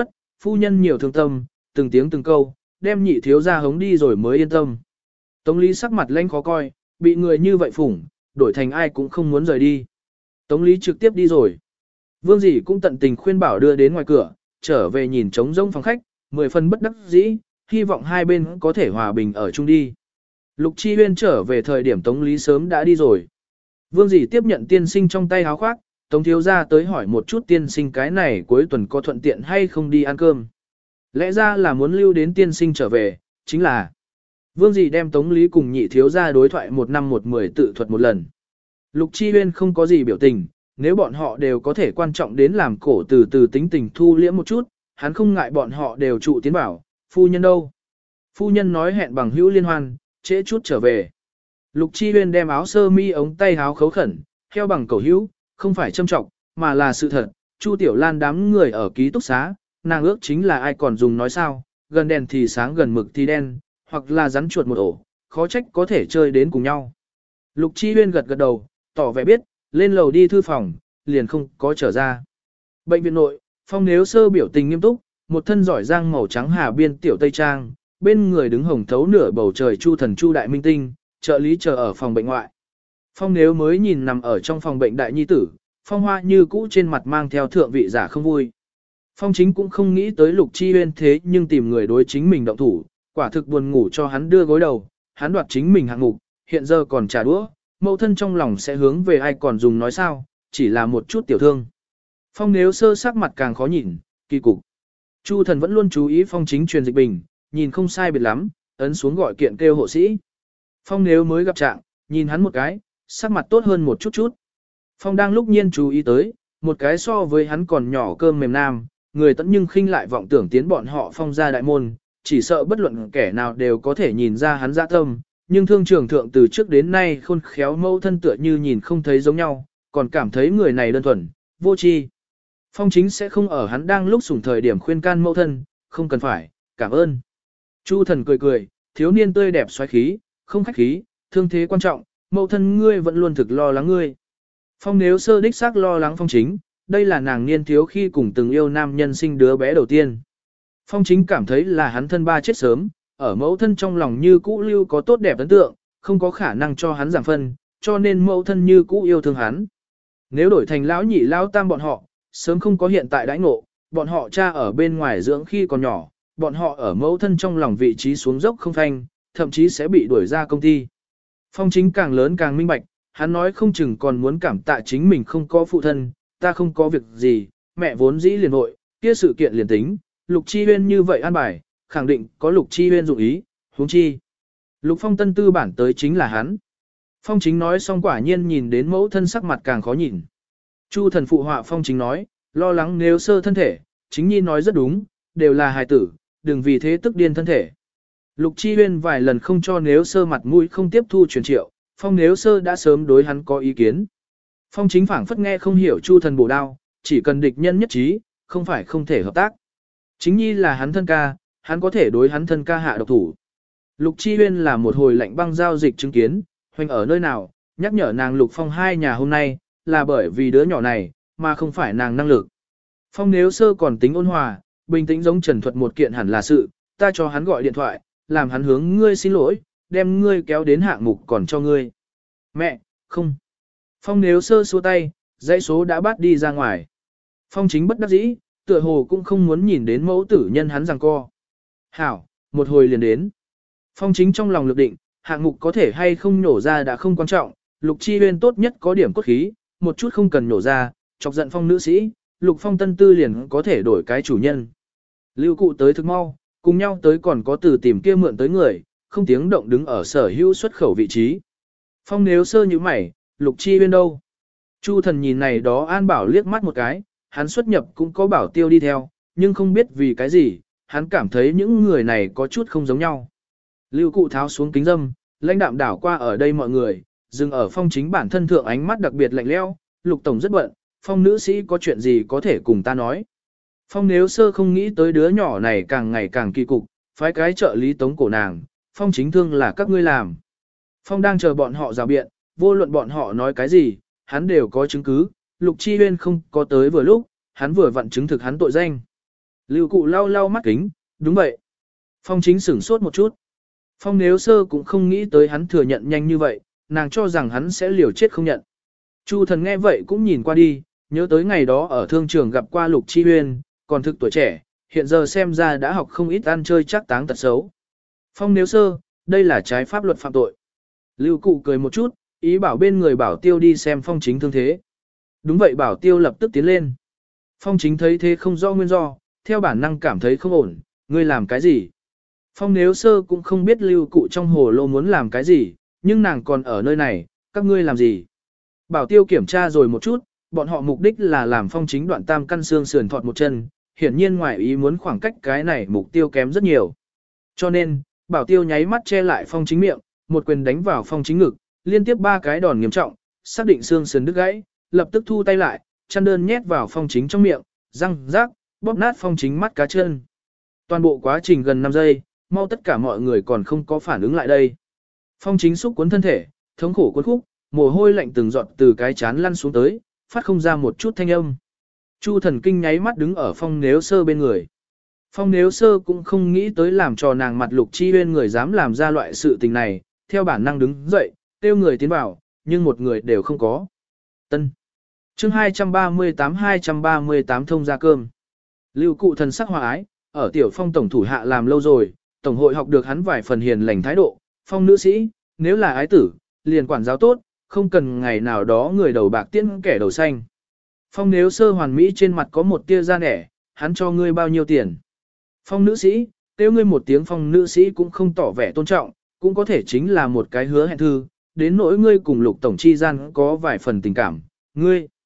phu nhân nhiều thương tâm, từng tiếng từng câu, đem nhị thiếu ra hống đi rồi mới yên tâm. Tống Lý sắc mặt lanh khó coi, bị người như vậy phủng, đổi thành ai cũng không muốn rời đi. Tống Lý trực tiếp đi rồi. Vương dĩ cũng tận tình khuyên bảo đưa đến ngoài cửa, trở về nhìn trống rỗng phòng khách, 10 phần bất đắc dĩ, hy vọng hai bên có thể hòa bình ở chung đi. Lục Chi Huyên trở về thời điểm Tống Lý sớm đã đi rồi. Vương dĩ tiếp nhận tiên sinh trong tay áo khoác, Tống thiếu ra tới hỏi một chút tiên sinh cái này cuối tuần có thuận tiện hay không đi ăn cơm. Lẽ ra là muốn lưu đến tiên sinh trở về, chính là Vương dĩ đem Tống Lý cùng nhị thiếu ra đối thoại 1 năm 1 10 tự thuật một lần. Lục Chi Huyên không có gì biểu tình, nếu bọn họ đều có thể quan trọng đến làm cổ từ từ tính tình thu liễm một chút, hắn không ngại bọn họ đều trụ tiến bảo, phu nhân đâu. Phu nhân nói hẹn bằng hữu liên hoan, trễ chút trở về. Lục Chi Huyên đem áo sơ mi ống tay áo khấu khẩn, theo bằng cầu hữu, không phải châm trọng, mà là sự thật. Chu Tiểu Lan đám người ở ký túc xá, nàng ước chính là ai còn dùng nói sao, gần đèn thì sáng gần mực thì đen, hoặc là rắn chuột một ổ, khó trách có thể chơi đến cùng nhau. Lục Chi Huyên gật gật đầu, tỏ vẻ biết, lên lầu đi thư phòng, liền không có trở ra. Bệnh viện nội, Phong Nếu Sơ biểu tình nghiêm túc, một thân giỏi giang màu trắng hà biên tiểu tây trang, bên người đứng hồng thấu nửa bầu trời Chu Thần Chu Đại Minh Tinh, trợ lý chờ ở phòng bệnh ngoại. Phong Nếu mới nhìn nằm ở trong phòng bệnh đại nhi tử, Phong Hoa như cũ trên mặt mang theo thượng vị giả không vui. Phong Chính cũng không nghĩ tới Lục Chi Huyên thế nhưng tìm người đối chính mình động thủ, quả thực buồn ngủ cho hắn đưa gối đầu, hắn đoạt chính mình hạng mục, hiện giờ còn trả đũa, mẫu thân trong lòng sẽ hướng về ai còn dùng nói sao, chỉ là một chút tiểu thương. Phong Nếu Sơ sắc mặt càng khó nhìn, kỳ cục. Chu Thần vẫn luôn chú ý Phong Chính truyền dịch bình, nhìn không sai biệt lắm, ấn xuống gọi kiện kêu hộ sĩ. Phong Nếu mới gặp trạng, nhìn hắn một cái, sắc mặt tốt hơn một chút chút. Phong đang lúc nhiên chú ý tới, một cái so với hắn còn nhỏ cơm mềm nam, người tẫn nhưng khinh lại vọng tưởng tiến bọn họ Phong ra đại môn, chỉ sợ bất luận kẻ nào đều có thể nhìn ra hắn dạ tâm, nhưng thương trường thượng từ trước đến nay khôn khéo mâu thân tựa như nhìn không thấy giống nhau, còn cảm thấy người này đơn thuần, vô tri. Phong Chính sẽ không ở hắn đang lúc sủng thời điểm khuyên can mâu thân, không cần phải, cảm ơn. Chu Thần cười cười, thiếu niên tươi đẹp xoáy khí, không khách khí, thương thế quan trọng, mâu thân ngươi vẫn luôn thực lo lắng ngươi. Phong Nếu Sơ đích xác lo lắng Phong Chính, đây là nàng niên thiếu khi cùng từng yêu nam nhân sinh đứa bé đầu tiên. Phong Chính cảm thấy là hắn thân ba chết sớm, ở mẫu thân trong lòng như cũ lưu có tốt đẹp ấn tượng, không có khả năng cho hắn giảm phân, cho nên mẫu thân như cũ yêu thương hắn. Nếu đổi thành lão nhị lão tam bọn họ, sớm không có hiện tại đãi ngộ, bọn họ cha ở bên ngoài dưỡng khi còn nhỏ, bọn họ ở mẫu thân trong lòng vị trí xuống dốc không phanh, thậm chí sẽ bị đuổi ra công ty. Phong Chính càng lớn càng minh bạch, hắn nói không chừng còn muốn cảm tạ chính mình không có phụ thân, ta không có việc gì, mẹ vốn dĩ liền hội, kia sự kiện liền tính, Lục Chi Huyên như vậy an bài, khẳng định có Lục Chi Huyên dụng ý, huống chi. Lục Phong tân tư bản tới chính là hắn. Phong Chính nói xong quả nhiên nhìn đến mẫu thân sắc mặt càng khó nhìn. Chu Thần phụ họa Phong Chính nói, lo lắng Nếu Sơ thân thể, Chính nhi nói rất đúng, đều là hài tử, đừng vì thế tức điên thân thể. Lục Chi Huyên vài lần không cho Nếu Sơ mặt mũi không tiếp thu truyền triệu, Phong Nếu Sơ đã sớm đối hắn có ý kiến. Phong Chính phảng phất nghe không hiểu Chu Thần bổ đao, chỉ cần địch nhân nhất trí, không phải không thể hợp tác. Chính nhi là hắn thân ca, hắn có thể đối hắn thân ca hạ độc thủ. Lục Chi Huyên là một hồi lạnh băng giao dịch chứng kiến, hoành ở nơi nào, nhắc nhở nàng Lục Phong hai nhà hôm nay, là bởi vì đứa nhỏ này, mà không phải nàng năng lực. Phong Nếu Sơ còn tính ôn hòa, bình tĩnh giống trần thuật một kiện hẳn là sự, ta cho hắn gọi điện thoại, làm hắn hướng ngươi xin lỗi, đem ngươi kéo đến hạng mục còn cho ngươi. Mẹ, không. Phong Nếu Sơ xua tay, dãy số đã bắt đi ra ngoài. Phong Chính bất đắc dĩ, tựa hồ cũng không muốn nhìn đến mẫu tử nhân hắn giằng co. Hảo, một hồi liền đến. Phong Chính trong lòng lực định, hạng mục có thể hay không nhổ ra đã không quan trọng, Lục Chi Huyên tốt nhất có điểm cốt khí, một chút không cần nhổ ra, chọc giận Phong nữ sĩ, Lục Phong tân tư liền có thể đổi cái chủ nhân. Lưu cụ tới thực mau, cùng nhau tới còn có từ tìm kia mượn tới người, không tiếng động đứng ở sở hữu xuất khẩu vị trí. Phong Nếu Sơ như mày, Lục Chi Huyên đâu? Chu Thần nhìn này đó An Bảo liếc mắt một cái, hắn xuất nhập cũng có Bảo Tiêu đi theo, nhưng không biết vì cái gì, hắn cảm thấy những người này có chút không giống nhau. Lưu cụ tháo xuống kính dâm, lãnh đạm đảo qua ở đây mọi người, dừng ở Phong Chính bản thân thượng ánh mắt đặc biệt lạnh lẽo. Lục tổng rất bận, Phong nữ sĩ có chuyện gì có thể cùng ta nói. Phong Nếu Sơ không nghĩ tới đứa nhỏ này càng ngày càng kỳ cục, phái cái trợ lý tống cổ nàng, Phong chính thương là các ngươi làm. Phong đang chờ bọn họ rào biện, vô luận bọn họ nói cái gì, hắn đều có chứng cứ, Lục Chi Huyên không có tới vừa lúc, hắn vừa vặn chứng thực hắn tội danh. Lưu cụ lau lau mắt kính, đúng vậy. Phong chính sửng sốt một chút. Phong nếu sơ cũng không nghĩ tới hắn thừa nhận nhanh như vậy, nàng cho rằng hắn sẽ liều chết không nhận. Chu thần nghe vậy cũng nhìn qua đi, nhớ tới ngày đó ở thương trường gặp qua Lục Chi Huyên, còn thực tuổi trẻ, hiện giờ xem ra đã học không ít ăn chơi chắc táng tật xấu. Phong nếu sơ, đây là trái pháp luật phạm tội. Lưu cụ cười một chút, ý bảo bên người bảo tiêu đi xem phong chính thương thế. Đúng vậy, bảo tiêu lập tức tiến lên. Phong chính thấy thế không rõ nguyên do, theo bản năng cảm thấy không ổn, ngươi làm cái gì? Phong nếu sơ cũng không biết lưu cụ trong hồ lô muốn làm cái gì, nhưng nàng còn ở nơi này, các ngươi làm gì? Bảo tiêu kiểm tra rồi một chút, bọn họ mục đích là làm phong chính đoạn tam căn xương sườn thọt một chân, hiển nhiên ngoài ý muốn khoảng cách cái này mục tiêu kém rất nhiều. Cho nên, bảo tiêu nháy mắt che lại phong chính miệng, một quyền đánh vào phong chính ngực, liên tiếp 3 cái đòn nghiêm trọng, xác định xương sườn đứt gãy, lập tức thu tay lại, chăn đơn nhét vào phong chính trong miệng, răng rác, bóp nát phong chính mắt cá chân. Toàn bộ quá trình gần 5 giây, mau tất cả mọi người còn không có phản ứng lại đây. Phong chính xúc cuốn thân thể, thống khổ cuốn khúc, mồ hôi lạnh từng giọt từ cái chán lăn xuống tới, phát không ra một chút thanh âm. Chu thần kinh nháy mắt đứng ở phong nếu sơ bên người. Phong nếu sơ cũng không nghĩ tới làm trò nàng mặt Lục Chi Huyên người dám làm ra loại sự tình này, theo bản năng đứng dậy, kêu người tiến vào, nhưng một người đều không có. Tân. Chương 238 thông ra cơm. Lưu cụ thần sắc hòa ái, ở tiểu phong tổng thủ hạ làm lâu rồi, tổng hội học được hắn vài phần hiền lành thái độ, phong nữ sĩ, nếu là ái tử, liền quản giáo tốt, không cần ngày nào đó người đầu bạc tiễn kẻ đầu xanh. Phong nếu sơ hoàn mỹ trên mặt có một tia da nẻ, hắn cho ngươi bao nhiêu tiền. Phong nữ sĩ, kêu ngươi một tiếng phong nữ sĩ cũng không tỏ vẻ tôn trọng, cũng có thể chính là một cái hứa hẹn thư, đến nỗi ngươi cùng Lục tổng chi gian có vài phần tình cảm, ngươi.